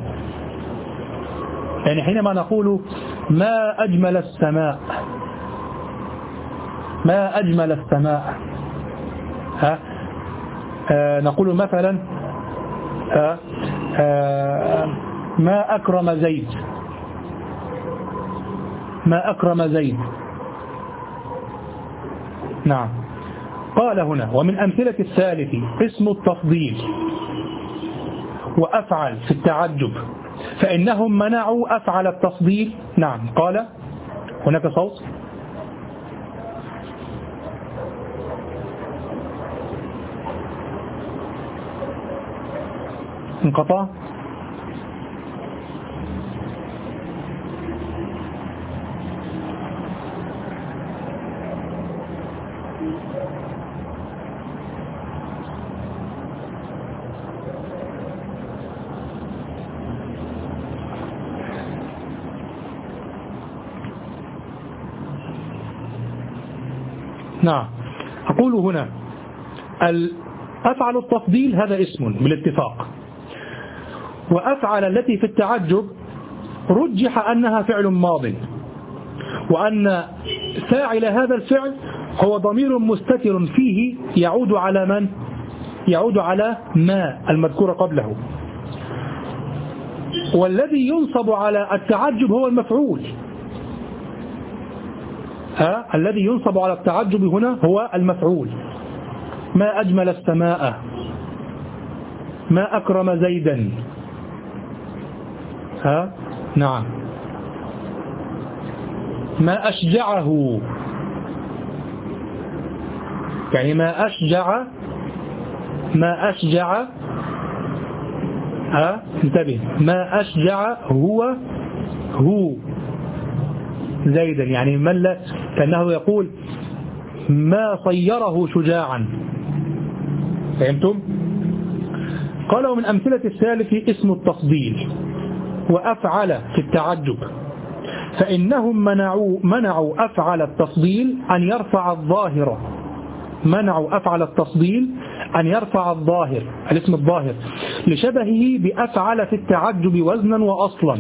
يعني حينما نقول ما أجمل السماء، ما أجمل السماء، ها آه نقول مثلا آه آه ما أكرم زيد، ما أكرم زيد. نعم. قال هنا ومن أمثلة الثالث اسم التفضيل وأفعل في التعجب، فإنهم منعوا أفعل التفضيل. نعم. قال هناك صوت، انقطع. نعم، أقول هنا أفعل التفضيل هذا اسم بالاتفاق، وأفعل التي في التعجب رجح أنها فعل ماض، وأن فاعل هذا الفعل هو ضمير مستتر فيه يعود على من؟ يعود على ما المذكور قبله، والذي ينصب على التعجب هو المفعول. ها؟ الذي ينصب على التعجب هنا هو المفعول. ما أجمل السماء، ما أكرم زيدا. ها؟ نعم. ما أشجعه، يعني ما أشجع ما أشجع ها انتبه، ما أشجع هو هو زيدا، يعني مل، كأنه يقول ما صيره شجاعا. فهمتم؟ قالوا من أمثلة الثالث اسم التفضيل وأفعل في التعجب، فإنهم منعوا منعوا أفعل التفضيل أن يرفع الظاهر منعوا أفعل التفضيل أن يرفع الظاهر الاسم الظاهر لشبهه بأفعل في التعجب وزنا وأصلا.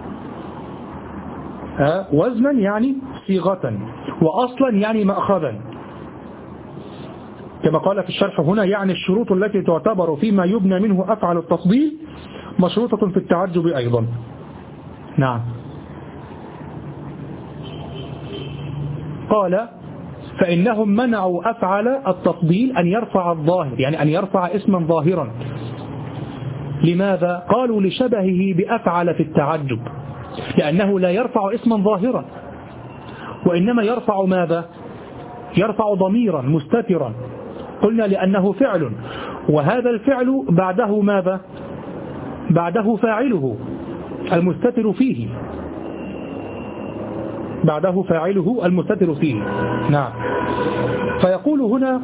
ها؟ وزنا يعني صيغة، وأصلا يعني مأخذا، كما قال في الشرح هنا، يعني الشروط التي تعتبر فيما يبنى منه أفعل التفضيل مشروطة في التعجب أيضا. نعم. قال فإنهم منعوا أفعل التفضيل أن يرفع الظاهر، يعني أن يرفع اسما ظاهرا. لماذا؟ قالوا لشبهه بأفعل في التعجب، لأنه لا يرفع اسما ظاهرا، وإنما يرفع ماذا؟ يرفع ضميرا مستترا. قلنا لأنه فعل، وهذا الفعل بعده ماذا؟ بعده فاعله المستتر فيه بعده فاعله المستتر فيه. نعم. فيقول هنا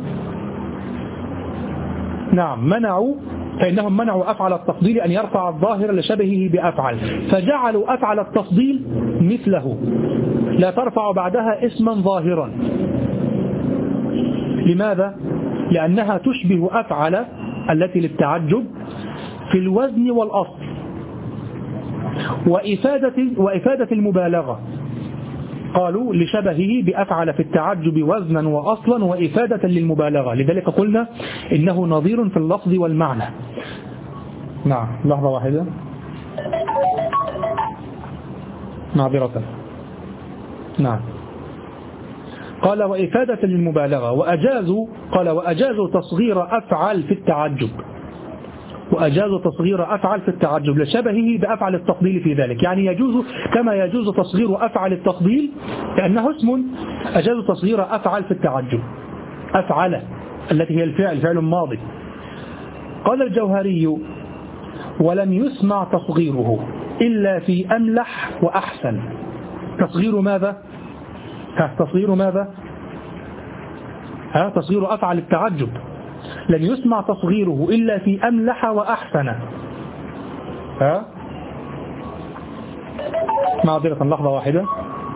نعم منعوا فإنهم منعوا أفعل التفضيل أن يرفع الظاهر لشبهه بأفعل، فجعلوا أفعل التفضيل مثله لا ترفع بعدها اسما ظاهرا. لماذا؟ لأنها تشبه أفعل التي للتعجب في الوزن والأصل وإفادة, وإفادة المبالغة. قالوا لشبهه بأفعل في التعجب وزنا وأصلا وإفادة للمبالغة، لذلك قلنا إنه نظير في اللفظ والمعنى. نعم، لحظة واحدة، معذرة. نعم. قال وإفادة للمبالغة، وأجازوا قال وأجازوا تصغير أفعل في التعجب وأجازوا تصغير أفعل في التعجب لشبهه بأفعل التفضيل في ذلك، يعني يجوز كما يجوز تصغير أفعل التفضيل لأنه اسم، أجازوا تصغير أفعل في التعجب، أفعل التي هي الفعل فعل ماضي. قال الجوهري ولم يسمع تصغيره إلا في أملح وأحسن. تصغير ماذا؟ ها تصغير ماذا؟ ها تصغير أفعل التعجب لن يسمع تصغيره إلا في أملح وأحسن. ها معذرة، لحظة واحدة،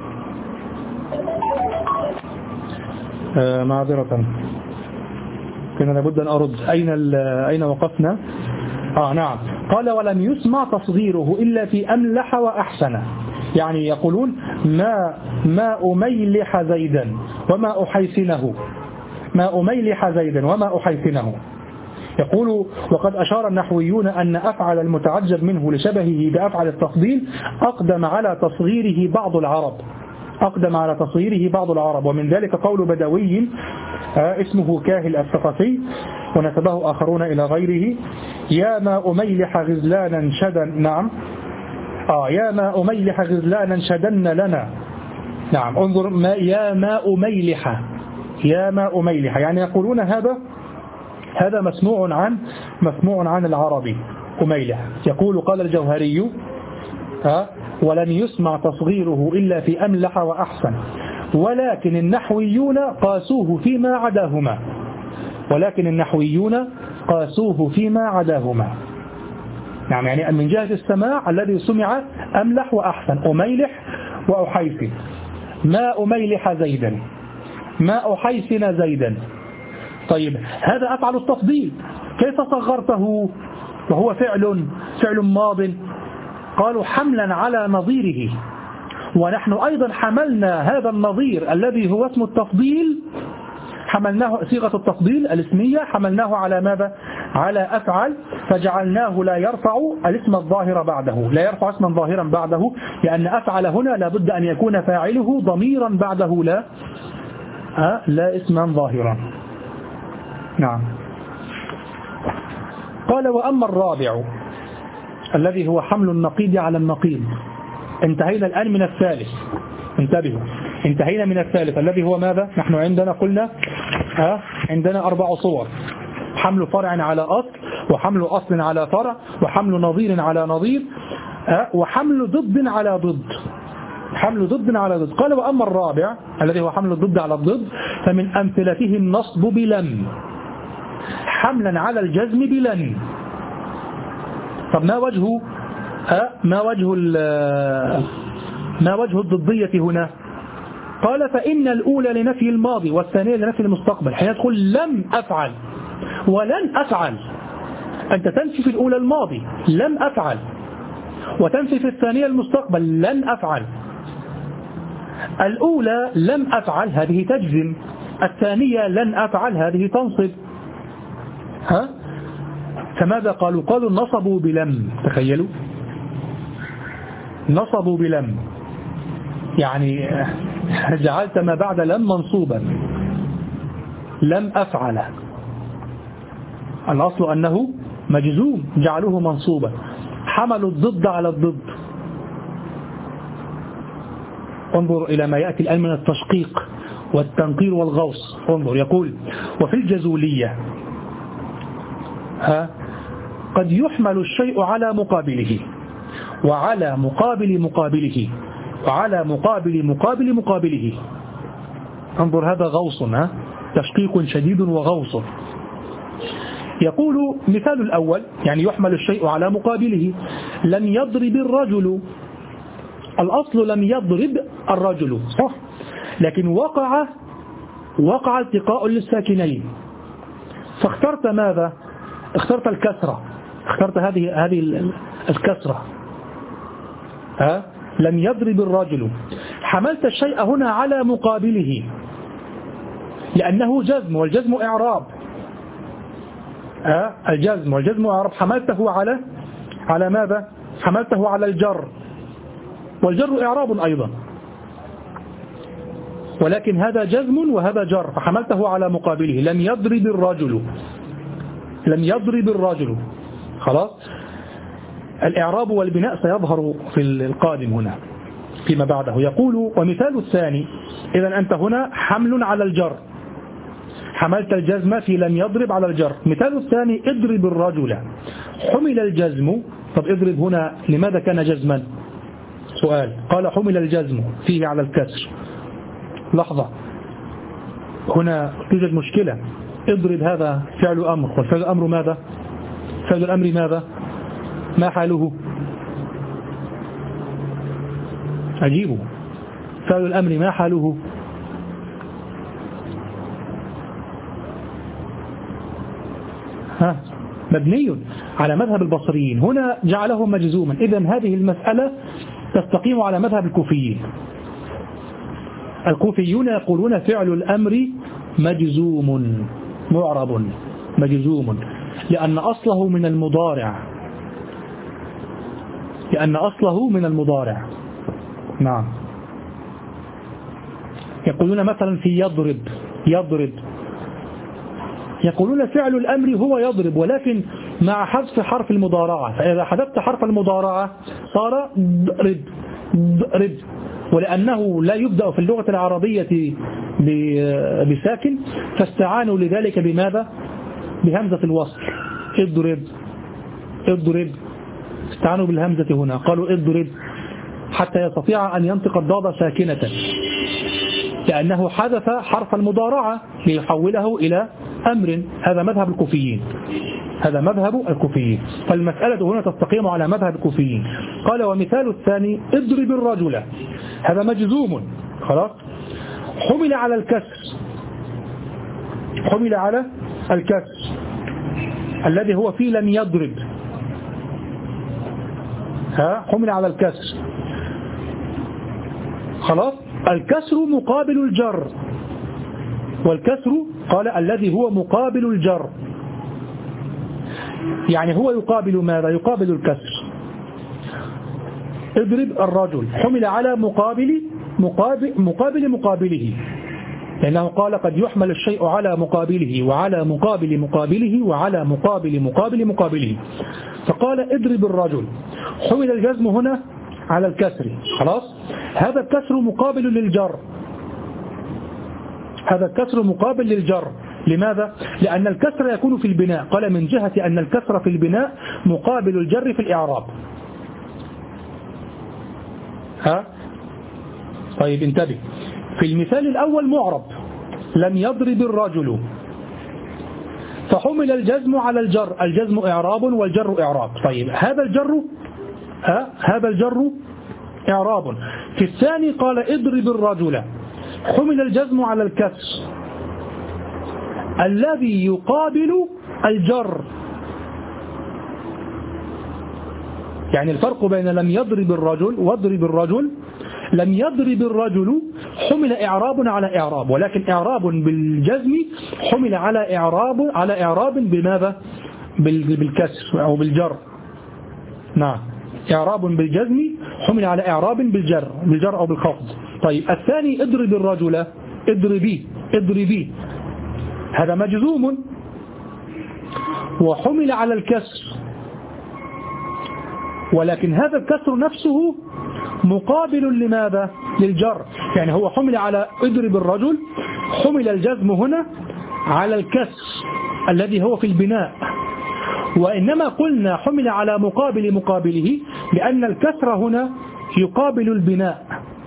آه معذرة، كنا لابد أن أرد. أين أين وقفنا؟ آه نعم. قال ولم يسمع تصغيره إلا في أملح وأحسن، يعني يقولون ما ما أميلح زيدا وما أحيسنه ما أميلح زيدا وما أحيسنه. يقول وقد أشار النحويون أن أفعل المتعجب منه لشبهه بأفعل التفضيل أقدم على تصغيره بعض العرب أقدم على تصغيره بعض العرب ومن ذلك قول بدوي اسمه كاهل الثقفي ونسبه آخرون إلى غيره: يا ما أميلح غزلانا شدن. نعم آه يا ما أميلح غزلانا شدن لنا. نعم انظر، ما يا ما أميلح يا ما أميلح، يعني يقولون هذا هذا مسموع عن مسموع عن العربي أميلح. يقول قال الجوهري ها ولم يسمع تصغيره إلا في أملح وأحسن، ولكن النحويون قاسوه فيما عداهما ولكن النحويون قاسوه فيما عداهما نعم، يعني من جهة السماع الذي سمع أملح وأحسن، أميلح وأحيسن، ما أميلح زيدا، ما أحيسن زيدا. طيب هذا أفعل التفضيل، كيف صغرته وهو فعل فعل ماض؟ قالوا حملا على نظيره، ونحن أيضا حملنا هذا النظير الذي هو اسم التفضيل، حملناه صيغة التفضيل الاسمية، حملناه على ماذا؟ على أفعل، فجعلناه لا يرفع الاسم الظاهر بعده، لا يرفع اسما ظاهرا بعده، لأن أفعل هنا لابد أن يكون فاعله ضميرا بعده لا أه لا اسما ظاهرا. نعم. قال وأما الرابع الذي هو حمل النقيض على النقيض. انتهينا الآن من الثالث، انتبهوا، انتهينا من الثالث الذي هو ماذا؟ نحن عندنا قلنا ها عندنا أربع صور: حمل فرع على أصل، وحمل أصل على فرع، وحمل نظير على نظير، وحمل ضد على ضد، حمل ضد على ضد. قال وأما الرابع الذي هو حمل الضد على الضد فمن أمثلته النصب بلن، حملا على الجزم بلن. طب ما وجه ما وجه ما وجه الضدية هنا؟ قال فإن الأولى لنفي الماضي والثانية لنفي المستقبل. حين تقول لم أفعل ولن أفعل، أنت تنفي في الأولى الماضي لم أفعل، وتنفي في الثانية المستقبل لن أفعل. الأولى لم أفعل هذه تجزم، الثانية لن أفعل هذه تنصب. ها؟ فماذا قالوا؟ قالوا نصبوا بلم. تخيلوا، نصبوا بلم، يعني جعلت ما بعد لم منصوبا. لم أفعل الأصل أنه مجزوم، جعلوه منصوبا، حملوا الضد على الضد. انظر إلى ما يأتي الآن من التشقيق والتنقير والغوص. انظر يقول وفي الجزولية ها قد يحمل الشيء على مقابله، وعلى مقابل مقابله، وعلى مقابل مقابل مقابله. انظر هذا غوص، ها تشقيق شديد وغوص. يقول مثال الأول يعني يحمل الشيء على مقابله. لم يضرب الرجل، الأصل لم يضرب الرجل صح، لكن وقع وقع التقاء للساكنين، فاخترت ماذا؟ اخترت الكسرة، اخترت هذه هذه الكسرة. ها لم يضرب الرجل، حملت الشيء هنا على مقابله لأنه جزم، والجزم إعراب. ها الجزم والجزم إعراب، حملته على على ماذا؟ حملته على الجر، والجر إعراب أيضا، ولكن هذا جزم وهذا جر، فحملته على مقابله. لم يضرب الرجل، لم يضرب الرجل. خلاص، الإعراب والبناء سيظهر في القادم هنا فيما بعده. يقول ومثال الثاني، إذا أنت هنا حمل على الجر، حملت الجزم في لم يضرب على الجر. مثال الثاني اضرب الرجل، حمل الجزم. طب اضرب هنا لماذا كان جزما؟ سؤال. قال حمل الجزم فيه على الكسر. لحظة، هنا توجد مشكلة. اضرب هذا فعل أمر، والفعل الأمر ماذا؟ فعل الأمر ماذا؟ ما حاله؟ أجيبه، فعل الأمر ما حاله؟ ها مبني على مذهب البصريين، هنا جعله مجزوما. إذن هذه المسألة تستقيم على مذهب الكوفيين. الكوفيون يقولون فعل الأمر مجزوم معرب، مجزوم لأن أصله من المضارع، لأن أصله من المضارع. نعم. يقولون مثلا في يضرب، يضرب يقولون فعل الأمر هو يضرب، ولكن مع حذف حرف المضارعة، فإذا حذفت حرف المضارعة صار ضرب ضرب، ولأنه لا يبدأ في اللغة العربية بساكن فاستعانوا لذلك بماذا؟ بهمزة الوصل. اضرب اضرب، استعانوا بالهمزة هنا، قالوا اضرب حتى يستطيع أن ينطق الضاد ساكنة. لأنه حذف حرف المضارعة ليحوله إلى أمر. هذا مذهب الكوفيين، هذا مذهب الكوفيين. فالمسألة هنا تستقيم على مذهب الكوفيين. قال ومثال الثاني اضرب الرجل، هذا مجزوم خلاص، حمل على الكسر، حمل على الكسر الذي هو فيه لم يضرب، ها حمل على الكسر خلاص. الكسر مقابل الجر، والكسر قال الذي هو مقابل الجر، يعني هو يقابل ماذا؟ يقابل الكسر. اضرب الرجل حمل على مقابل مقابل مقابل مقابله، لأنه قال قد يحمل الشيء على مقابله وعلى مقابل مقابله وعلى مقابل مقابل مقابله. فقال اضرب الرجل، حمل الجزم هنا على الكسر خلاص. هذا الكسر مقابل للجر، هذا الكسر مقابل للجر. لماذا؟ لأن الكسر يكون في البناء، قال من جهة أن الكسر في البناء مقابل الجر في الإعراب. ها طيب انتبه، في المثال الأول معرب لم يضرب الرجل، فحمل الجزم على الجر، الجزم إعراب والجر إعراب. طيب هذا الجر ها هذا الجر إعراب. في الثاني قال اضرب الرجل، حمل الجزم على الكسر الذي يقابل الجر. يعني الفرق بين لم يضرب الرجل واضرب الرجل، لم يضرب الرجل حمل إعراب على إعراب، ولكن إعراب بالجزم حمل على إعراب على إعراب بماذا؟ بالكسر أو بالجر. نعم، إعراب بالجزم حمل على إعراب بالجر بالجر أو بالخفض. طيب الثاني اضرب الرجل، اضربي اضربي، هذا مجزوم وحمل على الكسر، ولكن هذا الكسر نفسه مقابل لماذا؟ للجر. يعني هو حمل على اضرب الرجل، حمل الجزم هنا على الكسر الذي هو في البناء، وإنما قلنا حمل على مقابل مقابله لأن الكسر هنا يقابل البناء،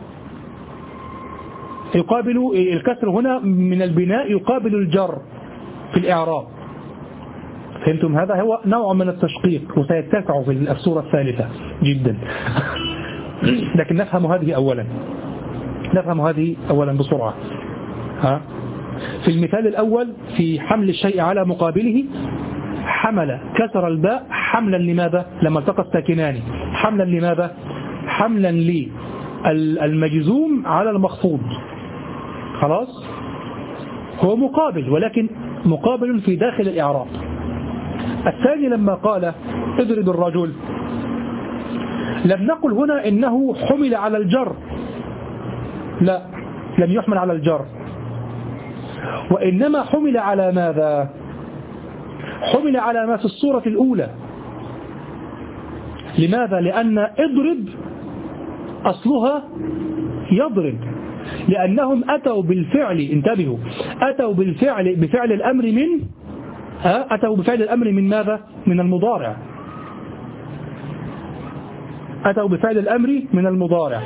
يقابل الكسر هنا من البناء يقابل الجر في الإعراب. فهمتم؟ هذا هو نوع من التشقيق وسيتسع في الصورة الثالثة جدا. لكن نفهم هذه أولا، نفهم هذه أولا بسرعة. ها؟ في المثال الأول في حمل الشيء على مقابله، حمل كسر الباء حملا لماذا؟ لما التقى الساكنان حملا لماذا؟ حملا للمجزوم على المخفوض خلاص. هو مقابل ولكن مقابل في داخل الإعراب. الثاني لما قال اضرب الرجل لم نقل هنا إنه حمل على الجر، لا، لم يحمل على الجر، وإنما حمل على ماذا؟ حمل على ما في الصورة الأولى. لماذا؟ لأن اضرب أصلها يضرب، لأنهم أتوا بالفعل، انتبهوا، أتوا بالفعل بفعل الأمر من أتوا بفعل الأمر من ماذا؟ من المضارع، أتوا بفعل الأمر من المضارع.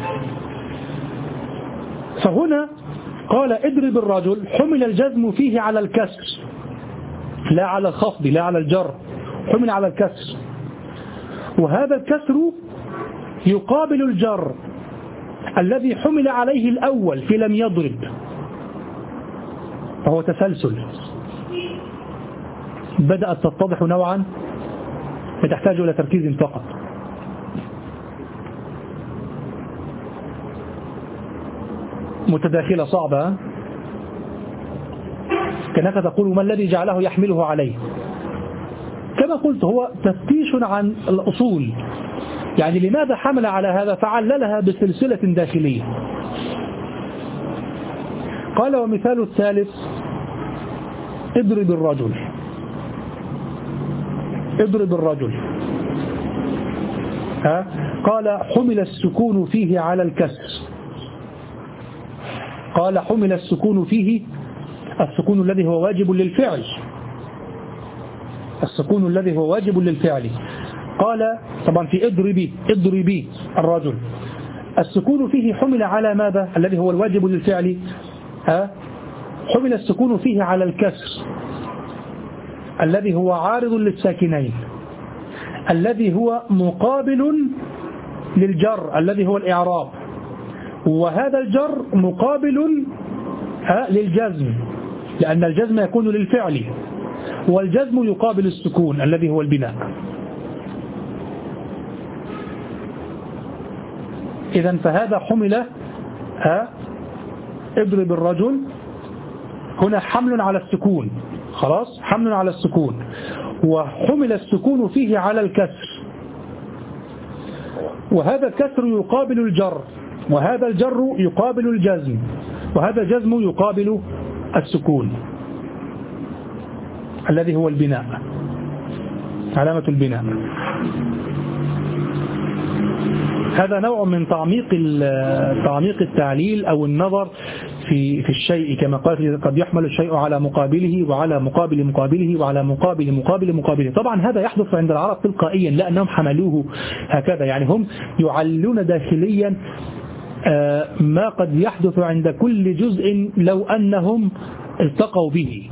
فهنا قال اضرب الرجل، حمل الجزم فيه على الكسر لا على الخفض لا على الجر، حمل على الكسر، وهذا الكسر يقابل الجر الذي حمل عليه الأول في لم يضرب، فهو تسلسل. بدأت تتضح نوعا، فتحتاج إلى تركيز فقط. متداخلة صعبة، كأنك تقول ما الذي جعله يحمله عليه. كما قلت هو تفتيش عن الأصول، يعني لماذا حمل على هذا فعللها بسلسلة داخلية. قال ومثال الثالث اضرب الرجل، اضرب الرجل ها؟ قال حمل السكون فيه على الكسر، قال حمل السكون فيه، السكون الذي هو واجب للفعل، السكون الذي هو واجب للفعل. قال طبعا في اضربي اضربي الرجل، السكون فيه حمل على ماذا؟ الذي هو الواجب للفعل ها حمل السكون فيه على الكسر الذي هو عارض للساكنين، الذي هو مقابل للجر الذي هو الإعراب، وهذا الجر مقابل للجزم، لأن الجزم يكون للفعل، والجزم يقابل السكون الذي هو البناء. إذن فهذا حمل ها اضرب الرجل، هنا حمل على السكون، خلاص حمل على السكون، وحمل السكون فيه على الكسر، وهذا الكسر يقابل الجر، وهذا الجر يقابل الجزم، وهذا الجزم يقابل السكون الذي هو البناء، علامة البناء. هذا نوع من تعميق تعميق التعليل أو النظر في في الشيء، كما قال قد يحمل الشيء على مقابله وعلى مقابل مقابله وعلى مقابل مقابل مقابله. طبعا هذا يحدث عند العرب تلقائيا، لأنهم حملوه هكذا، يعني هم يعلون داخليا ما قد يحدث عند كل جزء لو أنهم التقوا به،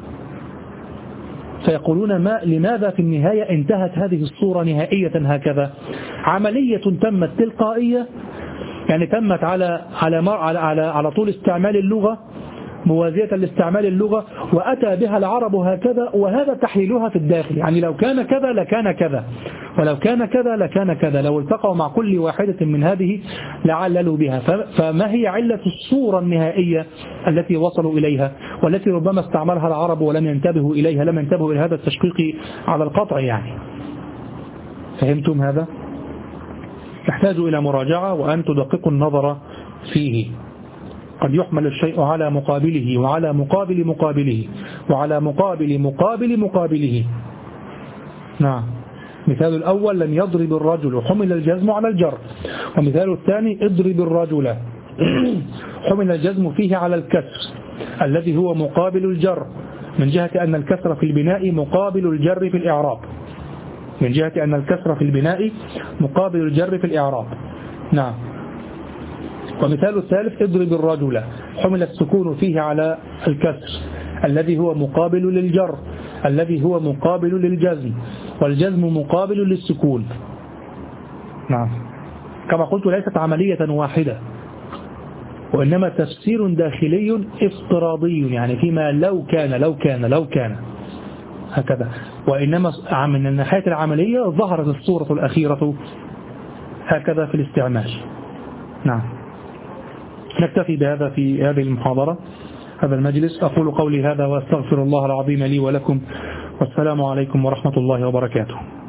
فيقولون ما لماذا في النهاية انتهت هذه الصورة نهائية هكذا. عملية تمت تلقائية، يعني تمت على على على على, على طول استعمال اللغة، موازية لاستعمال اللغة، وأتى بها العرب هكذا، وهذا تحليلها في الداخل، يعني لو كان كذا لكان كذا، ولو كان كذا لكان كذا، لو التقوا مع كل واحدة من هذه لعللوا بها. فما هي علة الصورة النهائية التي وصلوا إليها، والتي ربما استعملها العرب ولم ينتبهوا إليها، لم ينتبهوا إلى هذا التشقيق على القطع يعني. فهمتم هذا؟ تحتاج إلى مراجعة وأن تدققوا النظر فيه. قد يحمل الشيء على مقابله وعلى مقابل مقابله وعلى مقابل مقابل مقابله. نعم. مثال الأول لم يضرب الرجل، حمل الجزم على الجر. ومثال الثاني اضرب الرجل، حمل الجزم فيه على الكسر الذي هو مقابل الجر، من جهة أن الكسر في البناء مقابل الجر في الإعراب، من جهة أن الكسر في البناء مقابل الجر في الإعراب. نعم. ومثال الثالث اضرب الرجل، حمل السكون فيه على الكسر الذي هو مقابل للجر الذي هو مقابل للجزم، والجزم مقابل للسكون. نعم. كما قلت ليست عملية واحدة، وإنما تفسير داخلي افتراضي، يعني فيما لو كان لو كان لو كان هكذا، وإنما من الناحية العملية ظهرت الصورة الأخيرة هكذا في الاستعمال. نعم. نكتفي بهذا في هذه المحاضرة، هذا المجلس. أقول قولي هذا وأستغفر الله العظيم لي ولكم، والسلام عليكم ورحمة الله وبركاته.